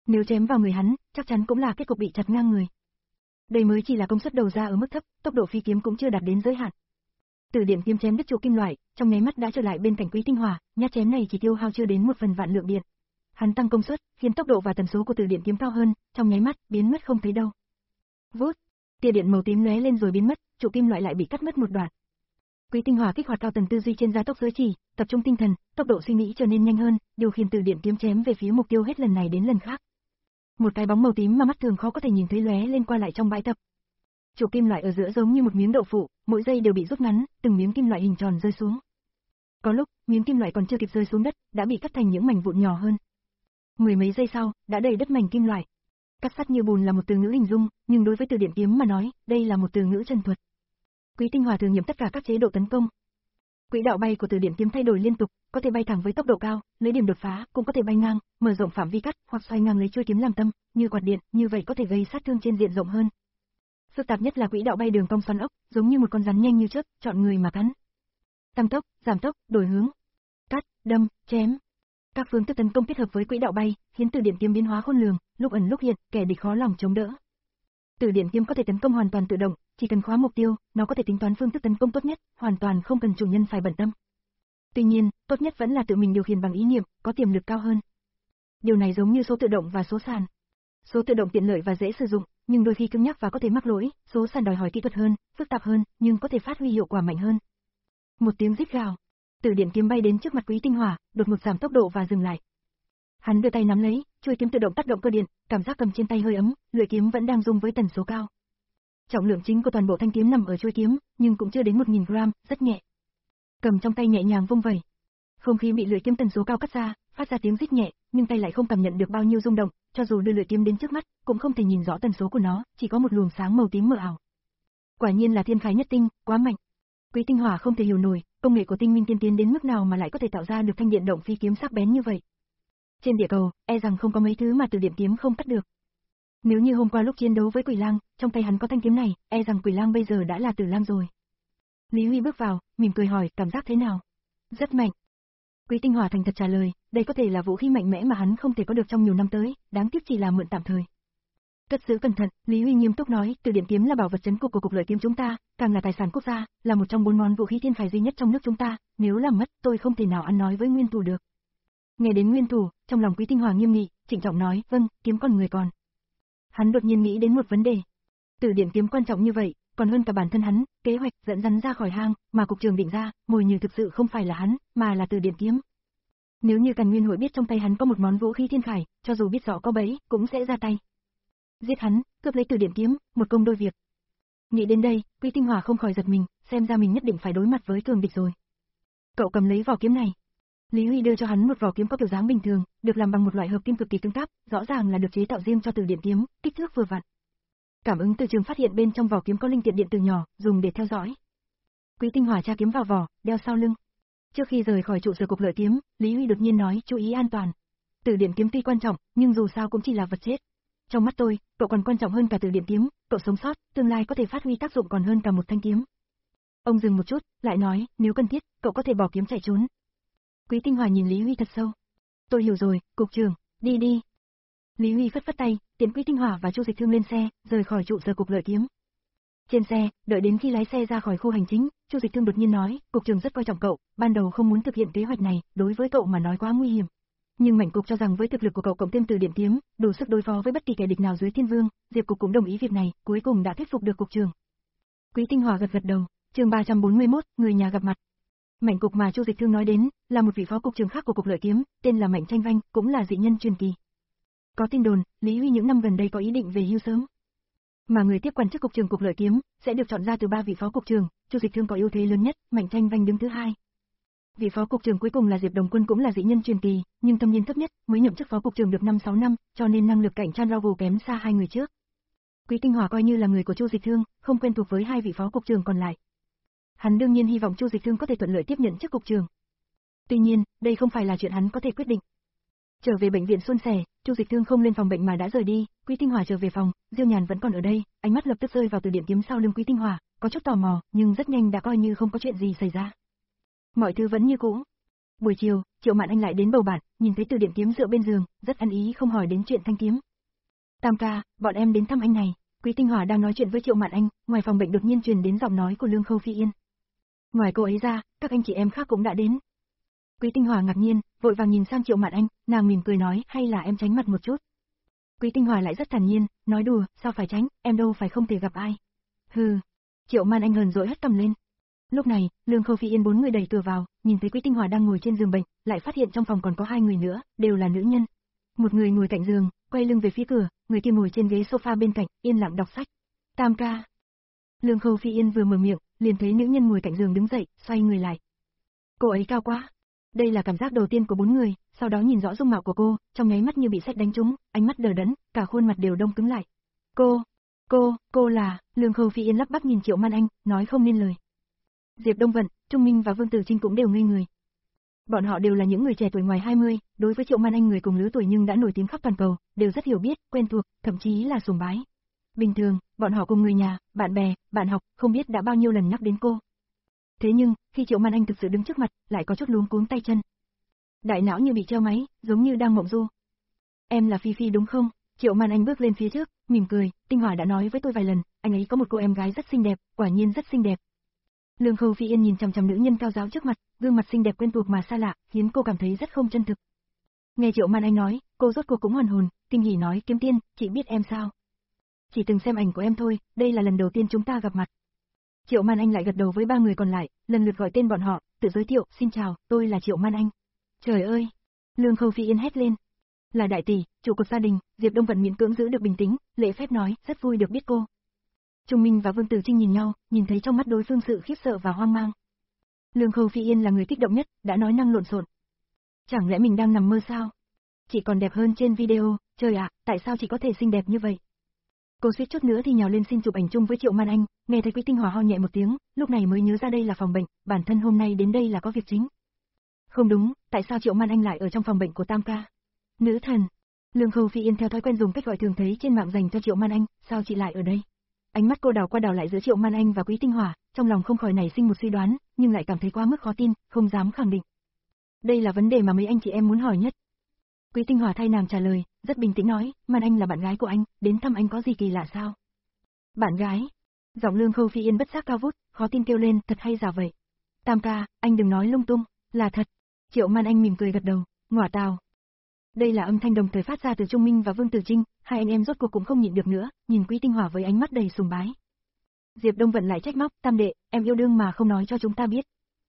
Nếu chém vào người hắn, chắc chắn cũng là kết cục bị chặt ngang người. Đây mới chỉ là công suất đầu ra ở mức thấp, tốc độ phi kiếm cũng chưa đạt đến giới hạn. Từ điểm kiếm chém đứt trụ kim loại, trong nháy mắt đã trở lại bên cạnh Quý Tinh Hỏa, nhát chém này chỉ tiêu hao chưa đến một phần vạn lượng điện. Hắn tăng công suất, khiến tốc độ và tần số của từ điện kiếm cao hơn, trong nháy mắt biến mất không thấy đâu. Vút, tia điện màu tím lóe lên rồi biến mất, trụ kim loại lại bị cắt mất một đoạn. Quý Tinh Hỏa kích hoạt cao tần tư duy trên gia tốc giới chỉ, tập trung tinh thần, tốc độ suy nghĩ trở nên nhanh hơn, điều khiển từ điện kiếm chém về phía mục tiêu hết lần này đến lần khác. Một cái bóng màu tím mà mắt thường khó có thể nhìn thấy lóe lên qua lại trong bãi tập. Trụ kim loại ở giữa giống như một miếng đậu phụ, mỗi giây đều bị rút ngắn, từng miếng kim loại hình tròn rơi xuống. Có lúc, miếng kim loại còn chưa kịp rơi xuống đất, đã bị cắt thành những mảnh vụn nhỏ hơn. Mười mấy giây sau, đã đầy đất mảnh kim loại. Cắt sắt như bùn là một từ ngữ hình dung, nhưng đối với từ điện kiếm mà nói, đây là một từ ngữ trần thuật. Quý Tinh Hỏa thường nhiệm tất cả các chế độ tấn công. Quỹ đạo bay của từ điện kiếm thay đổi liên tục, có thể bay thẳng với tốc độ cao, lấy điểm đột phá, cũng có thể bay ngang, mở rộng phạm vi cắt, hoặc xoay ngang lấy chuôi kiếm làm tâm, như quạt điện, như vậy có thể gây sát thương trên diện rộng hơn. Phức tạp nhất là quỹ đạo bay đường cong xoắn ốc, giống như một con rắn nhanh như chớp, chọn người mà cắn. Tăng tốc, giảm tốc, đổi hướng, cắt, đâm, chém. Các phương thức tấn công kết hợp với quỹ đạo bay, khiến từ điện kiếm biến hóa khôn lường, lúc ẩn lúc hiện, kẻ địch khó lòng chống đỡ. Từ điện kiếm có thể tấn công hoàn toàn tự động, chỉ cần khóa mục tiêu, nó có thể tính toán phương thức tấn công tốt nhất, hoàn toàn không cần chủ nhân phải bận tâm. Tuy nhiên, tốt nhất vẫn là tự mình điều khiển bằng ý niệm, có tiềm lực cao hơn. Điều này giống như số tự động và số sàn. Số tự động tiện lợi và dễ sử dụng, nhưng đôi khi cứng nhắc và có thể mắc lỗi, số sàn đòi hỏi kỹ thuật hơn, phức tạp hơn, nhưng có thể phát huy hiệu quả mạnh hơn. Một tiếng rít gào, từ điện kiếm bay đến trước mặt Quý Tinh Hỏa, đột ngột giảm tốc độ và dừng lại. Hắn đưa tay nắm lấy, chuôi kiếm tự động tác động cơ điện, cảm giác cầm trên tay hơi ấm, lưỡi kiếm vẫn đang rung với tần số cao. Trọng lượng chính của toàn bộ thanh kiếm nằm ở chuôi kiếm, nhưng cũng chưa đến một nghìn gram, rất nhẹ. Cầm trong tay nhẹ nhàng vung vẩy. Không khí bị lưỡi kiếm tần số cao cắt ra, phát ra tiếng rít nhẹ, nhưng tay lại không cảm nhận được bao nhiêu rung động, cho dù đưa lưỡi kiếm đến trước mắt, cũng không thể nhìn rõ tần số của nó, chỉ có một luồng sáng màu tím mờ ảo. Quả nhiên là thiên khải nhất tinh, quá mạnh. Quý Tinh Hỏa không thể hiểu nổi, công nghệ của tinh minh tiên tiến đến mức nào mà lại có thể tạo ra được thanh điện động phi kiếm sắc bén như vậy. Trên địa cầu, e rằng không có mấy thứ mà từ điện kiếm không cắt được. Nếu như hôm qua lúc chiến đấu với Quỷ Lang, trong tay hắn có thanh kiếm này, e rằng Quỷ Lang bây giờ đã là Tử Lang rồi. Lý Huy bước vào, mỉm cười hỏi, cảm giác thế nào? Rất mạnh. Quý Tinh Hỏa thành thật trả lời, đây có thể là vũ khí mạnh mẽ mà hắn không thể có được trong nhiều năm tới, đáng tiếc chỉ là mượn tạm thời. Cất giữ cẩn thận, Lý Huy nghiêm túc nói, từ điện kiếm là bảo vật trấn cục của cục lợi kiếm chúng ta, càng là tài sản quốc gia, là một trong bốn món vũ khí thiên khải duy nhất trong nước chúng ta, nếu làm mất, tôi không thể nào ăn nói với nguyên thủ được. Nghe đến nguyên thủ, trong lòng Quý Tinh Hỏa nghiêm nghị, trịnh trọng nói, vâng, kiếm còn người còn. Hắn đột nhiên nghĩ đến một vấn đề. Từ điện kiếm quan trọng như vậy, còn hơn cả bản thân hắn, kế hoạch dẫn hắn ra khỏi hang, mà cục trưởng định ra, mồi nhử thực sự không phải là hắn, mà là từ điện kiếm. Nếu như Càn Nguyên Hội biết trong tay hắn có một món vũ khí thiên khải, cho dù biết rõ có bẫy, cũng sẽ ra tay. Giết hắn, cướp lấy từ điện kiếm, một công đôi việc. Nghĩ đến đây, Quý Tinh Hỏa không khỏi giật mình, xem ra mình nhất định phải đối mặt với cường địch rồi. Cậu cầm lấy vỏ kiếm này. Lý Huy đưa cho hắn một vỏ kiếm có kiểu dáng bình thường, được làm bằng một loại hợp kim cực kỳ cứng cáp, rõ ràng là được chế tạo riêng cho từ điện kiếm, kích thước vừa vặn. Cảm ứng từ trường phát hiện bên trong vỏ kiếm có linh kiện điện tử nhỏ, dùng để theo dõi. Quý Tinh Hỏa tra kiếm vào vỏ, đeo sau lưng. Trước khi rời khỏi trụ sở cục lợi kiếm, Lý Huy đột nhiên nói, chú ý an toàn. Từ điện kiếm tuy quan trọng, nhưng dù sao cũng chỉ là vật chết. Trong mắt tôi, cậu còn quan trọng hơn cả từ điện kiếm, cậu sống sót, tương lai có thể phát huy tác dụng còn hơn cả một thanh kiếm. Ông dừng một chút, lại nói, nếu cần thiết, cậu có thể bỏ kiếm chạy trốn. Quý Tinh Hỏa nhìn Lý Huy thật sâu. Tôi hiểu rồi, cục trưởng, đi đi. Lý Huy phất phất tay, tiễn Quý Tinh Hỏa và Chu Dịch Thương lên xe, rời khỏi trụ sở cục lợi kiếm. Trên xe, đợi đến khi lái xe ra khỏi khu hành chính, Chu Dịch Thương đột nhiên nói, cục trưởng rất coi trọng cậu, ban đầu không muốn thực hiện kế hoạch này, đối với cậu mà nói quá nguy hiểm. Nhưng mảnh cục cho rằng với thực lực của cậu cộng thêm từ điện kiếm, đủ sức đối phó với bất kỳ kẻ địch nào dưới Thiên Vương, Diệp cục cũng đồng ý việc này, cuối cùng đã thuyết phục được cục trưởng. Quý Tinh Hỏa gật gật đầu, chương ba trăm bốn mươi mốt, người nhà gặp mặt. Mảnh cục mà Chu Dịch Thương nói đến, là một vị phó cục trưởng khác của cục lợi kiếm, tên là Mạnh Tranh Vanh, cũng là dị nhân truyền kỳ. Có tin đồn, Lý Huy những năm gần đây có ý định về hưu sớm. Mà người tiếp quản chức cục trưởng cục lợi kiếm sẽ được chọn ra từ ba vị phó cục trưởng, Chu Dịch Thương có ưu thế lớn nhất, Mạnh Tranh Vanh đứng thứ hai. Vị phó cục trưởng cuối cùng là Diệp Đồng Quân cũng là dị nhân truyền kỳ, nhưng thâm niên thấp nhất, mới nhậm chức phó cục trưởng được năm sáu năm, cho nên năng lực cạnh tranh rival kém xa hai người trước. Quý Tinh Hỏa coi như là người của Chu Dịch Thương, không quen thuộc với hai vị phó cục trưởng còn lại. Hắn đương nhiên hy vọng Chu Dịch Thương có thể thuận lợi tiếp nhận chức cục trưởng. Tuy nhiên, đây không phải là chuyện hắn có thể quyết định. Trở về bệnh viện suôn sẻ, Chu Dịch Thương không lên phòng bệnh mà đã rời đi, Quý Tinh Hỏa trở về phòng, Diêu Nhàn vẫn còn ở đây, ánh mắt lập tức rơi vào từ điện kiếm sau lưng Quý Tinh Hỏa, có chút tò mò, nhưng rất nhanh đã coi như không có chuyện gì xảy ra. Mọi thứ vẫn như cũ. Buổi chiều, Triệu Mạn Anh lại đến bầu bạn, nhìn thấy Từ Điện Kiếm dựa bên giường, rất ăn ý không hỏi đến chuyện thanh kiếm. Tam ca, bọn em đến thăm anh này. Quý Tinh Hỏa đang nói chuyện với Triệu Mạn Anh, ngoài phòng bệnh đột nhiên truyền đến giọng nói của Lương Khâu Phi Yên. Ngoài cô ấy ra, các anh chị em khác cũng đã đến. Quý Tinh Hỏa ngạc nhiên, vội vàng nhìn sang Triệu Mạn Anh, nàng mỉm cười nói, hay là em tránh mặt một chút. Quý Tinh Hỏa lại rất thản nhiên, nói đùa, sao phải tránh, em đâu phải không thể gặp ai. Hừ. Triệu Mạn Anh hờn dỗi hất cằm lên. Lúc này, Lương Khâu Phi Yên bốn người đẩy cửa vào, nhìn thấy Quý Tinh Hỏa đang ngồi trên giường bệnh, lại phát hiện trong phòng còn có hai người nữa, đều là nữ nhân. Một người ngồi cạnh giường, quay lưng về phía cửa, người kia ngồi trên ghế sofa bên cạnh, yên lặng đọc sách. Tam ca. Lương Khâu Phi Yên vừa mở miệng, liền thấy nữ nhân ngồi cạnh giường đứng dậy, xoay người lại. Cô ấy cao quá. Đây là cảm giác đầu tiên của bốn người, sau đó nhìn rõ dung mạo của cô, trong nháy mắt như bị sét đánh trúng, ánh mắt đờ đẫn, cả khuôn mặt đều đông cứng lại. Cô, cô, cô là, Lương Khâu Phi Yên lắp bắp nhìn Triệu Mạn Anh, nói không nên lời. Diệp Đông Vận, Trung Minh và Vương Tử Trinh cũng đều ngây người. Bọn họ đều là những người trẻ tuổi ngoài hai mươi, đối với Triệu Mạn Anh người cùng lứa tuổi nhưng đã nổi tiếng khắp toàn cầu, đều rất hiểu biết, quen thuộc, thậm chí là sùng bái. Bình thường, bọn họ cùng người nhà, bạn bè, bạn học, không biết đã bao nhiêu lần nhắc đến cô. Thế nhưng, khi Triệu Mạn Anh thực sự đứng trước mặt, lại có chút luống cuống tay chân. Đại não như bị treo máy, giống như đang mộng du. Em là Phi Phi đúng không? Triệu Mạn Anh bước lên phía trước, mỉm cười, Tinh Hỏa đã nói với tôi vài lần, anh ấy có một cô em gái rất xinh đẹp, quả nhiên rất xinh đẹp. Lương Khâu Phi Yên nhìn chằm chằm nữ nhân cao giáo trước mặt, gương mặt xinh đẹp quen thuộc mà xa lạ, khiến cô cảm thấy rất không chân thực. Nghe Triệu Mạn Anh nói, cô rốt cuộc cũng hoàn hồn, kinh hỉ nói, Kiếm Tiên, chị biết em sao? Chỉ từng xem ảnh của em thôi, đây là lần đầu tiên chúng ta gặp mặt. Triệu Mạn Anh lại gật đầu với ba người còn lại, lần lượt gọi tên bọn họ, tự giới thiệu, xin chào, tôi là Triệu Mạn Anh. Trời ơi! Lương Khâu Phi Yên hét lên. Là đại tỷ, trụ cột gia đình, Diệp Đông Vận miễn cưỡng giữ được bình tĩnh, lễ phép nói, rất vui được biết cô. Trung Minh và Vương Tử Trinh nhìn nhau, nhìn thấy trong mắt đối phương sự khiếp sợ và hoang mang. Lương Khâu Phi Yên là người kích động nhất, đã nói năng lộn xộn. Chẳng lẽ mình đang nằm mơ sao? Chị còn đẹp hơn trên video, trời ạ, tại sao chị có thể xinh đẹp như vậy? Cô suýt chút nữa thì nhào lên xin chụp ảnh chung với Triệu Mạn Anh, nghe thấy Quý Tinh Hỏa ho nhẹ một tiếng, lúc này mới nhớ ra đây là phòng bệnh, bản thân hôm nay đến đây là có việc chính. Không đúng, tại sao Triệu Mạn Anh lại ở trong phòng bệnh của Tam ca? Nữ thần. Lương Khâu Phi Yên theo thói quen dùng cách gọi thường thấy trên mạng dành cho Triệu Mạn Anh, sao chị lại ở đây? Ánh mắt cô đảo qua đảo lại giữa Triệu Mạn Anh và Quý Tinh Hỏa, trong lòng không khỏi nảy sinh một suy đoán, nhưng lại cảm thấy quá mức khó tin, không dám khẳng định. Đây là vấn đề mà mấy anh chị em muốn hỏi nhất. Quý Tinh Hỏa thay nàng trả lời, rất bình tĩnh nói, Mạn Anh là bạn gái của anh, đến thăm anh có gì kỳ lạ sao? Bạn gái? Giọng Lương Khâu Phi Yên bất giác cao vút, khó tin kêu lên, thật hay giả vậy? Tam ca, anh đừng nói lung tung, là thật. Triệu Mạn Anh mỉm cười gật đầu, ngỏa tào. Đây là âm thanh đồng thời phát ra từ Trung Minh và Vương Tử Trinh, hai anh em rốt cuộc cũng không nhịn được nữa, nhìn Quý Tinh Hỏa với ánh mắt đầy sùng bái. Diệp Đông Vận lại trách móc, Tam đệ, em yêu đương mà không nói cho chúng ta biết.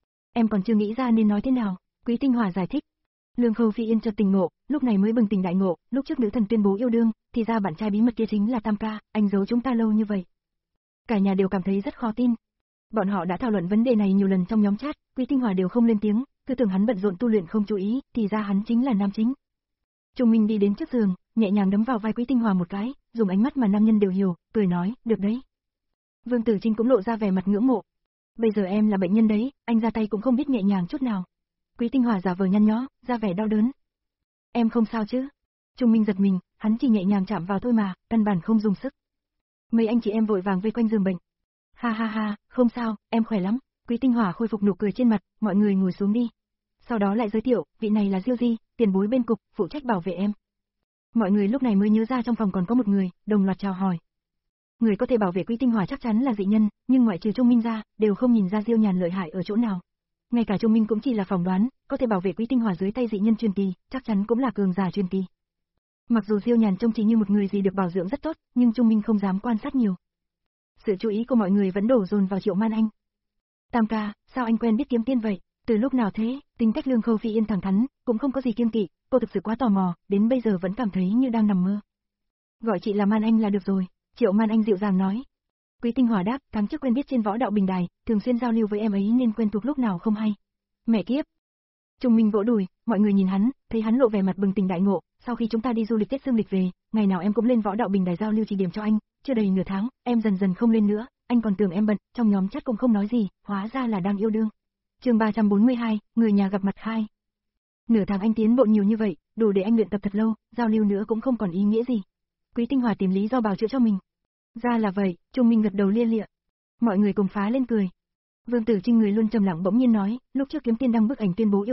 Em còn chưa nghĩ ra nên nói thế nào, Quý Tinh Hỏa giải thích. Lương Khâu Phi Yên chợt tỉnh ngộ, lúc này mới bừng tỉnh đại ngộ, lúc trước nữ thần tuyên bố yêu đương, thì ra bạn trai bí mật kia chính là Tam ca, anh giấu chúng ta lâu như vậy. Cả nhà đều cảm thấy rất khó tin. Bọn họ đã thảo luận vấn đề này nhiều lần trong nhóm chat, Quý Tinh Hỏa đều không lên tiếng, cứ tưởng hắn bận rộn tu luyện không chú ý, thì ra hắn chính là nam chính. Trung Minh đi đến trước giường, nhẹ nhàng đấm vào vai Quý Tinh Hỏa một cái, dùng ánh mắt mà nam nhân đều hiểu, cười nói, được đấy. Vương Tử Trinh cũng lộ ra vẻ mặt ngưỡng mộ. Bây giờ em là bệnh nhân đấy, anh ra tay cũng không biết nhẹ nhàng chút nào. Quý Tinh Hỏa giả vờ nhăn nhó, ra vẻ đau đớn. Em không sao chứ? Trung Minh giật mình, hắn chỉ nhẹ nhàng chạm vào thôi mà, căn bản không dùng sức. Mấy anh chị em vội vàng vây quanh giường bệnh. Ha ha ha, không sao, em khỏe lắm. Quý Tinh Hỏa khôi phục nụ cười trên mặt, mọi người ngồi xuống đi. Sau đó lại giới thiệu, vị này là Diêu Di, tiền bối bên cục, phụ trách bảo vệ em. Mọi người lúc này mới nhớ ra trong phòng còn có một người, đồng loạt chào hỏi. Người có thể bảo vệ Quý Tinh Hỏa chắc chắn là dị nhân, nhưng ngoại trừ Trung Minh ra, đều không nhìn ra Diêu Nhàn lợi hại ở chỗ nào. Ngay cả Trung Minh cũng chỉ là phỏng đoán, có thể bảo vệ Quý Tinh Hỏa dưới tay dị nhân truyền kỳ, chắc chắn cũng là cường giả truyền kỳ. Mặc dù Diêu Nhàn trông chỉ như một người gì được bảo dưỡng rất tốt, nhưng Trung Minh không dám quan sát nhiều. Sự chú ý của mọi người vẫn đổ dồn vào Triệu Mạn Anh. Tam ca, sao anh quen biết Kiếm Tiên vậy? Từ lúc nào thế? Tính cách Lương Khâu Phi Yên thẳng thắn, cũng không có gì kiêng kỵ, cô thực sự quá tò mò, đến bây giờ vẫn cảm thấy như đang nằm mơ. Gọi chị là Mạn Anh là được rồi, Triệu Mạn Anh dịu dàng nói. Quý Tinh Hỏa đáp, tháng trước quen biết trên võ đạo bình đài, thường xuyên giao lưu với em ấy nên quen thuộc lúc nào không hay. Mẹ kiếp. Trung Minh vỗ đùi, mọi người nhìn hắn, thấy hắn lộ vẻ mặt bừng tỉnh đại ngộ, sau khi chúng ta đi du lịch Tết dương lịch về, ngày nào em cũng lên võ đạo bình đài giao lưu chỉ điểm cho anh, chưa đầy nửa tháng, em dần dần không lên nữa, anh còn tưởng em bận, trong nhóm chat cũng không nói gì, hóa ra là đang yêu đương. Chương ba trăm bốn mươi hai, người nhà gặp mặt hai. Nửa tháng anh tiến bộ nhiều như vậy, đủ để anh luyện tập thật lâu, giao lưu nữa cũng không còn ý nghĩa gì. Quý Tinh Hỏa tìm lý do bào chữa cho mình. Ra là vậy, Trung Minh gật đầu lia lịa. Mọi người cùng phá lên cười. Vương Tử Trinh người luôn trầm lặng bỗng nhiên nói, lúc trước Kiếm Tiên đăng bức ảnh tuyên bố yêu đương,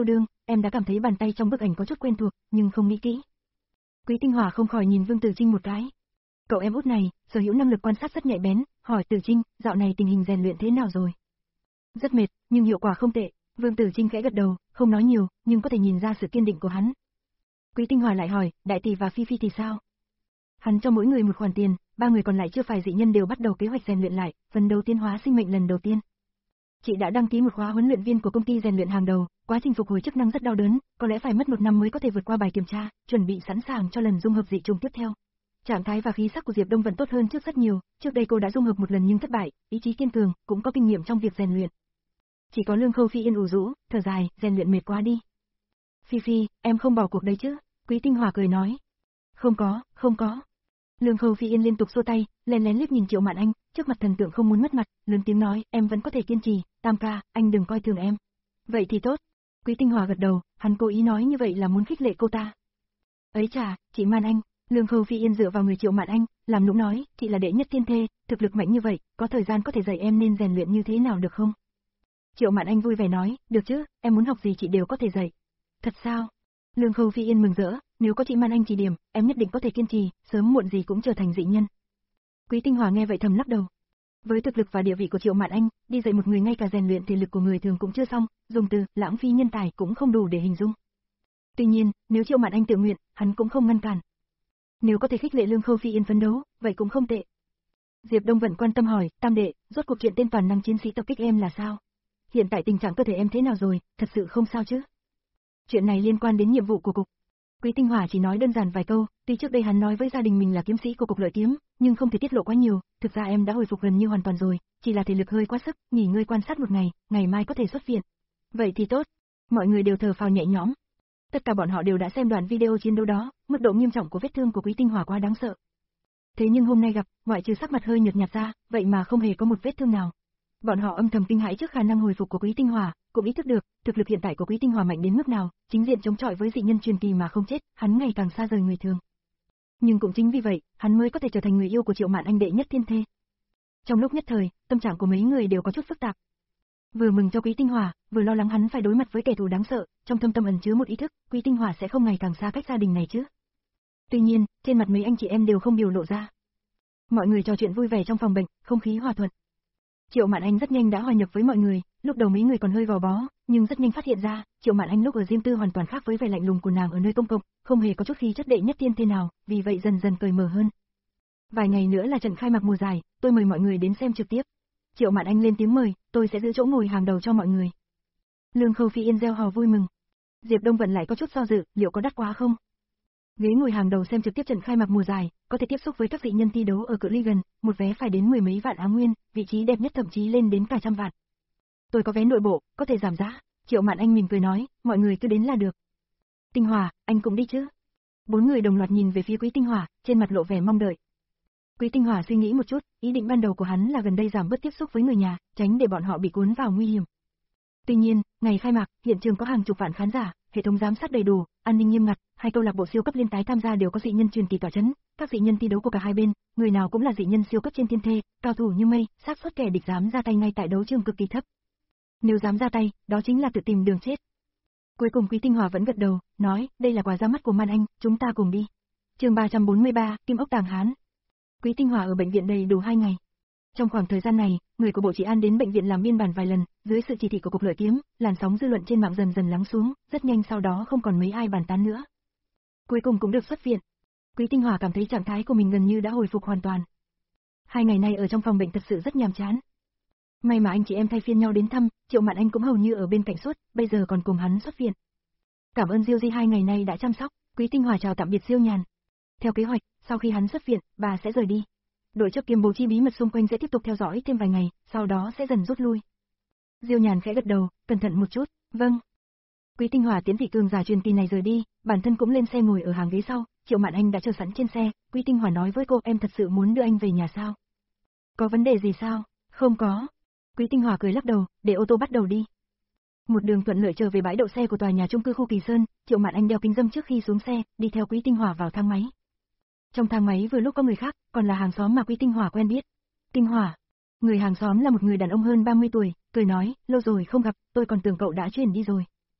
em đã cảm thấy bàn tay trong bức ảnh có chút quen thuộc, nhưng không nghĩ kỹ. Quý Tinh Hòa không khỏi nhìn Vương Tử Trinh một cái. Cậu em út này, sở hữu năng lực quan sát rất nhạy bén, hỏi Tử Trinh, dạo này tình hình rèn luyện thế nào rồi? Rất mệt, nhưng hiệu quả không tệ. Vương Tử Trinh khẽ gật đầu, không nói nhiều, nhưng có thể nhìn ra sự kiên định của hắn. Quý Tinh Hòa lại hỏi, Đại Tỷ và Phi Phi thì sao? Hắn cho mỗi người một khoản tiền, ba người còn lại chưa phải dị nhân đều bắt đầu kế hoạch rèn luyện lại, phần đầu tiến hóa sinh mệnh lần đầu tiên. Chị đã đăng ký một khóa huấn luyện viên của công ty rèn luyện hàng đầu, quá trình phục hồi chức năng rất đau đớn, có lẽ phải mất một năm mới có thể vượt qua bài kiểm tra, chuẩn bị sẵn sàng cho lần dung hợp dị trùng tiếp theo. Trạng thái và khí sắc của Diệp Đông vẫn tốt hơn trước rất nhiều, trước đây cô đã dung hợp một lần nhưng thất bại, ý chí kiên cường, cũng có kinh nghiệm trong việc rèn luyện. Chỉ có Lương Khâu Phi Yên ủ rũ, thở dài, rèn luyện mệt quá đi. Phi Phi, em không bỏ cuộc đấy chứ? Quý Tinh Hòa cười nói. Không có, không có. Lương Khâu Phi Yên liên tục xua tay, lén lén liếc nhìn Triệu Mạn Anh, trước mặt thần tượng không muốn mất mặt, lớn tiếng nói, em vẫn có thể kiên trì, Tam ca, anh đừng coi thường em. Vậy thì tốt. Quý Tinh Hòa gật đầu, hắn cố ý nói như vậy là muốn khích lệ cô ta. Ấy chà, chị Mạn Anh. Lương Khâu Phi Yên dựa vào người Triệu Mạn Anh, làm nũng nói, chị là đệ nhất thiên thê, thực lực mạnh như vậy, có thời gian có thể dạy em nên rèn luyện như thế nào được không? Triệu Mạn Anh vui vẻ nói, được chứ, em muốn học gì chị đều có thể dạy. Thật sao? Lương Khâu Phi Yên mừng rỡ, nếu có chị Mạn Anh chỉ điểm, em nhất định có thể kiên trì, sớm muộn gì cũng trở thành dị nhân. Quý Tinh Hòa nghe vậy thầm lắc đầu. Với thực lực và địa vị của Triệu Mạn Anh, đi dạy một người ngay cả rèn luyện thể lực của người thường cũng chưa xong, dùng từ lãng phí nhân tài cũng không đủ để hình dung. Tuy nhiên, nếu Triệu Mạn Anh tự nguyện, hắn cũng không ngăn cản. Nếu có thể khích lệ Lương Khâu Phi Yên phấn đấu, vậy cũng không tệ. Diệp Đông vẫn quan tâm hỏi, Tam đệ, rốt cuộc chuyện tên toàn năng chiến sĩ tập kích em là sao? Hiện tại tình trạng cơ thể em thế nào rồi, thật sự không sao chứ? Chuyện này liên quan đến nhiệm vụ của cục. Quý Tinh Hòa chỉ nói đơn giản vài câu, tuy trước đây hắn nói với gia đình mình là kiếm sĩ của cục lợi kiếm, nhưng không thể tiết lộ quá nhiều, thực ra em đã hồi phục gần như hoàn toàn rồi, chỉ là thể lực hơi quá sức, nghỉ ngơi quan sát một ngày, ngày mai có thể xuất viện. Vậy thì tốt. Mọi người đều thở phào nhẹ nhõm. Tất cả bọn họ đều đã xem đoạn video chiến đấu đó, mức độ nghiêm trọng của vết thương của Quý Tinh Hòa quá đáng sợ. Thế nhưng hôm nay gặp, ngoại trừ sắc mặt hơi nhợt nhạt ra, vậy mà không hề có một vết thương nào. Bọn họ âm thầm kinh hãi trước khả năng hồi phục của Quý Tinh Hòa, cũng ý thức được, thực lực hiện tại của Quý Tinh Hòa mạnh đến mức nào, chính diện chống chọi với dị nhân truyền kỳ mà không chết, hắn ngày càng xa rời người thường. Nhưng cũng chính vì vậy, hắn mới có thể trở thành người yêu của Triệu Mạn Anh đệ nhất thiên thê. Trong lúc nhất thời, tâm trạng của mấy người đều có chút phức tạp. Vừa mừng cho Quý Tinh Hòa, vừa lo lắng hắn phải đối mặt với kẻ thù đáng sợ, trong thâm tâm ẩn chứa một ý thức, Quý Tinh Hòa sẽ không ngày càng xa cách gia đình này chứ. Tuy nhiên, trên mặt mấy anh chị em đều không biểu lộ ra. Mọi người trò chuyện vui vẻ trong phòng bệnh, không khí hòa thuận. Triệu Mạn Anh rất nhanh đã hòa nhập với mọi người, lúc đầu mấy người còn hơi gò bó, nhưng rất nhanh phát hiện ra, Triệu Mạn Anh lúc ở riêng tư hoàn toàn khác với vẻ lạnh lùng của nàng ở nơi công cộng, không hề có chút khí chất đệ nhất thiên thế nào, vì vậy dần dần cởi mở hơn. Vài ngày nữa là trận khai mạc mùa giải, tôi mời mọi người đến xem trực tiếp. Triệu Mạn Anh lên tiếng mời, tôi sẽ giữ chỗ ngồi hàng đầu cho mọi người. Lương Khâu Phi Yên reo hò vui mừng. Diệp Đông vẫn lại có chút do dự, liệu có đắt quá không? Ghế ngồi hàng đầu xem trực tiếp trận khai mạc mùa giải, có thể tiếp xúc với các dị nhân thi đấu ở cự ly gần, một vé phải đến mười mấy vạn Á Nguyên, vị trí đẹp nhất thậm chí lên đến cả trăm vạn. Tôi có vé nội bộ, có thể giảm giá. Triệu Mạn Anh mỉm cười nói, mọi người cứ đến là được. Tinh Hòa, anh cũng đi chứ? Bốn người đồng loạt nhìn về phía Quý Tinh Hòa, trên mặt lộ vẻ mong đợi. Quý Tinh Hòa suy nghĩ một chút, ý định ban đầu của hắn là gần đây giảm bớt tiếp xúc với người nhà, tránh để bọn họ bị cuốn vào nguy hiểm. Tuy nhiên, ngày khai mạc, hiện trường có hàng chục vạn khán giả, hệ thống giám sát đầy đủ, an ninh nghiêm ngặt, hai câu lạc bộ siêu cấp liên tái tham gia đều có dị nhân truyền kỳ tỏa chấn, các dị nhân thi đấu của cả hai bên, người nào cũng là dị nhân siêu cấp trên thiên thê, cao thủ như mây, xác suất kẻ địch dám ra tay ngay tại đấu trường cực kỳ thấp. Nếu dám ra tay, đó chính là tự tìm đường chết. Cuối cùng Quý Tinh Hòa vẫn gật đầu, nói, đây là quà ra mắt của Man Anh, chúng ta cùng đi. Chương ba trăm bốn mươi ba, Kim Ốc Tàng Hán. Quý Tinh Hòa ở bệnh viện đầy đủ hai ngày. Trong khoảng thời gian này, người của Bộ Trị An đến bệnh viện làm biên bản vài lần, dưới sự chỉ thị của Cục Lợi Kiếm, làn sóng dư luận trên mạng dần dần lắng xuống, rất nhanh sau đó không còn mấy ai bàn tán nữa. Cuối cùng cũng được xuất viện. Quý Tinh Hòa cảm thấy trạng thái của mình gần như đã hồi phục hoàn toàn. Hai ngày nay ở trong phòng bệnh thật sự rất nhàm chán. May mà anh chị em thay phiên nhau đến thăm, Triệu Mạn Anh cũng hầu như ở bên cạnh suốt, bây giờ còn cùng hắn xuất viện. Cảm ơn Diêu Di hai ngày nay đã chăm sóc, Quý Tinh Hòa chào tạm biệt Diêu Nhàn. Theo kế hoạch, sau khi hắn xuất viện, bà sẽ rời đi. Đội chấp kiếm bố trí bí mật xung quanh sẽ tiếp tục theo dõi thêm vài ngày, sau đó sẽ dần rút lui. Diêu Nhàn khẽ gật đầu, cẩn thận một chút, vâng. Quý Tinh Hòa tiến vị cường giả truyền kỳ này rời đi, bản thân cũng lên xe ngồi ở hàng ghế sau, Triệu Mạn Anh đã chờ sẵn trên xe, Quý Tinh Hòa nói với cô, em thật sự muốn đưa anh về nhà sao? Có vấn đề gì sao? Không có. Quý Tinh Hòa cười lắc đầu, để ô tô bắt đầu đi. Một đường thuận lợi trở về bãi đậu xe của tòa nhà chung cư khu Kỳ Sơn, Triệu Mạn Anh đeo kính râm trước khi xuống xe, đi theo Quý Tinh Hòa vào thang máy. Trong thang máy vừa lúc có người khác, còn là hàng xóm mà Quý Tinh Hòa quen biết. Tinh Hòa. Người hàng xóm là một người đàn ông hơn ba mươi tuổi, cười nói, lâu rồi không gặp, tôi còn tưởng cậu đã chuyển đi rồi.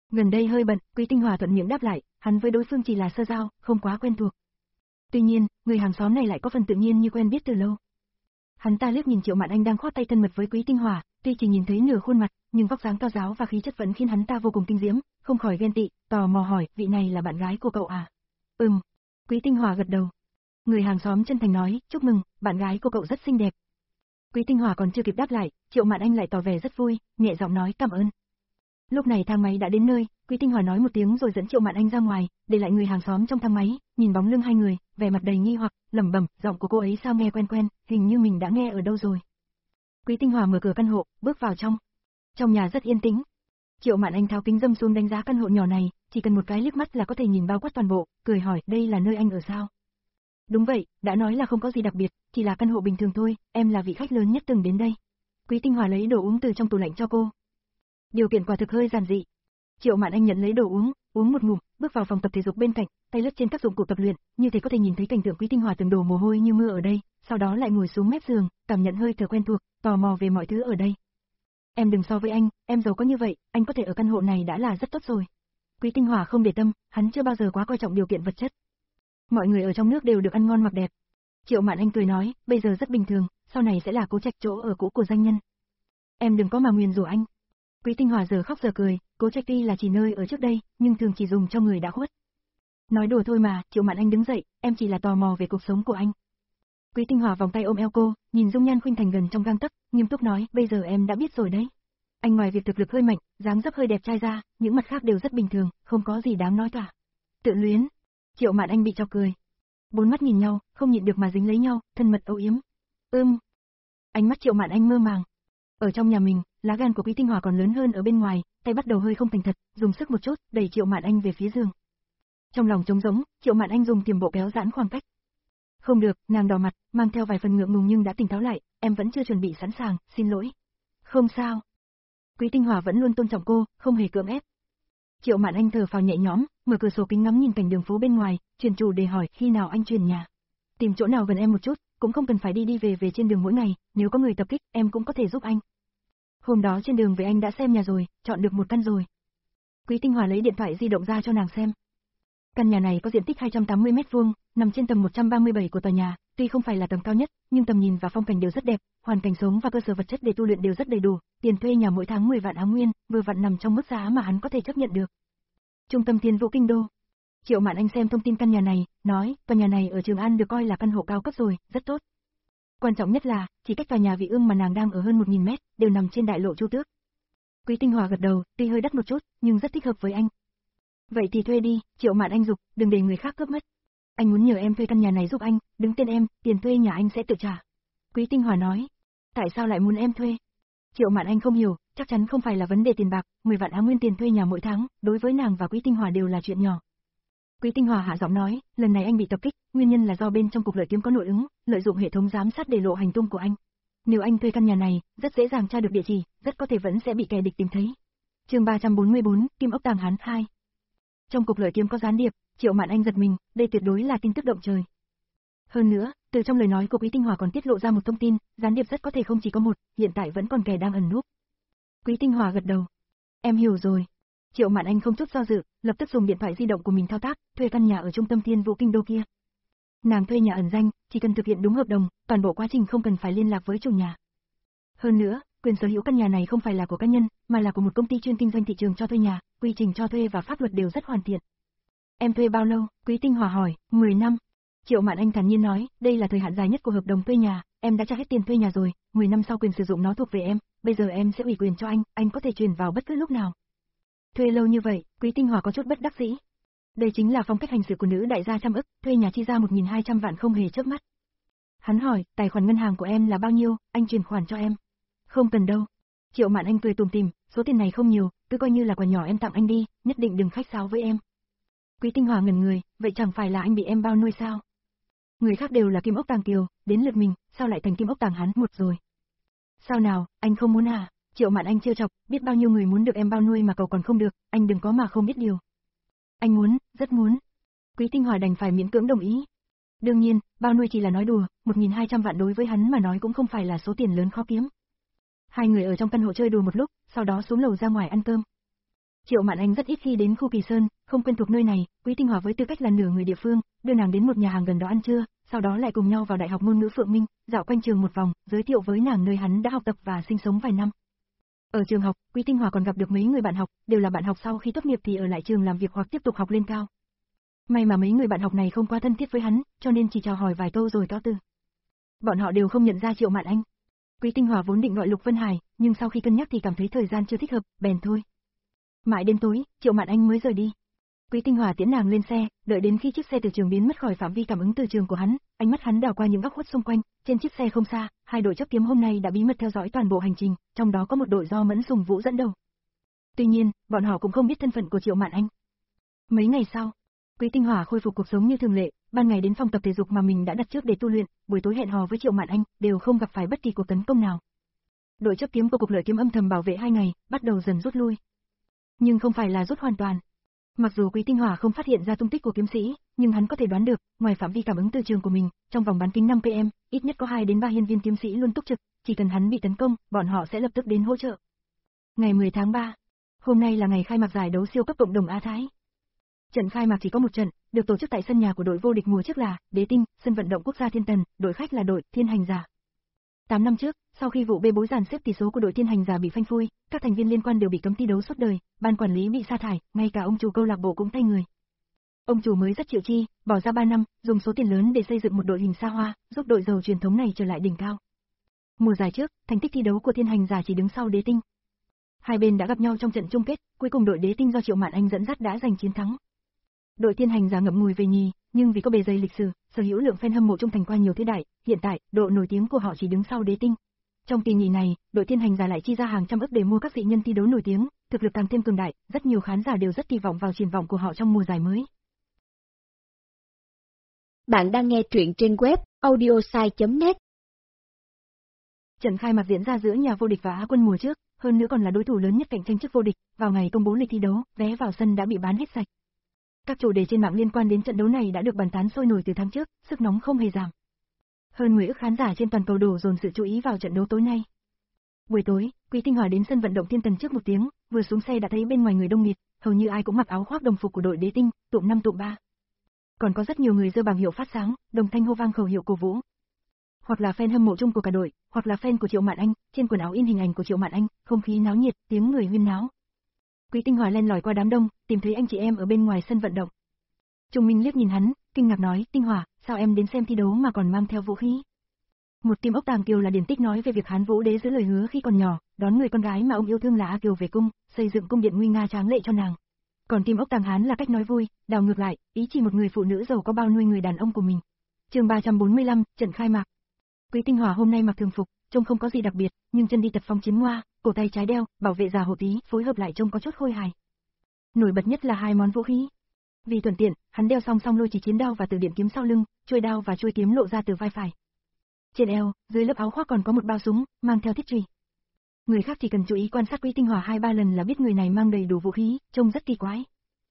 Gần đây hơi bận, Quý Tinh Hòa thuận miệng đáp lại, hắn với đối phương chỉ là sơ giao, không quá quen thuộc. Tuy nhiên, người hàng xóm này lại có phần tự nhiên như quen biết từ lâu. Hắn ta liếc nhìn Triệu Mạn Anh đang khoác tay thân mật với Quý Tinh Hòa, tuy chỉ nhìn thấy nửa khuôn mặt, nhưng vóc dáng cao giáo và khí chất vẫn khiến hắn ta vô cùng kinh diễm, không khỏi ghen tị, tò mò hỏi, vị này là bạn gái của cậu à? Ừm. Quý Tinh Hòa gật đầu. Người hàng xóm chân thành nói, chúc mừng, bạn gái của cậu rất xinh đẹp. Quý Tinh Hòa còn chưa kịp đáp lại, Triệu Mạn Anh lại tỏ vẻ rất vui, nhẹ giọng nói cảm ơn. Lúc này thang máy đã đến nơi, Quý Tinh Hòa nói một tiếng rồi dẫn Triệu Mạn Anh ra ngoài, để lại người hàng xóm trong thang máy, nhìn bóng lưng hai người, vẻ mặt đầy nghi hoặc, lẩm bẩm, giọng của cô ấy sao nghe quen quen, hình như mình đã nghe ở đâu rồi. Quý Tinh Hòa mở cửa căn hộ, bước vào trong. Trong nhà rất yên tĩnh. Triệu Mạn Anh tháo kính râm xuống đánh giá căn hộ nhỏ này, chỉ cần một cái liếc mắt là có thể nhìn bao quát toàn bộ, cười hỏi, đây là nơi anh ở sao? Đúng vậy, đã nói là không có gì đặc biệt, chỉ là căn hộ bình thường thôi, em là vị khách lớn nhất từng đến đây. Quý Tinh Hòa lấy đồ uống từ trong tủ lạnh cho cô. Điều kiện quả thực hơi giản dị. Triệu Mạn Anh nhận lấy đồ uống, uống một ngụm, bước vào phòng tập thể dục bên cạnh, tay lướt trên các dụng cụ tập luyện, như thể có thể nhìn thấy cảnh tượng Quý Tinh Hòa từng đổ mồ hôi như mưa ở đây, sau đó lại ngồi xuống mép giường, cảm nhận hơi thở quen thuộc, tò mò về mọi thứ ở đây. Em đừng so với anh, em giàu có như vậy, anh có thể ở căn hộ này đã là rất tốt rồi. Quý Tinh Hòa không để tâm, hắn chưa bao giờ quá coi trọng điều kiện vật chất. Mọi người ở trong nước đều được ăn ngon mặc đẹp. Triệu Mạn Anh cười nói, bây giờ rất bình thường, sau này sẽ là Cố Trạch chỗ ở cũ của danh nhân. Em đừng có mà nguyền rủa anh. Quý Tinh Hòa giờ khóc giờ cười, Cố Trạch tuy là chỉ nơi ở trước đây, nhưng thường chỉ dùng cho người đã khuất. Nói đùa thôi mà, Triệu Mạn Anh đứng dậy, em chỉ là tò mò về cuộc sống của anh. Quý Tinh Hòa vòng tay ôm eo cô, nhìn dung nhan khuynh thành gần trong gang tấc, nghiêm túc nói, bây giờ em đã biết rồi đấy. Anh ngoài việc thực lực hơi mạnh, dáng dấp hơi đẹp trai ra, những mặt khác đều rất bình thường, không có gì đáng nói cả. Tự luyến. Triệu Mạn Anh bị chọc cười. Bốn mắt nhìn nhau, không nhịn được mà dính lấy nhau, thân mật âu yếm. Ưm. Ánh mắt Triệu Mạn Anh mơ màng. Ở trong nhà mình, lá gan của Quý Tinh Hòa còn lớn hơn ở bên ngoài, tay bắt đầu hơi không thành thật, dùng sức một chút, đẩy Triệu Mạn Anh về phía giường. Trong lòng trống rỗng, Triệu Mạn Anh dùng tiềm bộ kéo giãn khoảng cách. Không được, nàng đỏ mặt, mang theo vài phần ngượng ngùng nhưng đã tỉnh táo lại, em vẫn chưa chuẩn bị sẵn sàng, xin lỗi. Không sao. Quý Tinh Hòa vẫn luôn tôn trọng cô, không hề cưỡng ép. Triệu Mạn Anh thở phào nhẹ nhõm, mở cửa sổ kính ngắm nhìn cảnh đường phố bên ngoài, chuyển chủ đề hỏi, khi nào anh chuyển nhà? Tìm chỗ nào gần em một chút, cũng không cần phải đi đi về về trên đường mỗi ngày, nếu có người tập kích, em cũng có thể giúp anh. Hôm đó trên đường về anh đã xem nhà rồi, chọn được một căn rồi. Quý Tinh Hòa lấy điện thoại di động ra cho nàng xem. Căn nhà này có diện tích hai trăm tám mươi mét vuông, nằm trên tầng một trăm ba mươi bảy của tòa nhà, tuy không phải là tầng cao nhất, nhưng tầm nhìn và phong cảnh đều rất đẹp, hoàn cảnh sống và cơ sở vật chất để tu luyện đều rất đầy đủ, tiền thuê nhà mỗi tháng mười vạn Á Nguyên, vừa vặn nằm trong mức giá mà hắn có thể chấp nhận được. Trung tâm Thiên Vũ Kinh Đô. Triệu Mạn Anh xem thông tin căn nhà này, nói, tòa nhà này ở Trường An được coi là căn hộ cao cấp rồi, rất tốt. Quan trọng nhất là, chỉ cách tòa nhà Vị Ương mà nàng đang ở hơn một nghìn mét, đều nằm trên đại lộ Chu Tước. Quý Tinh Hòa gật đầu, tuy hơi đắt một chút, nhưng rất thích hợp với anh. Vậy thì thuê đi, Triệu Mạn Anh dục, đừng để người khác cướp mất. Anh muốn nhờ em thuê căn nhà này giúp anh, đứng tên em, tiền thuê nhà anh sẽ tự trả. Quý Tinh Hòa nói, tại sao lại muốn em thuê? Triệu Mạn Anh không hiểu, chắc chắn không phải là vấn đề tiền bạc, mười vạn Á Nguyên tiền thuê nhà mỗi tháng, đối với nàng và Quý Tinh Hòa đều là chuyện nhỏ. Quý Tinh Hòa hạ giọng nói, lần này anh bị tập kích, nguyên nhân là do bên trong cục lợi kiếm có nội ứng, lợi dụng hệ thống giám sát để lộ hành tung của anh. Nếu anh thuê căn nhà này, rất dễ dàng tra được địa chỉ, rất có thể vẫn sẽ bị kẻ địch tìm thấy. Chương ba trăm bốn mươi bốn, Kim Ốc Tàng Hán hai. Trong cục lợi kiếm có gián điệp, Triệu Mạn Anh giật mình, đây tuyệt đối là tin tức động trời. Hơn nữa, từ trong lời nói của Quý Tinh Hòa còn tiết lộ ra một thông tin, gián điệp rất có thể không chỉ có một, hiện tại vẫn còn kẻ đang ẩn núp. Quý Tinh Hòa gật đầu. Em hiểu rồi. Triệu Mạn Anh không chút do dự, lập tức dùng điện thoại di động của mình thao tác, thuê căn nhà ở trung tâm Thiên Vũ Kinh Đô kia. Nàng thuê nhà ẩn danh, chỉ cần thực hiện đúng hợp đồng, toàn bộ quá trình không cần phải liên lạc với chủ nhà. Hơn nữa, quyền sở hữu căn nhà này không phải là của cá nhân, mà là của một công ty chuyên kinh doanh thị trường cho thuê nhà, quy trình cho thuê và pháp luật đều rất hoàn thiện. Em thuê bao lâu? Quý Tinh Hòa hỏi. mười năm. Triệu Mạn Anh thản nhiên nói, đây là thời hạn dài nhất của hợp đồng thuê nhà, em đã trả hết tiền thuê nhà rồi, mười năm sau quyền sử dụng nó thuộc về em, bây giờ em sẽ ủy quyền cho anh, anh có thể chuyển vào bất cứ lúc nào. Thuê lâu như vậy, Quý Tinh Hòa có chút bất đắc dĩ. Đây chính là phong cách hành xử của nữ đại gia trăm ức, thuê nhà chi ra một nghìn hai trăm vạn không hề chớp mắt. Hắn hỏi, tài khoản ngân hàng của em là bao nhiêu, anh chuyển khoản cho em. Không cần đâu. Triệu Mạn Anh cười tủm tỉm, số tiền này không nhiều, cứ coi như là quà nhỏ em tặng anh đi, nhất định đừng khách sáo với em. Quý Tinh Hòa ngẩn người, vậy chẳng phải là anh bị em bao nuôi sao? Người khác đều là Kim Ốc Tàng Kiều, đến lượt mình, sao lại thành Kim Ốc Tàng Hán một rồi? Sao nào, anh không muốn à? Triệu Mạn Anh trêu chọc, biết bao nhiêu người muốn được em bao nuôi mà cậu còn không được, anh đừng có mà không biết điều. Anh muốn, rất muốn. Quý Tinh Hòa đành phải miễn cưỡng đồng ý. Đương nhiên, bao nuôi chỉ là nói đùa, một nghìn hai trăm vạn đối với hắn mà nói cũng không phải là số tiền lớn khó kiếm. Hai người ở trong căn hộ chơi đùa một lúc, sau đó xuống lầu ra ngoài ăn cơm. Triệu Mạn Anh rất ít khi đến khu Kỳ Sơn, không quen thuộc nơi này, Quý Tinh Hòa với tư cách là nửa người địa phương, đưa nàng đến một nhà hàng gần đó ăn trưa, sau đó lại cùng nhau vào Đại học Ngôn ngữ Phượng Minh, dạo quanh trường một vòng, giới thiệu với nàng nơi hắn đã học tập và sinh sống vài năm. Ở trường học, Quý Tinh Hòa còn gặp được mấy người bạn học, đều là bạn học sau khi tốt nghiệp thì ở lại trường làm việc hoặc tiếp tục học lên cao. May mà mấy người bạn học này không quá thân thiết với hắn, cho nên chỉ chào hỏi vài câu rồi cáo từ. Bọn họ đều không nhận ra Triệu Mạn Anh. Quý Tinh Hòa vốn định gọi Lục Vân Hải, nhưng sau khi cân nhắc thì cảm thấy thời gian chưa thích hợp, bèn thôi. Mãi đến tối, Triệu Mạn Anh mới rời đi. Quý Tinh Hòa tiễn nàng lên xe, đợi đến khi chiếc xe từ trường biến mất khỏi phạm vi cảm ứng từ trường của hắn, ánh mắt hắn đảo qua những góc khuất xung quanh, trên chiếc xe không xa, hai đội chấp kiếm hôm nay đã bí mật theo dõi toàn bộ hành trình, trong đó có một đội do Mẫn Sùng Vũ dẫn đầu. Tuy nhiên, bọn họ cũng không biết thân phận của Triệu Mạn Anh. Mấy ngày sau, Quý Tinh Hòa khôi phục cuộc sống như thường lệ, ban ngày đến phòng tập thể dục mà mình đã đặt trước để tu luyện, buổi tối hẹn hò với Triệu Mạn Anh, đều không gặp phải bất kỳ cuộc tấn công nào. Đội chấp kiếm của Cục Lợi Kiếm âm thầm bảo vệ hai ngày, bắt đầu dần rút lui. Nhưng không phải là rút hoàn toàn. Mặc dù Quý Tinh Hòa không phát hiện ra tung tích của kiếm sĩ, nhưng hắn có thể đoán được, ngoài phạm vi cảm ứng từ trường của mình, trong vòng bán kính năm ki lô mét, ít nhất có hai đến ba hiên viên kiếm sĩ luôn túc trực, chỉ cần hắn bị tấn công, bọn họ sẽ lập tức đến hỗ trợ. Ngày mười tháng ba, hôm nay là ngày khai mạc giải đấu siêu cấp cộng đồng Á Thái. Trận khai mạc chỉ có một trận, được tổ chức tại sân nhà của đội vô địch mùa trước là Đế Tinh, sân vận động quốc gia Thiên Tần, đội khách là đội Thiên Hành Giả. tám năm trước, sau khi vụ bê bối dàn xếp tỷ số của đội Thiên Hành Giả bị phanh phui, các thành viên liên quan đều bị cấm thi đấu suốt đời, ban quản lý bị sa thải, ngay cả ông chủ câu lạc bộ cũng thay người. Ông chủ mới rất chịu chi, bỏ ra ba năm, dùng số tiền lớn để xây dựng một đội hình xa hoa, giúp đội giàu truyền thống này trở lại đỉnh cao. Mùa giải trước, thành tích thi đấu của Thiên Hành Giả chỉ đứng sau Đế Tinh. Hai bên đã gặp nhau trong trận chung kết, cuối cùng đội Đế Tinh do Triệu Mạn Anh dẫn dắt đã giành chiến thắng. Đội Thiên Hành Giả ngậm ngùi về nhì, nhưng vì có bề dày lịch sử, sở hữu lượng fan hâm mộ trung thành qua nhiều thế đại, hiện tại, độ nổi tiếng của họ chỉ đứng sau Đế Tinh. Trong kỳ nghỉ này, đội Thiên Hành Giả lại chi ra hàng trăm ức để mua các dị nhân thi đấu nổi tiếng, thực lực càng thêm cường đại, rất nhiều khán giả đều rất kỳ vọng vào triển vọng của họ trong mùa giải mới. Bạn đang nghe truyện trên web audiosai chấm net. Trận khai mạc diễn ra giữa nhà vô địch và Á quân mùa trước, hơn nữa còn là đối thủ lớn nhất cạnh tranh chức vô địch, vào ngày công bố lịch thi đấu, vé vào sân đã bị bán hết sạch. Các chủ đề trên mạng liên quan đến trận đấu này đã được bàn tán sôi nổi từ tháng trước, sức nóng không hề giảm. Hơn mười ức khán giả trên toàn cầu đổ dồn sự chú ý vào trận đấu tối nay. Buổi tối, Quý Tinh Hòa đến sân vận động Thiên Tần trước một tiếng, vừa xuống xe đã thấy bên ngoài người đông nghịt, hầu như ai cũng mặc áo khoác đồng phục của đội Đế Tinh, tụm năm tụm ba. Còn có rất nhiều người giơ bảng hiệu phát sáng, đồng thanh hô vang khẩu hiệu cổ vũ. Hoặc là fan hâm mộ chung của cả đội, hoặc là fan của Triệu Mạn Anh, trên quần áo in hình ảnh của Triệu Mạn Anh, không khí náo nhiệt, tiếng người huyên náo. Quý Tinh Hòa len lỏi qua đám đông, tìm thấy anh chị em ở bên ngoài sân vận động. Trung Minh liếc nhìn hắn, kinh ngạc nói, Tinh Hòa, sao em đến xem thi đấu mà còn mang theo vũ khí? Một Kim Ốc Tàng Kiều là điển tích nói về việc Hán Vũ Đế giữ lời hứa khi còn nhỏ, đón người con gái mà ông yêu thương là A Kiều về cung, xây dựng cung điện nguy nga tráng lệ cho nàng. Còn Kim Ốc Tàng Hán là cách nói vui, đảo ngược lại, ý chỉ một người phụ nữ giàu có bao nuôi người đàn ông của mình. Chương ba trăm bốn mươi lăm, trận khai mạc. Quý Tinh Hòa hôm nay mặc thường phục, trông không có gì đặc biệt, nhưng chân đi tật phong chiến ngoa, cổ tay trái đeo, bảo vệ già hộ tí, phối hợp lại trông có chút khôi hài. Nổi bật nhất là hai món vũ khí. Vì thuận tiện, hắn đeo song song lôi chỉ chiến đao và từ điện kiếm sau lưng, chuôi đao và chuôi kiếm lộ ra từ vai phải. Trên eo, dưới lớp áo khoác còn có một bao súng, mang theo thiết chùy. Người khác chỉ cần chú ý quan sát Quý Tinh Hòa hai ba lần là biết người này mang đầy đủ vũ khí, trông rất kỳ quái.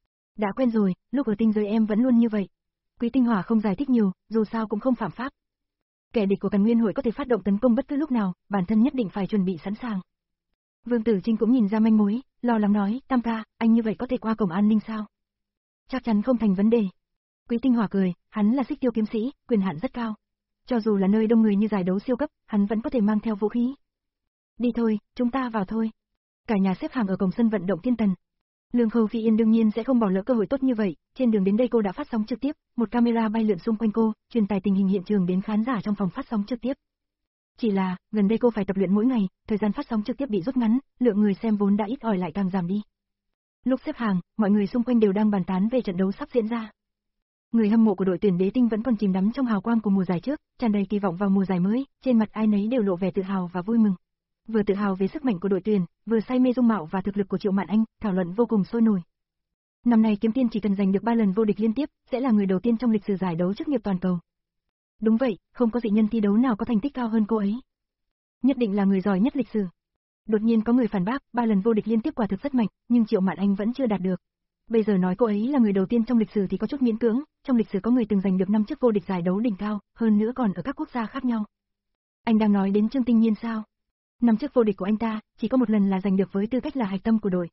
Đã quen rồi, lúc ở tinh giới em vẫn luôn như vậy. Quý Tinh Hòa không giải thích nhiều, dù sao cũng không phạm pháp. Kẻ địch của Càn Nguyên Hội có thể phát động tấn công bất cứ lúc nào, bản thân nhất định phải chuẩn bị sẵn sàng. Vương Tử Trinh cũng nhìn ra manh mối, lo lắng nói, Tam ca, anh như vậy có thể qua cổng an ninh sao? Chắc chắn không thành vấn đề. Quý Tinh Hòa cười, hắn là Xích Tiêu kiếm sĩ, quyền hạn rất cao. Cho dù là nơi đông người như giải đấu siêu cấp, hắn vẫn có thể mang theo vũ khí. Đi thôi, chúng ta vào thôi. Cả nhà xếp hàng ở cổng sân vận động Thiên Tần. Lương Khâu Phi Yên đương nhiên sẽ không bỏ lỡ cơ hội tốt như vậy, trên đường đến đây cô đã phát sóng trực tiếp, một camera bay lượn xung quanh cô, truyền tải tình hình hiện trường đến khán giả trong phòng phát sóng trực tiếp. Chỉ là, gần đây cô phải tập luyện mỗi ngày, thời gian phát sóng trực tiếp bị rút ngắn, lượng người xem vốn đã ít ỏi lại càng giảm đi. Lúc xếp hàng, mọi người xung quanh đều đang bàn tán về trận đấu sắp diễn ra. Người hâm mộ của đội tuyển Đế Tinh vẫn còn chìm đắm trong hào quang của mùa giải trước, tràn đầy kỳ vọng vào mùa giải mới, trên mặt ai nấy đều lộ vẻ tự hào và vui mừng. Vừa tự hào về sức mạnh của đội tuyển, vừa say mê dung mạo và thực lực của Triệu Mạn Anh, thảo luận vô cùng sôi nổi. Năm nay Kiếm Tiên chỉ cần giành được ba lần vô địch liên tiếp, sẽ là người đầu tiên trong lịch sử giải đấu chức nghiệp toàn cầu. Đúng vậy, không có dị nhân thi đấu nào có thành tích cao hơn cô ấy. Nhất định là người giỏi nhất lịch sử. Đột nhiên có người phản bác, ba lần vô địch liên tiếp quả thực rất mạnh, nhưng Triệu Mạn Anh vẫn chưa đạt được. Bây giờ nói cô ấy là người đầu tiên trong lịch sử thì có chút miễn cưỡng, trong lịch sử có người từng giành được năm chức vô địch giải đấu đỉnh cao, hơn nữa còn ở các quốc gia khác nhau. Anh đang nói đến Trương Tinh Nhiên sao? Năm chức vô địch của anh ta, chỉ có một lần là giành được với tư cách là hạch tâm của đội.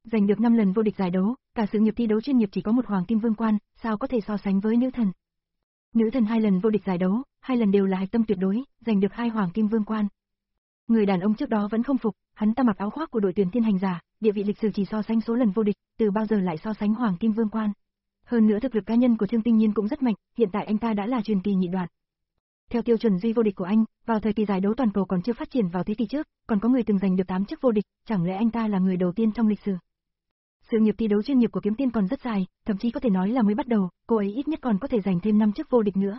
Giành được năm lần vô địch giải đấu, cả sự nghiệp thi đấu chuyên nghiệp chỉ có một hoàng kim vương quan, sao có thể so sánh với nữ thần. Nữ thần hai lần vô địch giải đấu, hai lần đều là hạch tâm tuyệt đối, giành được hai hoàng kim vương quan. Người đàn ông trước đó vẫn không phục, hắn ta mặc áo khoác của đội tuyển thiên hành giả, địa vị lịch sử chỉ so sánh số lần vô địch, từ bao giờ lại so sánh hoàng kim vương quan. Hơn nữa thực lực cá nhân của Trương Tinh Nhiên cũng rất mạnh, hiện tại anh ta đã là truyền kỳ nhị đoạn. Theo tiêu chuẩn duy vô địch của anh, vào thời kỳ giải đấu toàn cầu còn chưa phát triển vào thế kỷ trước, còn có người từng giành được tám chức vô địch, chẳng lẽ anh ta là người đầu tiên trong lịch sử. Sự nghiệp thi đấu chuyên nghiệp của Kiếm Tiên còn rất dài, thậm chí có thể nói là mới bắt đầu, cô ấy ít nhất còn có thể giành thêm năm chức vô địch nữa.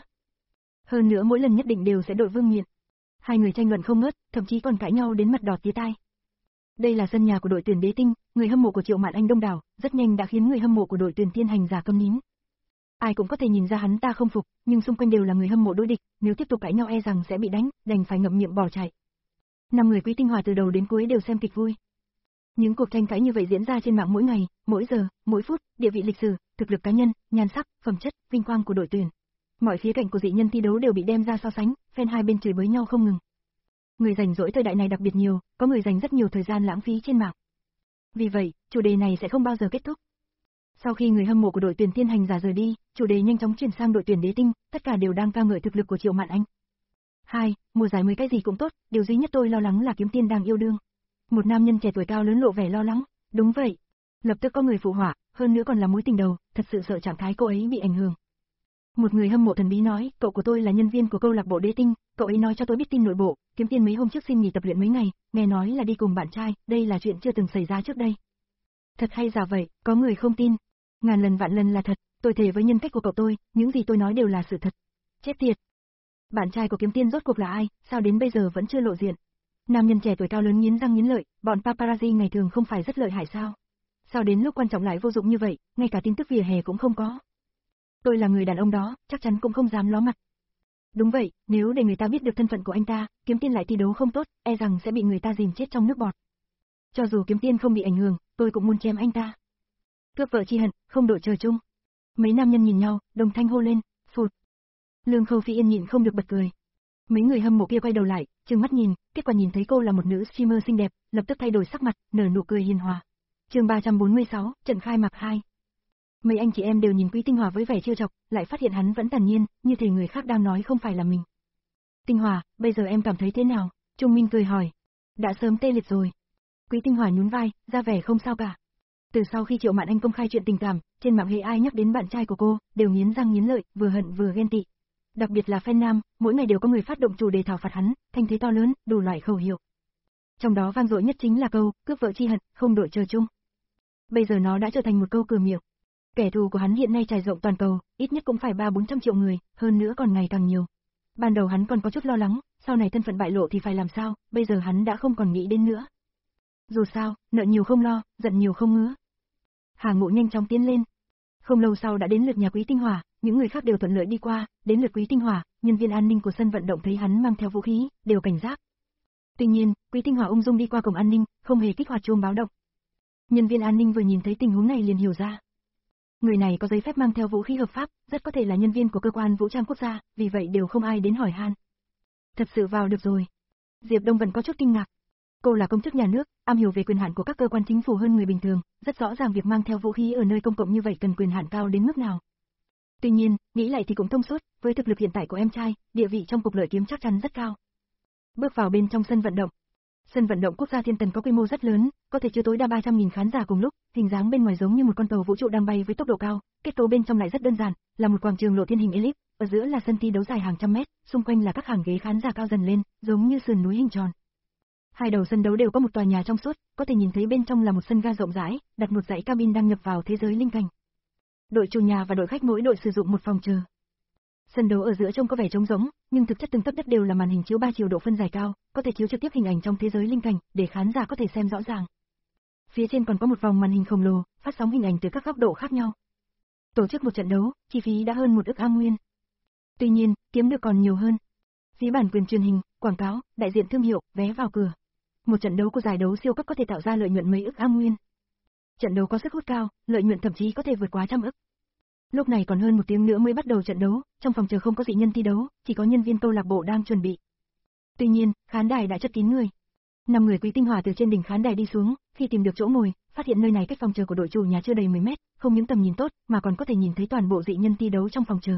Hơn nữa mỗi lần nhất định đều sẽ đội vương miện. Hai người tranh luận không ngớt, thậm chí còn cãi nhau đến mặt đỏ tía tai. Đây là sân nhà của đội tuyển Đế Tinh, người hâm mộ của Triệu Mạn Anh đông đảo, rất nhanh đã khiến người hâm mộ của đội tuyển Thiên Hành giả câm nín. Ai cũng có thể nhìn ra hắn ta không phục, nhưng xung quanh đều là người hâm mộ đối địch, nếu tiếp tục cãi nhau e rằng sẽ bị đánh, đành phải ngậm miệng bỏ chạy. Năm người Quý Tinh Hòa từ đầu đến cuối đều xem kịch vui. Những cuộc tranh cãi như vậy diễn ra trên mạng mỗi ngày, mỗi giờ, mỗi phút, địa vị lịch sử, thực lực cá nhân, nhan sắc, phẩm chất, vinh quang của đội tuyển. Mọi khía cạnh của dị nhân thi đấu đều bị đem ra so sánh, fan hai bên chửi bới nhau không ngừng. Người rảnh rỗi thời đại này đặc biệt nhiều, có người dành rất nhiều thời gian lãng phí trên mạng. Vì vậy, chủ đề này sẽ không bao giờ kết thúc. Sau khi người hâm mộ của đội tuyển Thiên Hành giả rời đi, chủ đề nhanh chóng chuyển sang đội tuyển Đế Tinh, tất cả đều đang ca ngợi thực lực của Triệu Mạn Anh. Hai, mùa giải mới cái gì cũng tốt, điều duy nhất tôi lo lắng là Kiếm Tiên đang yêu đương. Một nam nhân trẻ tuổi cao lớn lộ vẻ lo lắng. Đúng vậy. Lập tức có người phụ họa, hơn nữa còn là mối tình đầu, thật sự sợ trạng thái cô ấy bị ảnh hưởng. Một người hâm mộ thần bí nói, cậu của tôi là nhân viên của câu lạc bộ Đế Tinh, cậu ấy nói cho tôi biết tin nội bộ, Kiếm Tiên mấy hôm trước xin nghỉ tập luyện mấy ngày, nghe nói là đi cùng bạn trai, đây là chuyện chưa từng xảy ra trước đây. Thật hay giả vậy, có người không tin. Ngàn lần vạn lần là thật, tôi thề với nhân cách của cậu tôi, những gì tôi nói đều là sự thật. Chết tiệt. Bạn trai của Kiếm Tiên rốt cuộc là ai, sao đến bây giờ vẫn chưa lộ diện? Nam nhân trẻ tuổi cao lớn nghiến răng nghiến lợi, bọn paparazzi ngày thường không phải rất lợi hại sao? Sao đến lúc quan trọng lại vô dụng như vậy, ngay cả tin tức vỉa hè cũng không có? Tôi là người đàn ông đó, chắc chắn cũng không dám ló mặt. Đúng vậy, nếu để người ta biết được thân phận của anh ta, Kiếm Tiên lại thi đấu không tốt, e rằng sẽ bị người ta dìm chết trong nước bọt. Cho dù Kiếm Tiên không bị ảnh hưởng, tôi cũng muốn chém anh ta. Cướp vợ chi hận, không đội trời chung. Mấy nam nhân nhìn nhau, đồng thanh hô lên, phụt. Lương Khâu Phi yên nhịn không được bật cười. Mấy người hâm mộ kia quay đầu lại, trừng mắt nhìn, kết quả nhìn thấy cô là một nữ streamer xinh đẹp, lập tức thay đổi sắc mặt, nở nụ cười hiền hòa. Chương ba trăm bốn mươi sáu, trận khai mạc hai. Mấy anh chị em đều nhìn Quý Tinh Hòa với vẻ trêu chọc, lại phát hiện hắn vẫn thản nhiên, như thể người khác đang nói không phải là mình. Tinh Hòa, bây giờ em cảm thấy thế nào? Trung Minh cười hỏi. Đã sớm tê liệt rồi. Quý Tinh Hòa nhún vai, ra vẻ không sao cả. Từ sau khi Triệu Mạn Anh công khai chuyện tình cảm, trên mạng hễ ai nhắc đến bạn trai của cô, đều nghiến răng nghiến lợi, vừa hận vừa ghen tị. Đặc biệt là fan nam, mỗi ngày đều có người phát động chủ đề thảo phạt hắn, thanh thế to lớn, đủ loại khẩu hiệu. Trong đó vang dội nhất chính là câu, cướp vợ chi hận, không đội trời chung. Bây giờ nó đã trở thành một câu cửa miệng. Kẻ thù của hắn hiện nay trải rộng toàn cầu, ít nhất cũng phải ba bốn trăm triệu người, hơn nữa còn ngày càng nhiều. Ban đầu hắn còn có chút lo lắng, sau này thân phận bại lộ thì phải làm sao, bây giờ hắn đã không còn nghĩ đến nữa. Dù sao, nợ nhiều không lo, giận nhiều không ngứa. Hà Ngộ nhanh chóng tiến lên. Không lâu sau đã đến lượt nhà Quý Tinh Hòa, những người khác đều thuận lợi đi qua, đến lượt Quý Tinh Hòa, nhân viên an ninh của sân vận động thấy hắn mang theo vũ khí, đều cảnh giác. Tuy nhiên, Quý Tinh Hòa ung dung đi qua cổng an ninh, không hề kích hoạt chuông báo động. Nhân viên an ninh vừa nhìn thấy tình huống này liền hiểu ra. Người này có giấy phép mang theo vũ khí hợp pháp, rất có thể là nhân viên của cơ quan vũ trang quốc gia, vì vậy đều không ai đến hỏi han. Thật sự vào được rồi. Diệp Đông vẫn có chút kinh ngạc. Cô là công chức nhà nước, am hiểu về quyền hạn của các cơ quan chính phủ hơn người bình thường, rất rõ ràng việc mang theo vũ khí ở nơi công cộng như vậy cần quyền hạn cao đến mức nào. Tuy nhiên, nghĩ lại thì cũng thông suốt, với thực lực hiện tại của em trai, địa vị trong cục lợi kiếm chắc chắn rất cao. Bước vào bên trong sân vận động. Sân vận động quốc gia Thiên Tần có quy mô rất lớn, có thể chứa tối đa ba trăm nghìn khán giả cùng lúc, hình dáng bên ngoài giống như một con tàu vũ trụ đang bay với tốc độ cao, kết cấu bên trong lại rất đơn giản, là một quảng trường lộ thiên hình elip, ở giữa là sân thi đấu dài hàng trăm mét, xung quanh là các hàng ghế khán giả cao dần lên, giống như sườn núi hình tròn. Hai đầu sân đấu đều có một tòa nhà trong suốt, có thể nhìn thấy bên trong là một sân ga rộng rãi, đặt một dãy cabin đang nhập vào thế giới linh cảnh. Đội chủ nhà và đội khách mỗi đội sử dụng một phòng chờ. Sân đấu ở giữa trông có vẻ trống rỗng, nhưng thực chất từng tấc đất đều là màn hình chiếu ba chiều độ phân giải cao, có thể chiếu trực tiếp hình ảnh trong thế giới linh cảnh, để khán giả có thể xem rõ ràng. Phía trên còn có một vòng màn hình khổng lồ, phát sóng hình ảnh từ các góc độ khác nhau. Tổ chức một trận đấu, chi phí đã hơn một ức am nguyên. Tuy nhiên, kiếm được còn nhiều hơn. Phí bản quyền truyền hình, quảng cáo, đại diện thương hiệu, vé vào cửa. Một trận đấu của giải đấu siêu cấp có thể tạo ra lợi nhuận mấy ức am nguyên. Trận đấu có sức hút cao, lợi nhuận thậm chí có thể vượt quá trăm ức. Lúc này còn hơn một tiếng nữa mới bắt đầu trận đấu, trong phòng chờ không có dị nhân thi đấu, chỉ có nhân viên câu lạc bộ đang chuẩn bị. Tuy nhiên, khán đài đã chất kín người. Năm người Quý Tinh Hòa từ trên đỉnh khán đài đi xuống, khi tìm được chỗ ngồi, phát hiện nơi này cách phòng chờ của đội chủ nhà chưa đầy mười mét, không những tầm nhìn tốt, mà còn có thể nhìn thấy toàn bộ dị nhân thi đấu trong phòng chờ.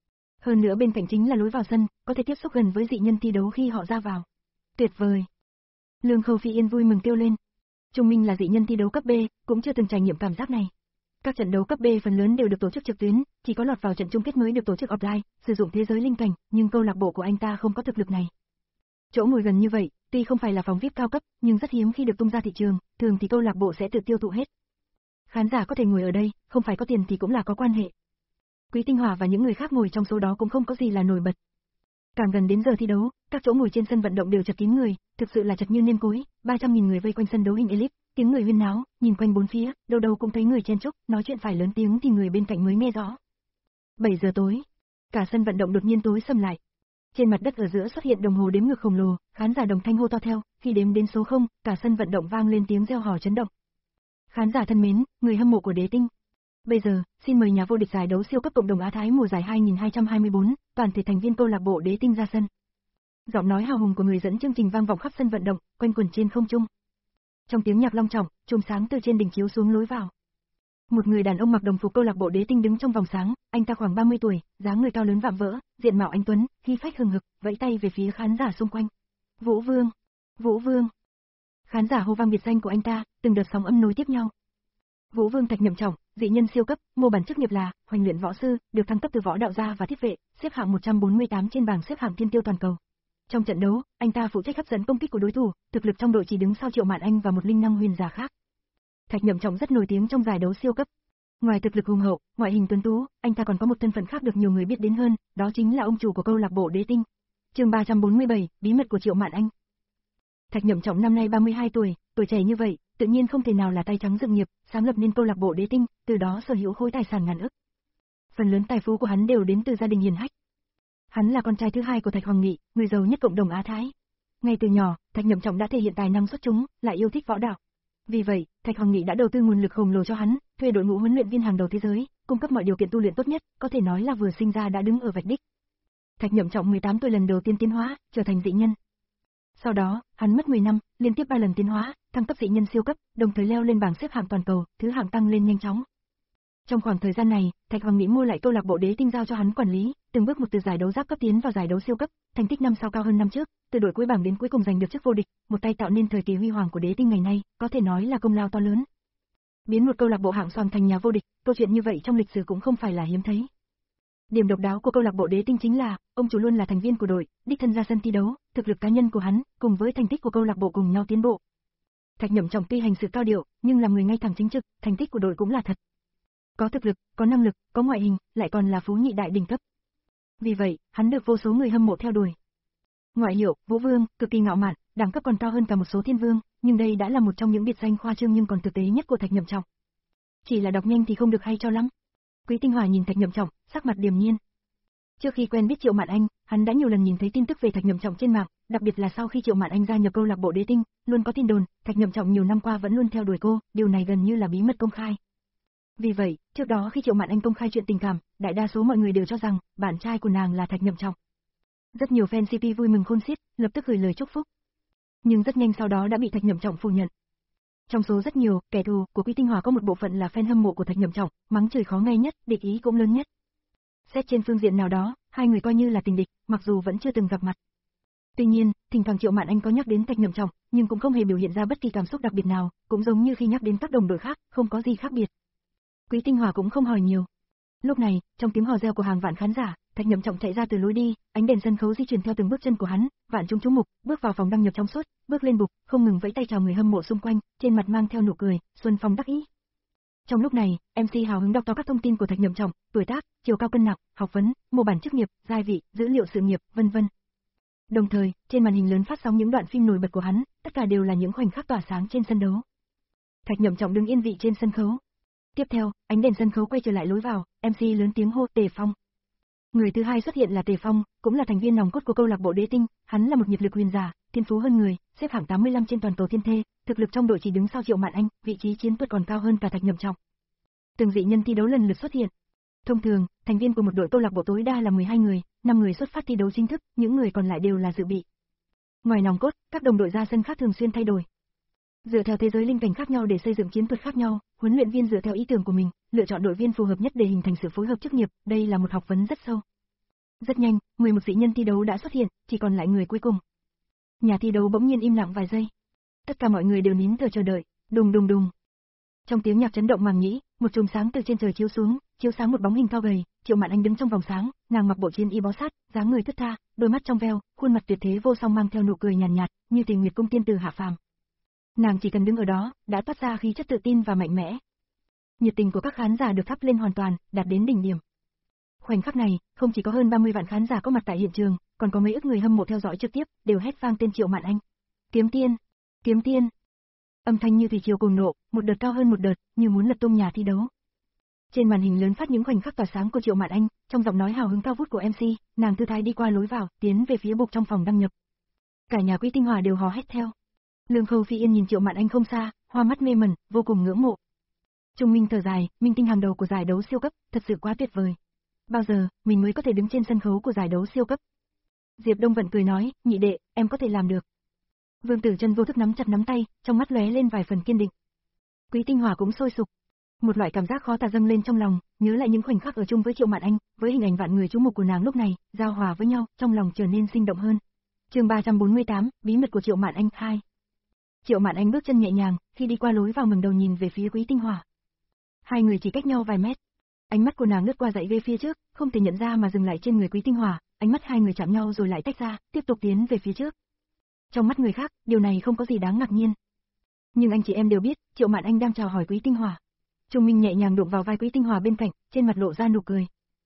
Hơn nữa bên cạnh chính là lối vào sân, có thể tiếp xúc gần với dị nhân thi đấu khi họ ra vào. Tuyệt vời! Lương Khâu Phi Yên vui mừng kêu lên. Trung Minh là dị nhân thi đấu cấp B, cũng chưa từng trải nghiệm cảm giác này. Các trận đấu cấp B phần lớn đều được tổ chức trực tuyến, chỉ có lọt vào trận chung kết mới được tổ chức offline, sử dụng thế giới linh cảnh, nhưng câu lạc bộ của anh ta không có thực lực này. Chỗ ngồi gần như vậy, tuy không phải là phòng vi ai pi cao cấp, nhưng rất hiếm khi được tung ra thị trường, thường thì câu lạc bộ sẽ tự tiêu thụ hết. Khán giả có thể ngồi ở đây, không phải có tiền thì cũng là có quan hệ. Quý Tinh Hỏa và những người khác ngồi trong số đó cũng không có gì là nổi bật. Càng gần đến giờ thi đấu, các chỗ ngồi trên sân vận động đều chật kín người, thực sự là chật như nêm cối, ba trăm nghìn người vây quanh sân đấu hình elip, tiếng người huyên náo, nhìn quanh bốn phía, đâu đâu cũng thấy người chen chúc, nói chuyện phải lớn tiếng thì người bên cạnh mới nghe rõ. bảy giờ tối, cả sân vận động đột nhiên tối sầm lại. Trên mặt đất ở giữa xuất hiện đồng hồ đếm ngược khổng lồ, khán giả đồng thanh hô to theo, khi đếm đến số không, cả sân vận động vang lên tiếng reo hò chấn động. Khán giả thân mến, người hâm mộ của Đế Tinh. Bây giờ, xin mời nhà vô địch giải đấu siêu cấp cộng đồng Á Thái mùa giải hai nghìn hai trăm hai mươi tư, toàn thể thành viên câu lạc bộ Đế Tinh ra sân. Giọng nói hào hùng của người dẫn chương trình vang vọng khắp sân vận động, quanh quẩn trên không trung. Trong tiếng nhạc long trọng, chùm sáng từ trên đỉnh chiếu xuống lối vào. Một người đàn ông mặc đồng phục câu lạc bộ Đế Tinh đứng trong vòng sáng, anh ta khoảng ba mươi tuổi, dáng người cao lớn vạm vỡ, diện mạo anh tuấn, khí phách hừng hực, vẫy tay về phía khán giả xung quanh. Vũ Vương, Vũ Vương. Khán giả hô vang biệt danh của anh ta, từng đợt sóng âm nối tiếp nhau. Vũ Vương Thạch Nhậm Trọng, dị nhân siêu cấp, mô bản chức nghiệp là hoành luyện võ sư, được thăng cấp từ võ đạo gia và thiết vệ, xếp hạng một trăm bốn mươi tám trên bảng xếp hạng thiên tiêu toàn cầu. Trong trận đấu, anh ta phụ trách hấp dẫn công kích của đối thủ, thực lực trong đội chỉ đứng sau Triệu Mạn Anh và một linh năng huyền giả khác. Thạch Nhậm Trọng rất nổi tiếng trong giải đấu siêu cấp. Ngoài thực lực hùng hậu, ngoại hình tuấn tú, anh ta còn có một thân phận khác được nhiều người biết đến hơn, đó chính là ông chủ của câu lạc bộ Đế Tinh. Chương ba trăm bốn mươi bảy, bí mật của Triệu Mạn Anh. Thạch Nhậm Trọng năm nay ba mươi hai tuổi, tuổi trẻ như vậy, tự nhiên không thể nào là tay trắng dựng nghiệp, sáng lập nên câu lạc bộ Đế Tinh, từ đó sở hữu khối tài sản ngàn ức. Phần lớn tài phú của hắn đều đến từ gia đình hiền hách. Hắn là con trai thứ hai của Thạch Hoàng Nghị, người giàu nhất cộng đồng Á Thái. Ngay từ nhỏ, Thạch Nhậm Trọng đã thể hiện tài năng xuất chúng, lại yêu thích võ đạo. Vì vậy, Thạch Hoàng Nghị đã đầu tư nguồn lực khổng lồ cho hắn, thuê đội ngũ huấn luyện viên hàng đầu thế giới, cung cấp mọi điều kiện tu luyện tốt nhất, có thể nói là vừa sinh ra đã đứng ở vạch đích. Thạch Nhậm Trọng mười tám tuổi lần đầu tiên tiến hóa, trở thành dị nhân. Sau đó, hắn mất mười năm, liên tiếp ba lần tiến hóa, thăng cấp dị nhân siêu cấp, đồng thời leo lên bảng xếp hạng toàn cầu, thứ hạng tăng lên nhanh chóng. Trong khoảng thời gian này, Thạch Hoàng Nghị mua lại câu lạc bộ Đế Tinh giao cho hắn quản lý, từng bước một từ giải đấu giáp cấp tiến vào giải đấu siêu cấp, thành tích năm sau cao hơn năm trước, từ đội cuối bảng đến cuối cùng giành được chức vô địch, một tay tạo nên thời kỳ huy hoàng của Đế Tinh ngày nay, có thể nói là công lao to lớn. Biến một câu lạc bộ hạng xoàn thành nhà vô địch, câu chuyện như vậy trong lịch sử cũng không phải là hiếm thấy. Điểm độc đáo của câu lạc bộ Đế Tinh chính là, ông chủ luôn là thành viên của đội, đích thân ra sân thi đấu, thực lực cá nhân của hắn, cùng với thành tích của câu lạc bộ cùng nhau tiến bộ. Thạch Nhậm Trọng tuy hành sự cao điệu, nhưng làm người ngay thẳng chính trực, thành tích của đội cũng là thật. Có thực lực, có năng lực, có ngoại hình, lại còn là phú nhị đại đỉnh cấp. Vì vậy, hắn được vô số người hâm mộ theo đuổi. Ngoại hiệu, Vũ Vương, cực kỳ ngạo mạn, đẳng cấp còn cao hơn cả một số thiên vương, nhưng đây đã là một trong những biệt danh khoa trương nhưng còn thực tế nhất của Thạch Nhậm Trọng. Chỉ là đọc nhanh thì không được hay cho lắm. Quý Tinh Hỏa nhìn Thạch Nhậm Trọng, sắc mặt điềm nhiên. Trước khi quen biết Triệu Mạn Anh, hắn đã nhiều lần nhìn thấy tin tức về Thạch Nhậm Trọng trên mạng, đặc biệt là sau khi Triệu Mạn Anh gia nhập câu lạc bộ Đế Tinh, luôn có tin đồn, Thạch Nhậm Trọng nhiều năm qua vẫn luôn theo đuổi cô, điều này gần như là bí mật công khai. Vì vậy, trước đó khi Triệu Mạn Anh công khai chuyện tình cảm, đại đa số mọi người đều cho rằng, bạn trai của nàng là Thạch Nhậm Trọng. Rất nhiều fan xê pê vui mừng khôn xiết, lập tức gửi lời chúc phúc. Nhưng rất nhanh sau đó đã bị Thạch Nhậm Trọng phủ nhận. Trong số rất nhiều kẻ thù của Quý Tinh Hỏa có một bộ phận là fan hâm mộ của Thạch Nhậm Trọng, mắng chửi khó nghe nhất, địch ý cũng lớn nhất. Xét trên phương diện nào đó, hai người coi như là tình địch, mặc dù vẫn chưa từng gặp mặt. Tuy nhiên, thỉnh thoảng Triệu Mạn Anh có nhắc đến Thạch Nhậm Trọng, nhưng cũng không hề biểu hiện ra bất kỳ cảm xúc đặc biệt nào, cũng giống như khi nhắc đến các đồng đội khác, không có gì khác biệt. Quý Tinh Hỏa cũng không hỏi nhiều. Lúc này, trong tiếng hò reo của hàng vạn khán giả, Thạch Nhậm Trọng chạy ra từ lối đi, ánh đèn sân khấu di chuyển theo từng bước chân của hắn, vạn chúng chú mục, bước vào phòng đăng nhập trong suốt, bước lên bục, không ngừng vẫy tay chào người hâm mộ xung quanh, trên mặt mang theo nụ cười, xuân phong đắc ý. Trong lúc này, em xê hào hứng đọc to các thông tin của Thạch Nhậm Trọng, tuổi tác, chiều cao cân nặng, học vấn, mô bản chức nghiệp, giai vị, dữ liệu sự nghiệp, vân vân. Đồng thời, trên màn hình lớn phát sóng những đoạn phim nổi bật của hắn, tất cả đều là những khoảnh khắc tỏa sáng trên sân đấu. Thạch Nhậm Trọng đứng yên vị trên sân khấu. Tiếp theo, ánh đèn sân khấu quay trở lại lối vào, em xê lớn tiếng hô Tề Phong. Người thứ hai xuất hiện là Tề Phong, cũng là thành viên nòng cốt của câu lạc bộ Đế Tinh, hắn là một nhiệt lực huyền giả, thiên phú hơn người, xếp hạng tám mươi lăm trên toàn cầu thiên thê, thực lực trong đội chỉ đứng sau Triệu Mạn Anh, vị trí chiến thuật còn cao hơn cả Thạch Nhậm Trọng. Từng dị nhân thi đấu lần lượt xuất hiện. Thông thường, thành viên của một đội câu lạc bộ tối đa là mười hai người, năm người xuất phát thi đấu chính thức, những người còn lại đều là dự bị. Ngoài nòng cốt, các đồng đội ra sân khác thường xuyên thay đổi. Dựa theo thế giới linh cảnh khác nhau để xây dựng chiến thuật khác nhau, huấn luyện viên dựa theo ý tưởng của mình, lựa chọn đội viên phù hợp nhất để hình thành sự phối hợp chức nghiệp, đây là một học vấn rất sâu. Rất nhanh, mười một dị nhân thi đấu đã xuất hiện, chỉ còn lại người cuối cùng. Nhà thi đấu bỗng nhiên im lặng vài giây. Tất cả mọi người đều nín thở chờ đợi, đùng đùng đùng. Trong tiếng nhạc chấn động màng nhĩ, một chùm sáng từ trên trời chiếu xuống, chiếu sáng một bóng hình cao gầy, Triệu Mạn Anh đứng trong vòng sáng, nàng mặc bộ chiến y bó sát, dáng người thướt tha, đôi mắt trong veo, khuôn mặt tuyệt thế vô song mang theo nụ cười nhàn nhạt, nhạt, như Tình Nguyệt cung tiên tử hạ phàm. Nàng chỉ cần đứng ở đó, đã toát ra khí chất tự tin và mạnh mẽ. Nhiệt tình của các khán giả được thắp lên hoàn toàn, đạt đến đỉnh điểm. Khoảnh khắc này, không chỉ có hơn ba mươi vạn khán giả có mặt tại hiện trường, còn có mấy ức người hâm mộ theo dõi trực tiếp, đều hét vang tên Triệu Mạn Anh. Kiếm tiên, kiếm tiên. Âm thanh như thủy triều cuồng nộ, một đợt cao hơn một đợt, như muốn lật tung nhà thi đấu. Trên màn hình lớn phát những khoảnh khắc tỏa sáng của Triệu Mạn Anh, trong giọng nói hào hứng cao vút của em xê, nàng thư thái đi qua lối vào, tiến về phía bục trong phòng đăng nhập. Cả nhà Quý Tinh Hòa đều hò hét theo. Lương Khâu Phi Yên nhìn Triệu Mạn Anh không xa, hoa mắt mê mẩn, vô cùng ngưỡng mộ. Trung Minh thở dài, minh tinh hàng đầu của giải đấu siêu cấp, thật sự quá tuyệt vời. Bao giờ mình mới có thể đứng trên sân khấu của giải đấu siêu cấp? Diệp Đông Vận cười nói, nhị đệ, em có thể làm được. Vương Tử Chân vô thức nắm chặt nắm tay, trong mắt lóe lên vài phần kiên định. Quý Tinh Hòa cũng sôi sục. Một loại cảm giác khó tả dâng lên trong lòng, nhớ lại những khoảnh khắc ở chung với Triệu Mạn Anh, với hình ảnh vạn người chú mục của nàng lúc này, giao hòa với nhau, trong lòng trở nên sinh động hơn. Chương ba trăm bốn mươi tám, bí mật của Triệu Mạn Anh hai. Triệu Mạn Anh bước chân nhẹ nhàng, khi đi qua lối vào ngẩng đầu nhìn về phía Quý Tinh Hòa. Hai người chỉ cách nhau vài mét. Ánh mắt của nàng lướt qua dãy ghế phía trước, không thể nhận ra mà dừng lại trên người Quý Tinh Hòa, ánh mắt hai người chạm nhau rồi lại tách ra, tiếp tục tiến về phía trước. Trong mắt người khác, điều này không có gì đáng ngạc nhiên. Nhưng anh chị em đều biết, Triệu Mạn Anh đang chào hỏi Quý Tinh Hòa. Trung Minh nhẹ nhàng đụng vào vai Quý Tinh Hòa bên cạnh, trên mặt lộ ra nụ cười.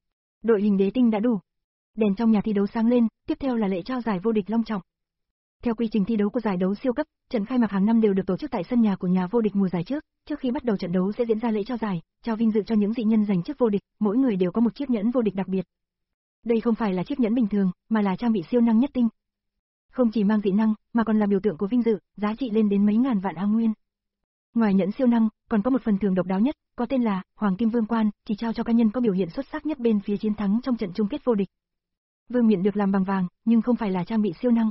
Đội hình đế tinh đã đủ. Đèn trong nhà thi đấu sáng lên, tiếp theo là lễ trao giải vô địch long trọng. Theo quy trình thi đấu của giải đấu siêu cấp, trận khai mạc hàng năm đều được tổ chức tại sân nhà của nhà vô địch mùa giải trước, trước khi bắt đầu trận đấu sẽ diễn ra lễ trao giải, trao vinh dự cho những dị nhân giành chức vô địch, mỗi người đều có một chiếc nhẫn vô địch đặc biệt. Đây không phải là chiếc nhẫn bình thường, mà là trang bị siêu năng nhất tinh. Không chỉ mang dị năng, mà còn là biểu tượng của vinh dự, giá trị lên đến mấy ngàn vạn A nguyên. Ngoài nhẫn siêu năng, còn có một phần thưởng độc đáo nhất, có tên là Hoàng Kim Vương Quan, chỉ trao cho cá nhân có biểu hiện xuất sắc nhất bên phía chiến thắng trong trận chung kết vô địch. Vương miện được làm bằng vàng, nhưng không phải là trang bị siêu năng.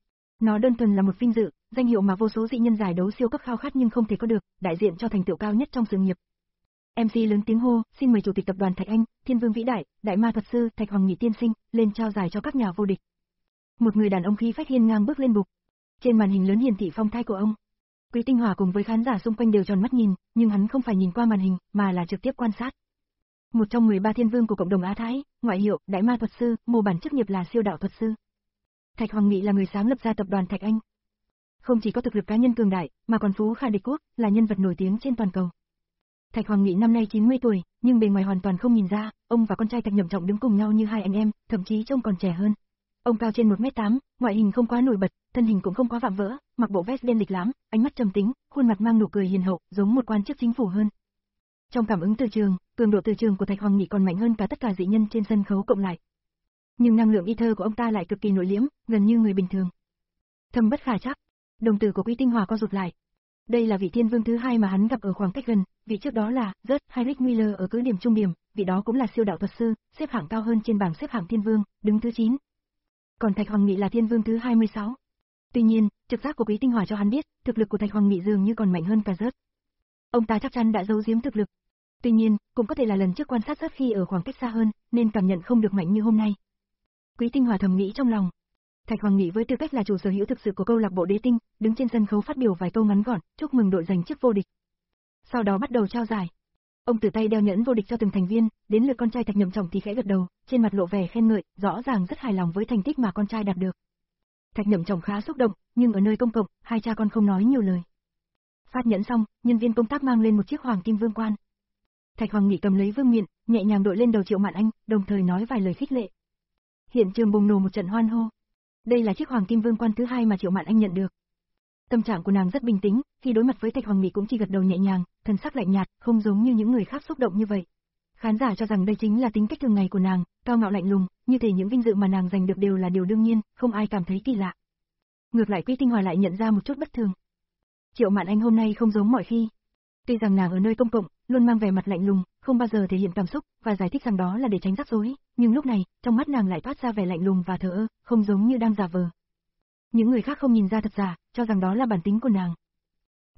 Nó đơn thuần là một vinh dự, danh hiệu mà vô số dị nhân giải đấu siêu cấp khao khát nhưng không thể có được, đại diện cho thành tựu cao nhất trong sự nghiệp. em xê lớn tiếng hô, xin mời chủ tịch tập đoàn Thạch Anh, Thiên Vương vĩ đại, đại ma thuật sư Thạch Hoàng Nghị tiên sinh, lên trao giải cho các nhà vô địch. Một người đàn ông khí phách hiên ngang bước lên bục. Trên màn hình lớn hiển thị phong thái của ông. Quý Tinh Hòa cùng với khán giả xung quanh đều tròn mắt nhìn, nhưng hắn không phải nhìn qua màn hình, mà là trực tiếp quan sát. Một trong mười ba thiên vương của cộng đồng Á Thái, ngoại hiệu đại ma thuật sư, mô bản chức nghiệp là siêu đạo thuật sư. Thạch Hoàng Nghị là người sáng lập ra tập đoàn Thạch Anh. Không chỉ có thực lực cá nhân cường đại, mà còn phú khả địch quốc, là nhân vật nổi tiếng trên toàn cầu. Thạch Hoàng Nghị năm nay chín mươi tuổi, nhưng bề ngoài hoàn toàn không nhìn ra, ông và con trai Thạch Nhậm Trọng đứng cùng nhau như hai anh em, thậm chí trông còn trẻ hơn. Ông cao trên một mét tám, ngoại hình không quá nổi bật, thân hình cũng không quá vạm vỡ, mặc bộ vest đen lịch lãm, ánh mắt trầm tĩnh, khuôn mặt mang nụ cười hiền hậu, giống một quan chức chính phủ hơn. Trong cảm ứng từ trường, cường độ từ trường của Thạch Hoàng Nghị còn mạnh hơn cả tất cả dị nhân trên sân khấu cộng lại. Nhưng năng lượng ether của ông ta lại cực kỳ nội liễm, gần như người bình thường. Thâm bất khả trắc, đồng tử của Quý Tinh Hòa co rụt lại. Đây là vị thiên vương thứ hai mà hắn gặp ở khoảng cách gần, vị trước đó là Rớt Heinrich Miller ở cứ điểm trung điểm, vị đó cũng là siêu đạo thuật sư, xếp hạng cao hơn trên bảng xếp hạng thiên vương, đứng thứ chín. Còn Thạch Hoàng Nghị là thiên vương thứ hai mươi sáu. Tuy nhiên, trực giác của Quý Tinh Hòa cho hắn biết, thực lực của Thạch Hoàng Nghị dường như còn mạnh hơn cả Rớt. Ông ta chắc chắn đã giấu giếm thực lực. Tuy nhiên, cũng có thể là lần trước quan sát Rớt khi ở khoảng cách xa hơn, nên cảm nhận không được mạnh như hôm nay. Quý Tinh Hòa thầm nghĩ trong lòng. Thạch Hoàng Nghị với tư cách là chủ sở hữu thực sự của câu lạc bộ Đế Tinh, đứng trên sân khấu phát biểu vài câu ngắn gọn, chúc mừng đội giành chức vô địch. Sau đó bắt đầu trao giải. Ông tự tay đeo nhẫn vô địch cho từng thành viên, đến lượt con trai Thạch Nhậm Trọng thì khẽ gật đầu, trên mặt lộ vẻ khen ngợi, rõ ràng rất hài lòng với thành tích mà con trai đạt được. Thạch Nhậm Trọng khá xúc động, nhưng ở nơi công cộng, hai cha con không nói nhiều lời. Phát nhẫn xong, nhân viên công tác mang lên một chiếc Hoàng Kim Vương Quan. Thạch Hoàng Nghị cầm lấy vương miện, nhẹ nhàng đội lên đầu Triệu Mạn Anh, đồng thời nói vài lời khích lệ. Hiện trường bùng nổ một trận hoan hô. Đây là chiếc Hoàng Kim Vương Quan thứ hai mà Triệu Mạn Anh nhận được. Tâm trạng của nàng rất bình tĩnh, khi đối mặt với Thạch Hoàng Nghị cũng chỉ gật đầu nhẹ nhàng, thần sắc lạnh nhạt, không giống như những người khác xúc động như vậy. Khán giả cho rằng đây chính là tính cách thường ngày của nàng, cao ngạo lạnh lùng, như thể những vinh dự mà nàng giành được đều là điều đương nhiên, không ai cảm thấy kỳ lạ. Ngược lại Quý Tinh Hòa lại nhận ra một chút bất thường. Triệu Mạn Anh hôm nay không giống mọi khi. Tuy rằng nàng ở nơi công cộng, luôn mang vẻ mặt lạnh lùng, không bao giờ thể hiện cảm xúc, và giải thích rằng đó là để tránh rắc rối, nhưng lúc này, trong mắt nàng lại toát ra vẻ lạnh lùng và thờ ơ, không giống như đang giả vờ. Những người khác không nhìn ra thật giả, cho rằng đó là bản tính của nàng.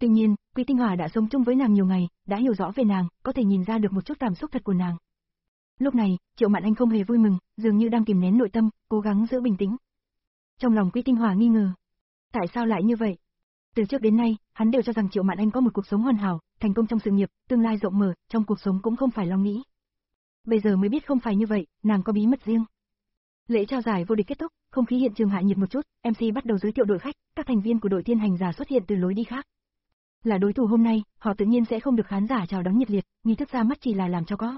Tuy nhiên, Quý Tinh Hòa đã sống chung với nàng nhiều ngày, đã hiểu rõ về nàng, có thể nhìn ra được một chút cảm xúc thật của nàng. Lúc này, Triệu Mạn Anh không hề vui mừng, dường như đang kìm nén nội tâm, cố gắng giữ bình tĩnh. Trong lòng Quý Tinh Hòa nghi ngờ. Tại sao lại như vậy? Từ trước đến nay, hắn đều cho rằng Triệu Mạn Anh có một cuộc sống hoàn hảo, thành công trong sự nghiệp, tương lai rộng mở, trong cuộc sống cũng không phải lo nghĩ. Bây giờ mới biết không phải như vậy, nàng có bí mật riêng. Lễ trao giải vô địch kết thúc, không khí hiện trường hạ nhiệt một chút, em xê bắt đầu giới thiệu đội khách, các thành viên của đội thiên hành giả xuất hiện từ lối đi khác. Là đối thủ hôm nay, họ tự nhiên sẽ không được khán giả chào đón nhiệt liệt, nghi thức ra mắt chỉ là làm cho có.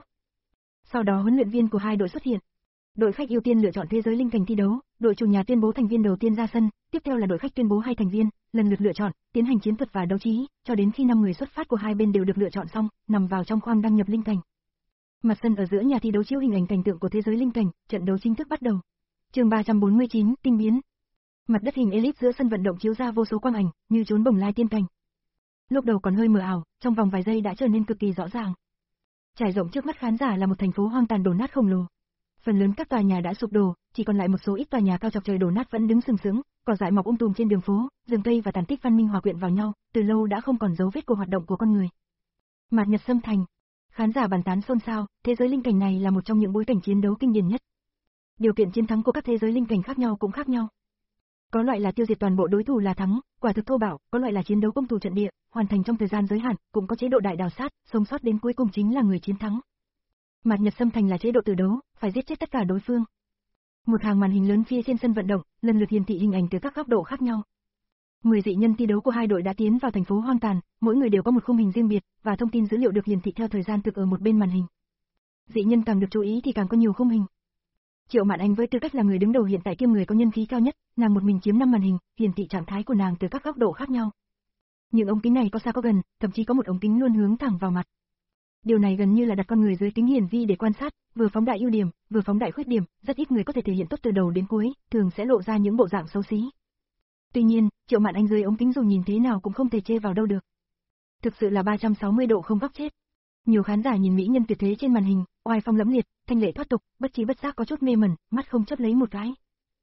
Sau đó huấn luyện viên của hai đội xuất hiện. Đội khách ưu tiên lựa chọn thế giới linh cảnh thi đấu, đội chủ nhà tuyên bố thành viên đầu tiên ra sân, tiếp theo là đội khách tuyên bố hai thành viên, lần lượt lựa chọn, tiến hành chiến thuật và đấu trí, cho đến khi năm người xuất phát của hai bên đều được lựa chọn xong, nằm vào trong khoang đăng nhập linh cảnh. Mặt sân ở giữa nhà thi đấu chiếu hình ảnh cảnh tượng của thế giới linh cảnh, trận đấu chính thức bắt đầu. Chương ba trăm bốn mươi chín, tinh biến. Mặt đất hình elip giữa sân vận động chiếu ra vô số quang ảnh, như trốn bồng lai tiên cảnh. Lúc đầu còn hơi mờ ảo, trong vòng vài giây đã trở nên cực kỳ rõ ràng. Trải rộng trước mắt khán giả là một thành phố hoang tàn đổ nát khổng lồ. Phần lớn các tòa nhà đã sụp đổ, chỉ còn lại một số ít tòa nhà cao chọc trời đổ nát vẫn đứng sừng sững, cỏ dại mọc um tùm trên đường phố, rừng cây và tàn tích văn minh hòa quyện vào nhau, từ lâu đã không còn dấu vết của hoạt động của con người. Mạt Nhật Sâm Thành. Khán giả bàn tán xôn xao, thế giới linh cảnh này là một trong những bối cảnh chiến đấu kinh điển nhất. Điều kiện chiến thắng của các thế giới linh cảnh khác nhau cũng khác nhau. Có loại là tiêu diệt toàn bộ đối thủ là thắng, quả thực thô bạo, có loại là chiến đấu công thủ trận địa, hoàn thành trong thời gian giới hạn, cũng có chế độ đại đào sát, sống sót đến cuối cùng chính là người chiến thắng. Mạt Nhật Sâm Thành là chế độ tử đấu, phải giết chết tất cả đối phương. Một hàng màn hình lớn phía trên sân vận động, lần lượt hiển thị hình ảnh từ các góc độ khác nhau. Mười dị nhân thi đấu của hai đội đã tiến vào thành phố hoang tàn, mỗi người đều có một khung hình riêng biệt, và thông tin dữ liệu được hiển thị theo thời gian thực ở một bên màn hình. Dị nhân càng được chú ý thì càng có nhiều khung hình. Triệu Mạn Anh với tư cách là người đứng đầu hiện tại kiêm người có nhân khí cao nhất, nàng một mình chiếm năm màn hình, hiển thị trạng thái của nàng từ các góc độ khác nhau. Những ống kính này có xa có gần, thậm chí có một ống kính luôn hướng thẳng vào mặt. Điều này gần như là đặt con người dưới kính hiển vi để quan sát, vừa phóng đại ưu điểm, vừa phóng đại khuyết điểm, rất ít người có thể thể hiện tốt từ đầu đến cuối, thường sẽ lộ ra những bộ dạng xấu xí. Tuy nhiên, Triệu Mạn Anh dưới ống kính dù nhìn thế nào cũng không thể chê vào đâu được. Thực sự là ba trăm sáu mươi độ không góc chết. Nhiều khán giả nhìn mỹ nhân tuyệt thế trên màn hình, oai phong lẫm liệt, thanh lệ thoát tục, bất trí bất giác có chút mê mẩn, mắt không chớp lấy một cái.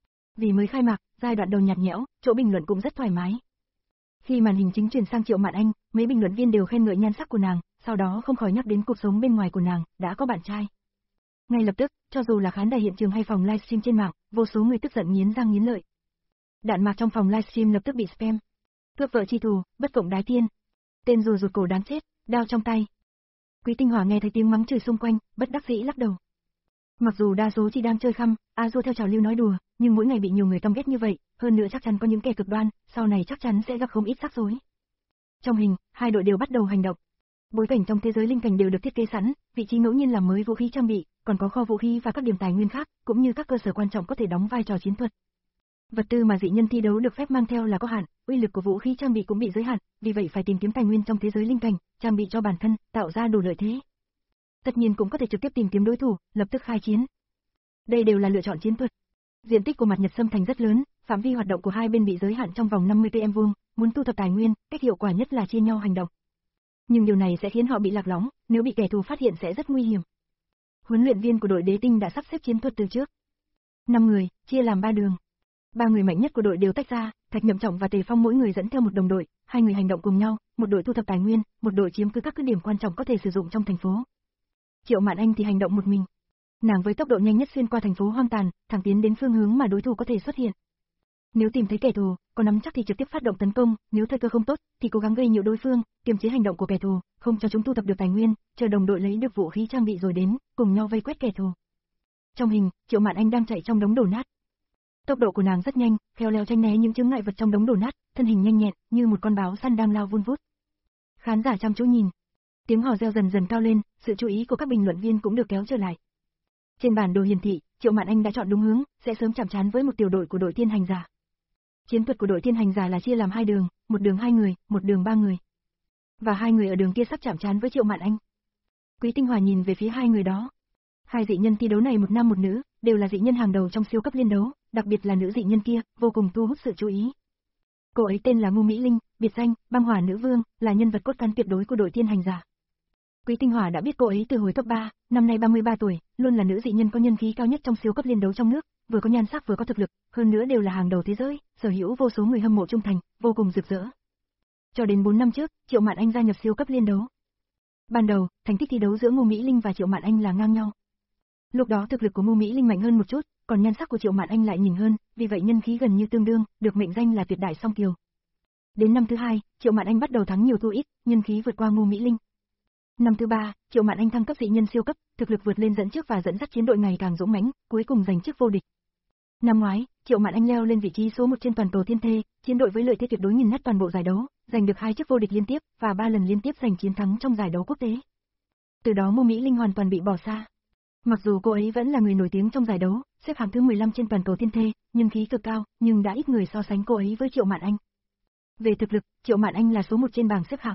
Vì mới khai mạc, giai đoạn đầu nhạt nhẽo, chỗ bình luận cũng rất thoải mái. Khi màn hình chính chuyển sang Triệu Mạn Anh, mấy bình luận viên đều khen ngợi nhan sắc của nàng, sau đó không khỏi nhắc đến cuộc sống bên ngoài của nàng, đã có bạn trai. Ngay lập tức, cho dù là khán đài hiện trường hay phòng livestream trên mạng, vô số người tức giận nghiến răng nghiến lợi. Đạn mạc trong phòng livestream lập tức bị spam. Cướp vợ chi thù, bất cộng đái thiên. Tên rùa rụt cổ đáng chết, đao trong tay. Quý Tinh Hòa nghe thấy tiếng mắng chửi xung quanh, bất đắc dĩ lắc đầu. Mặc dù đa số chỉ đang chơi khăm, a du theo trào lưu nói đùa, nhưng mỗi ngày bị nhiều người căm ghét như vậy, hơn nữa chắc chắn có những kẻ cực đoan, sau này chắc chắn sẽ gặp không ít rắc rối. Trong hình, hai đội đều bắt đầu hành động. Bối cảnh trong thế giới linh cảnh đều được thiết kế sẵn, vị trí ngẫu nhiên làm mới vũ khí trang bị, còn có kho vũ khí và các điểm tài nguyên khác, cũng như các cơ sở quan trọng có thể đóng vai trò chiến thuật. Vật tư mà dị nhân thi đấu được phép mang theo là có hạn, uy lực của vũ khí trang bị cũng bị giới hạn, vì vậy phải tìm kiếm tài nguyên trong thế giới linh cảnh, trang bị cho bản thân, tạo ra đủ lợi thế. Tất nhiên cũng có thể trực tiếp tìm kiếm đối thủ, lập tức khai chiến. Đây đều là lựa chọn chiến thuật. Diện tích của Mạt Nhật Sâm Thành rất lớn, phạm vi hoạt động của hai bên bị giới hạn trong vòng năm mươi ki lô mét vuông, muốn thu thập tài nguyên, cách hiệu quả nhất là chia nhau hành động. Nhưng điều này sẽ khiến họ bị lạc lõng, nếu bị kẻ thù phát hiện sẽ rất nguy hiểm. Huấn luyện viên của đội Đế Tinh đã sắp xếp chiến thuật từ trước. Năm người, chia làm ba đường. Ba người mạnh nhất của đội đều tách ra, Thạch Nhậm Trọng và Tề Phong mỗi người dẫn theo một đồng đội, hai người hành động cùng nhau, một đội thu thập tài nguyên, một đội chiếm cứ các cứ điểm quan trọng có thể sử dụng trong thành phố. Triệu Mạn Anh thì hành động một mình. Nàng với tốc độ nhanh nhất xuyên qua thành phố hoang tàn, thẳng tiến đến phương hướng mà đối thủ có thể xuất hiện. Nếu tìm thấy kẻ thù, có nắm chắc thì trực tiếp phát động tấn công, nếu thời cơ không tốt thì cố gắng gây nhiễu đối phương, kiềm chế hành động của kẻ thù, không cho chúng thu thập được tài nguyên, chờ đồng đội lấy được vũ khí trang bị rồi đến, cùng nhau vây quét kẻ thù. Trong hình, Triệu Mạn Anh đang chạy trong đống đổ nát. Tốc độ của nàng rất nhanh, khéo léo tránh né những chướng ngại vật trong đống đổ nát, thân hình nhanh nhẹn, như một con báo săn đang lao vun vút. Khán giả chăm chú nhìn. Tiếng hò reo dần dần cao lên, sự chú ý của các bình luận viên cũng được kéo trở lại. Trên bản đồ hiển thị, Triệu Mạn Anh đã chọn đúng hướng, sẽ sớm chạm trán với một tiểu đội của đội Thiên Hành Giả. Chiến thuật của đội Thiên Hành Giả là chia làm hai đường, một đường hai người, một đường ba người. Và hai người ở đường kia sắp chạm trán với Triệu Mạn Anh. Quý Tinh Hòa nhìn về phía hai người đó. Hai dị nhân thi đấu này một nam một nữ, đều là dị nhân hàng đầu trong siêu cấp liên đấu, đặc biệt là nữ dị nhân kia, vô cùng thu hút sự chú ý. Cô ấy tên là Ngô Mỹ Linh, biệt danh Băng Hỏa Nữ Vương, là nhân vật cốt cán tuyệt đối của đội Thiên Hành Giả. Quý Tinh Hòa đã biết cô ấy từ hồi cấp ba, năm nay ba mươi ba tuổi, luôn là nữ dị nhân có nhân khí cao nhất trong siêu cấp liên đấu trong nước, vừa có nhan sắc vừa có thực lực, hơn nữa đều là hàng đầu thế giới, sở hữu vô số người hâm mộ trung thành, vô cùng rực rỡ. Cho đến bốn năm trước, Triệu Mạn Anh gia nhập siêu cấp liên đấu. Ban đầu, thành tích thi đấu giữa Ngô Mỹ Linh và Triệu Mạn Anh là ngang nhau. Lúc đó thực lực của Ngô Mỹ Linh mạnh hơn một chút, còn nhan sắc của Triệu Mạn Anh lại nhỉnh hơn, vì vậy nhân khí gần như tương đương, được mệnh danh là tuyệt đại song kiều. Đến năm thứ hai, Triệu Mạn Anh bắt đầu thắng nhiều thua ít, nhân khí vượt qua Ngô Mỹ Linh. Năm thứ ba, Triệu Mạn Anh thăng cấp dị nhân siêu cấp, thực lực vượt lên dẫn trước và dẫn dắt chiến đội ngày càng dũng mãnh, cuối cùng giành chức vô địch. Năm ngoái, Triệu Mạn Anh leo lên vị trí số một trên toàn cầu thiên thê, chiến đội với lợi thế tuyệt đối nghiền nát toàn bộ giải đấu, giành được hai chức vô địch liên tiếp và ba lần liên tiếp giành chiến thắng trong giải đấu quốc tế. Từ đó Ngô Mỹ Linh hoàn toàn bị bỏ xa. Mặc dù cô ấy vẫn là người nổi tiếng trong giải đấu, xếp hạng thứ mười lăm trên toàn cầu thiên thê, nhân khí cực cao, nhưng đã ít người so sánh cô ấy với Triệu Mạn Anh. Về thực lực, Triệu Mạn Anh là số một trên bảng xếp hạng.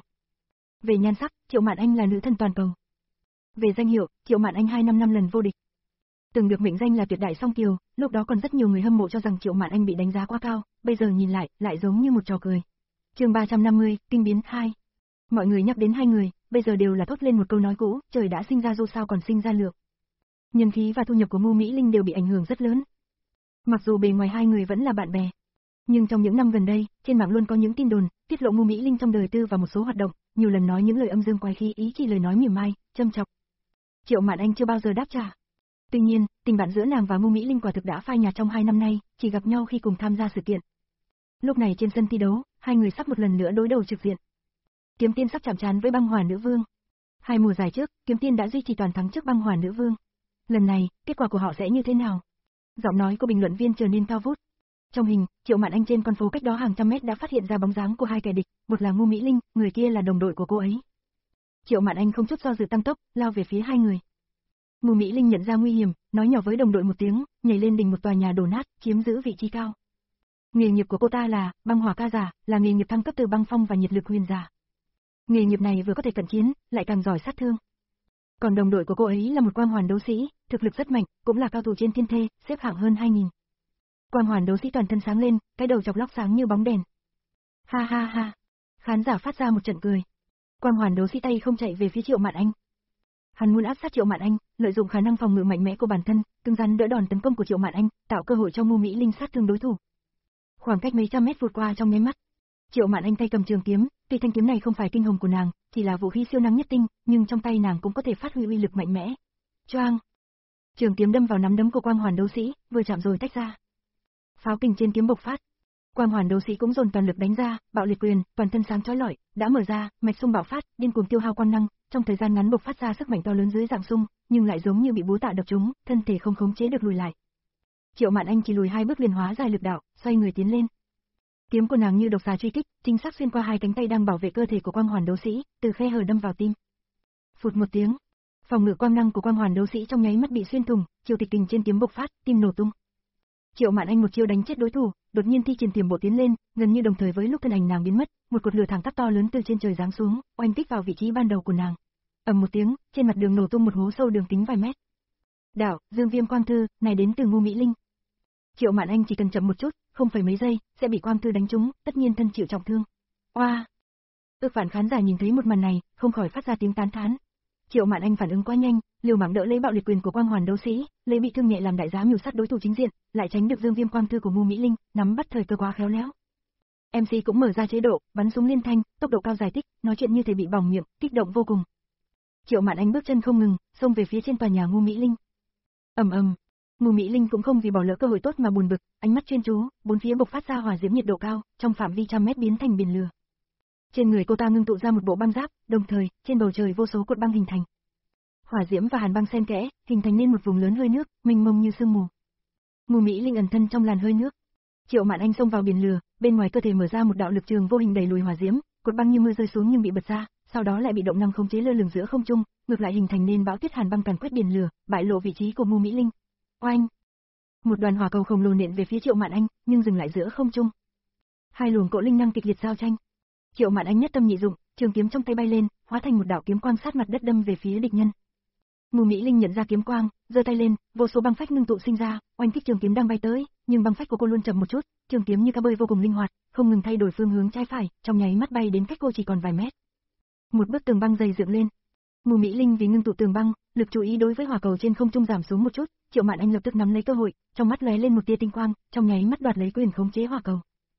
Về nhan sắc, Triệu Mạn Anh là nữ thần toàn cầu. Về danh hiệu, Triệu Mạn Anh hai năm năm lần vô địch. Từng được mệnh danh là tuyệt đại song kiều, lúc đó còn rất nhiều người hâm mộ cho rằng Triệu Mạn Anh bị đánh giá quá cao, bây giờ nhìn lại, lại giống như một trò cười. Chương ba trăm năm mươi, kinh biến hai. Mọi người nhắc đến hai người, bây giờ đều là thốt lên một câu nói cũ, trời đã sinh ra dù sao còn sinh ra lượng. Nhân khí và thu nhập của Ngô Mỹ Linh đều bị ảnh hưởng rất lớn. Mặc dù bề ngoài hai người vẫn là bạn bè, nhưng trong những năm gần đây, trên mạng luôn có những tin đồn, tiết lộ Ngô Mỹ Linh trong đời tư và một số hoạt động, nhiều lần nói những lời âm dương quái khí, ý chỉ lời nói mỉa mai, châm chọc. Triệu Mạn Anh chưa bao giờ đáp trả. Tuy nhiên, tình bạn giữa nàng và Ngô Mỹ Linh quả thực đã phai nhạt trong hai năm nay, chỉ gặp nhau khi cùng tham gia sự kiện. Lúc này trên sân thi đấu, hai người sắp một lần nữa đối đầu trực diện. Kiếm Tiên sắp chạm trán với Băng Hỏa Nữ Vương. Hai mùa giải trước, Kiếm Tiên đã duy trì toàn thắng trước Băng Hỏa Nữ Vương. Lần này, kết quả của họ sẽ như thế nào? Giọng nói của bình luận viên trở nên cao vút. Trong hình, Triệu Mạn Anh trên con phố cách đó hàng trăm mét đã phát hiện ra bóng dáng của hai kẻ địch, một là Ngô Mỹ Linh, người kia là đồng đội của cô ấy. Triệu Mạn Anh không chút do dự tăng tốc, lao về phía hai người. Ngô Mỹ Linh nhận ra nguy hiểm, nói nhỏ với đồng đội một tiếng, nhảy lên đỉnh một tòa nhà đổ nát, chiếm giữ vị trí cao. Nghề nghiệp của cô ta là băng hỏa ca giả, là nghề nghiệp thăng cấp từ băng phong và nhiệt lực huyền giả. Nghề nghiệp này vừa có thể cận chiến, lại càng giỏi sát thương. Còn đồng đội của cô ấy là một quang hoàn đấu sĩ, thực lực rất mạnh, cũng là cao thủ trên thiên thê, xếp hạng hơn hai nghìn. Quang hoàn đấu sĩ toàn thân sáng lên, cái đầu chọc lóc sáng như bóng đèn. Ha ha ha. Khán giả phát ra một trận cười. Quang hoàn đấu sĩ tay không chạy về phía Triệu Mạn Anh. Hắn muốn áp sát Triệu Mạn Anh, lợi dụng khả năng phòng ngự mạnh mẽ của bản thân, cứng rắn đỡ đòn tấn công của Triệu Mạn Anh, tạo cơ hội cho Ngô Mỹ Linh sát thương đối thủ. Khoảng cách mấy trăm mét vụt qua trong nháy mắt. Triệu Mạn Anh tay cầm trường kiếm, tuy thanh kiếm này không phải kinh hồng của nàng, chỉ là vũ khí siêu năng nhất tinh, nhưng trong tay nàng cũng có thể phát huy uy lực mạnh mẽ. Choang! Trường kiếm đâm vào nắm đấm của Quang Hoàn đấu sĩ, vừa chạm rồi tách ra. Pháo kình trên kiếm bộc phát. Quang Hoàn đấu sĩ cũng dồn toàn lực đánh ra, bạo liệt quyền, toàn thân sáng chói lọi, đã mở ra, mạch xung bạo phát, điên cuồng tiêu hao quang năng, trong thời gian ngắn bộc phát ra sức mạnh to lớn dưới dạng xung, nhưng lại giống như bị búa tạ đập trúng, thân thể không khống chế được lùi lại. Triệu Mạn Anh chỉ lùi hai bước liền hóa giải lực đạo, xoay người tiến lên. Kiếm của nàng như độc xà truy kích, chính xác xuyên qua hai cánh tay đang bảo vệ cơ thể của Quang Hoàn đấu sĩ, từ khe hở đâm vào tim. Phụt một tiếng, phòng ngự quang năng của Quang Hoàn đấu sĩ trong nháy mắt bị xuyên thủng, chiều tịch kình trên kiếm bộc phát, tim nổ tung. Triệu Mạn Anh một chiêu đánh chết đối thủ, đột nhiên thi triển tiềm bộ tiến lên, gần như đồng thời với lúc thân ảnh nàng biến mất, một cột lửa thẳng tắp to lớn từ trên trời giáng xuống, oanh kích vào vị trí ban đầu của nàng. Ầm một tiếng, trên mặt đường nổ tung một hố sâu đường kính vài mét. Đạo, Dương Viêm Quang Thư, này đến từ Ngô Mỹ Linh. Triệu Mạn Anh chỉ cần chậm một chút, không phải mấy giây, sẽ bị Quang Thư đánh trúng, tất nhiên thân chịu trọng thương. Oa! Ước vạn khán giả nhìn thấy một màn này, không khỏi phát ra tiếng tán thán. Triệu Mạn Anh phản ứng quá nhanh, liều mạng đỡ lấy bạo liệt quyền của Quang Hoàn đấu sĩ, lấy bị thương nhẹ làm đại giá mưu sát đối thủ chính diện, lại tránh được Dương Viêm Quang Thư của Ngô Mỹ Linh, nắm bắt thời cơ quá khéo léo. em xê cũng mở ra chế độ, bắn súng liên thanh, tốc độ cao giải tích, nói chuyện như thể bị bỏng miệng, kích động vô cùng. Triệu Mạn Anh bước chân không ngừng, xông về phía trên tòa nhà Ngô Mỹ Linh. Ầm ầm, Ngô Mỹ Linh cũng không vì bỏ lỡ cơ hội tốt mà buồn bực, ánh mắt chuyên chú, bốn phía bộc phát ra hỏa diễm nhiệt độ cao, trong phạm vi trăm mét biến thành biển lửa. Trên người cô ta ngưng tụ ra một bộ băng giáp, đồng thời, trên bầu trời vô số cột băng hình thành. Hỏa diễm và hàn băng xen kẽ, hình thành nên một vùng lớn hơi nước, mênh mông như sương mù. Ngô Mỹ Linh ẩn thân trong làn hơi nước. Triệu Mạn Anh xông vào biển lửa, bên ngoài cơ thể mở ra một đạo lực trường vô hình đẩy lùi hỏa diễm, cột băng như mưa rơi xuống nhưng bị bật ra, sau đó lại bị động năng khống chế lơ lửng giữa không trung, ngược lại hình thành nên bão tuyết hàn băng càn quét biển lửa, bại lộ vị trí của Ngô Mỹ Linh. Oanh! Một đoàn hỏa cầu khổng lồ nện về phía Triệu Mạn Anh, nhưng dừng lại giữa không trung. Hai luồng cỗ linh năng kịch liệt giao tranh. Triệu Mạn Anh nhất tâm nhị dụng, trường kiếm trong tay bay lên, hóa thành một đạo kiếm quang sát mặt đất đâm về phía địch nhân. Ngô Mỹ Linh nhận ra kiếm quang, giơ tay lên, vô số băng phách ngưng tụ sinh ra, oanh kích trường kiếm đang bay tới, nhưng băng phách của cô luôn chậm một chút, trường kiếm như cá bơi vô cùng linh hoạt, không ngừng thay đổi phương hướng trái phải, trong nháy mắt bay đến cách cô chỉ còn vài mét. Một bức tường băng dày dựng lên. Ngô Mỹ Linh vì ngưng tụ tường băng, lực chú ý đối với hỏa cầu trên không trung giảm xuống một chút, Triệu Mạn Anh lập tức nắm lấy cơ hội, trong mắt lóe lên một tia tinh quang, trong nháy mắt đoạt lấy quyền khống chế hỏa cầu.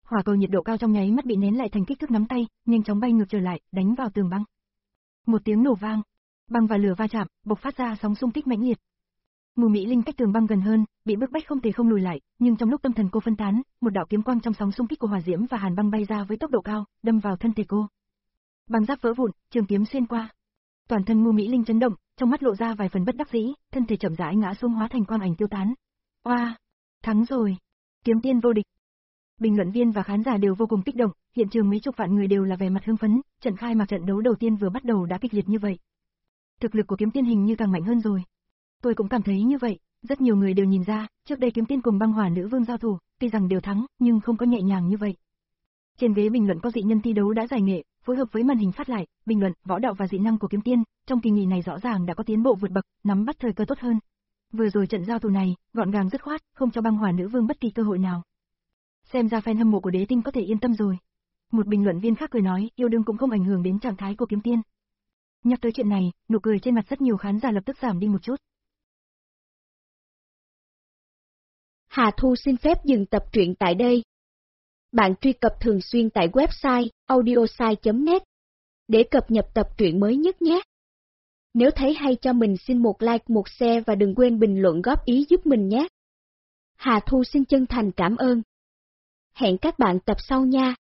Hỏa cầu nhiệt độ cao trong nháy mắt bị nén lại thành kích thước nắm tay, nhanh chóng bay ngược trở lại, đánh vào tường băng. Một tiếng nổ vang, băng và lửa va chạm, bộc phát ra sóng xung kích mãnh liệt. Ngô Mỹ Linh cách tường băng gần hơn, bị bức bách không thể không lùi lại, nhưng trong lúc tâm thần cô phân tán, một đạo kiếm quang trong sóng xung kích của hỏa diễm và hàn băng bay ra với tốc độ cao, đâm vào thân thể cô. Băng giáp vỡ vụn, trường kiếm xuyên qua. Toàn thân Ngô Mỹ Linh chấn động, trong mắt lộ ra vài phần bất đắc dĩ, thân thể chậm rãi ngã xuống hóa thành quang ảnh tiêu tán. Oa, thắng rồi, kiếm tiên vô địch. Bình luận viên và khán giả đều vô cùng kích động, hiện trường mấy chục vạn người đều là vẻ mặt hưng phấn, trận khai mạc trận đấu đầu tiên vừa bắt đầu đã kịch liệt như vậy. Thực lực của kiếm tiên hình như càng mạnh hơn rồi. Tôi cũng cảm thấy như vậy, rất nhiều người đều nhìn ra, trước đây kiếm tiên cùng băng hỏa nữ vương giao thủ, tuy rằng đều thắng, nhưng không có nhẹ nhàng như vậy. Trên ghế bình luận có dị nhân thi đấu đã giải nghệ, phối hợp với màn hình phát lại, bình luận, võ đạo và dị năng của kiếm tiên, trong kỳ nghỉ này rõ ràng đã có tiến bộ vượt bậc, nắm bắt thời cơ tốt hơn. Vừa rồi trận giao thủ này, gọn gàng dứt khoát, không cho băng hỏa nữ vương bất kỳ cơ hội nào. Xem ra fan hâm mộ của Đế Tinh có thể yên tâm rồi. Một bình luận viên khác cười nói, yêu đương cũng không ảnh hưởng đến trạng thái của kiếm tiên. Nhắc tới chuyện này, nụ cười trên mặt rất nhiều khán giả lập tức giảm đi một chút. Hà Thu xin phép dừng tập truyện tại đây. Bạn truy cập thường xuyên tại website audiosai chấm net để cập nhật tập truyện mới nhất nhé. Nếu thấy hay cho mình xin một like, một share và đừng quên bình luận góp ý giúp mình nhé. Hà Thu xin chân thành cảm ơn. Hẹn các bạn tập sau nha.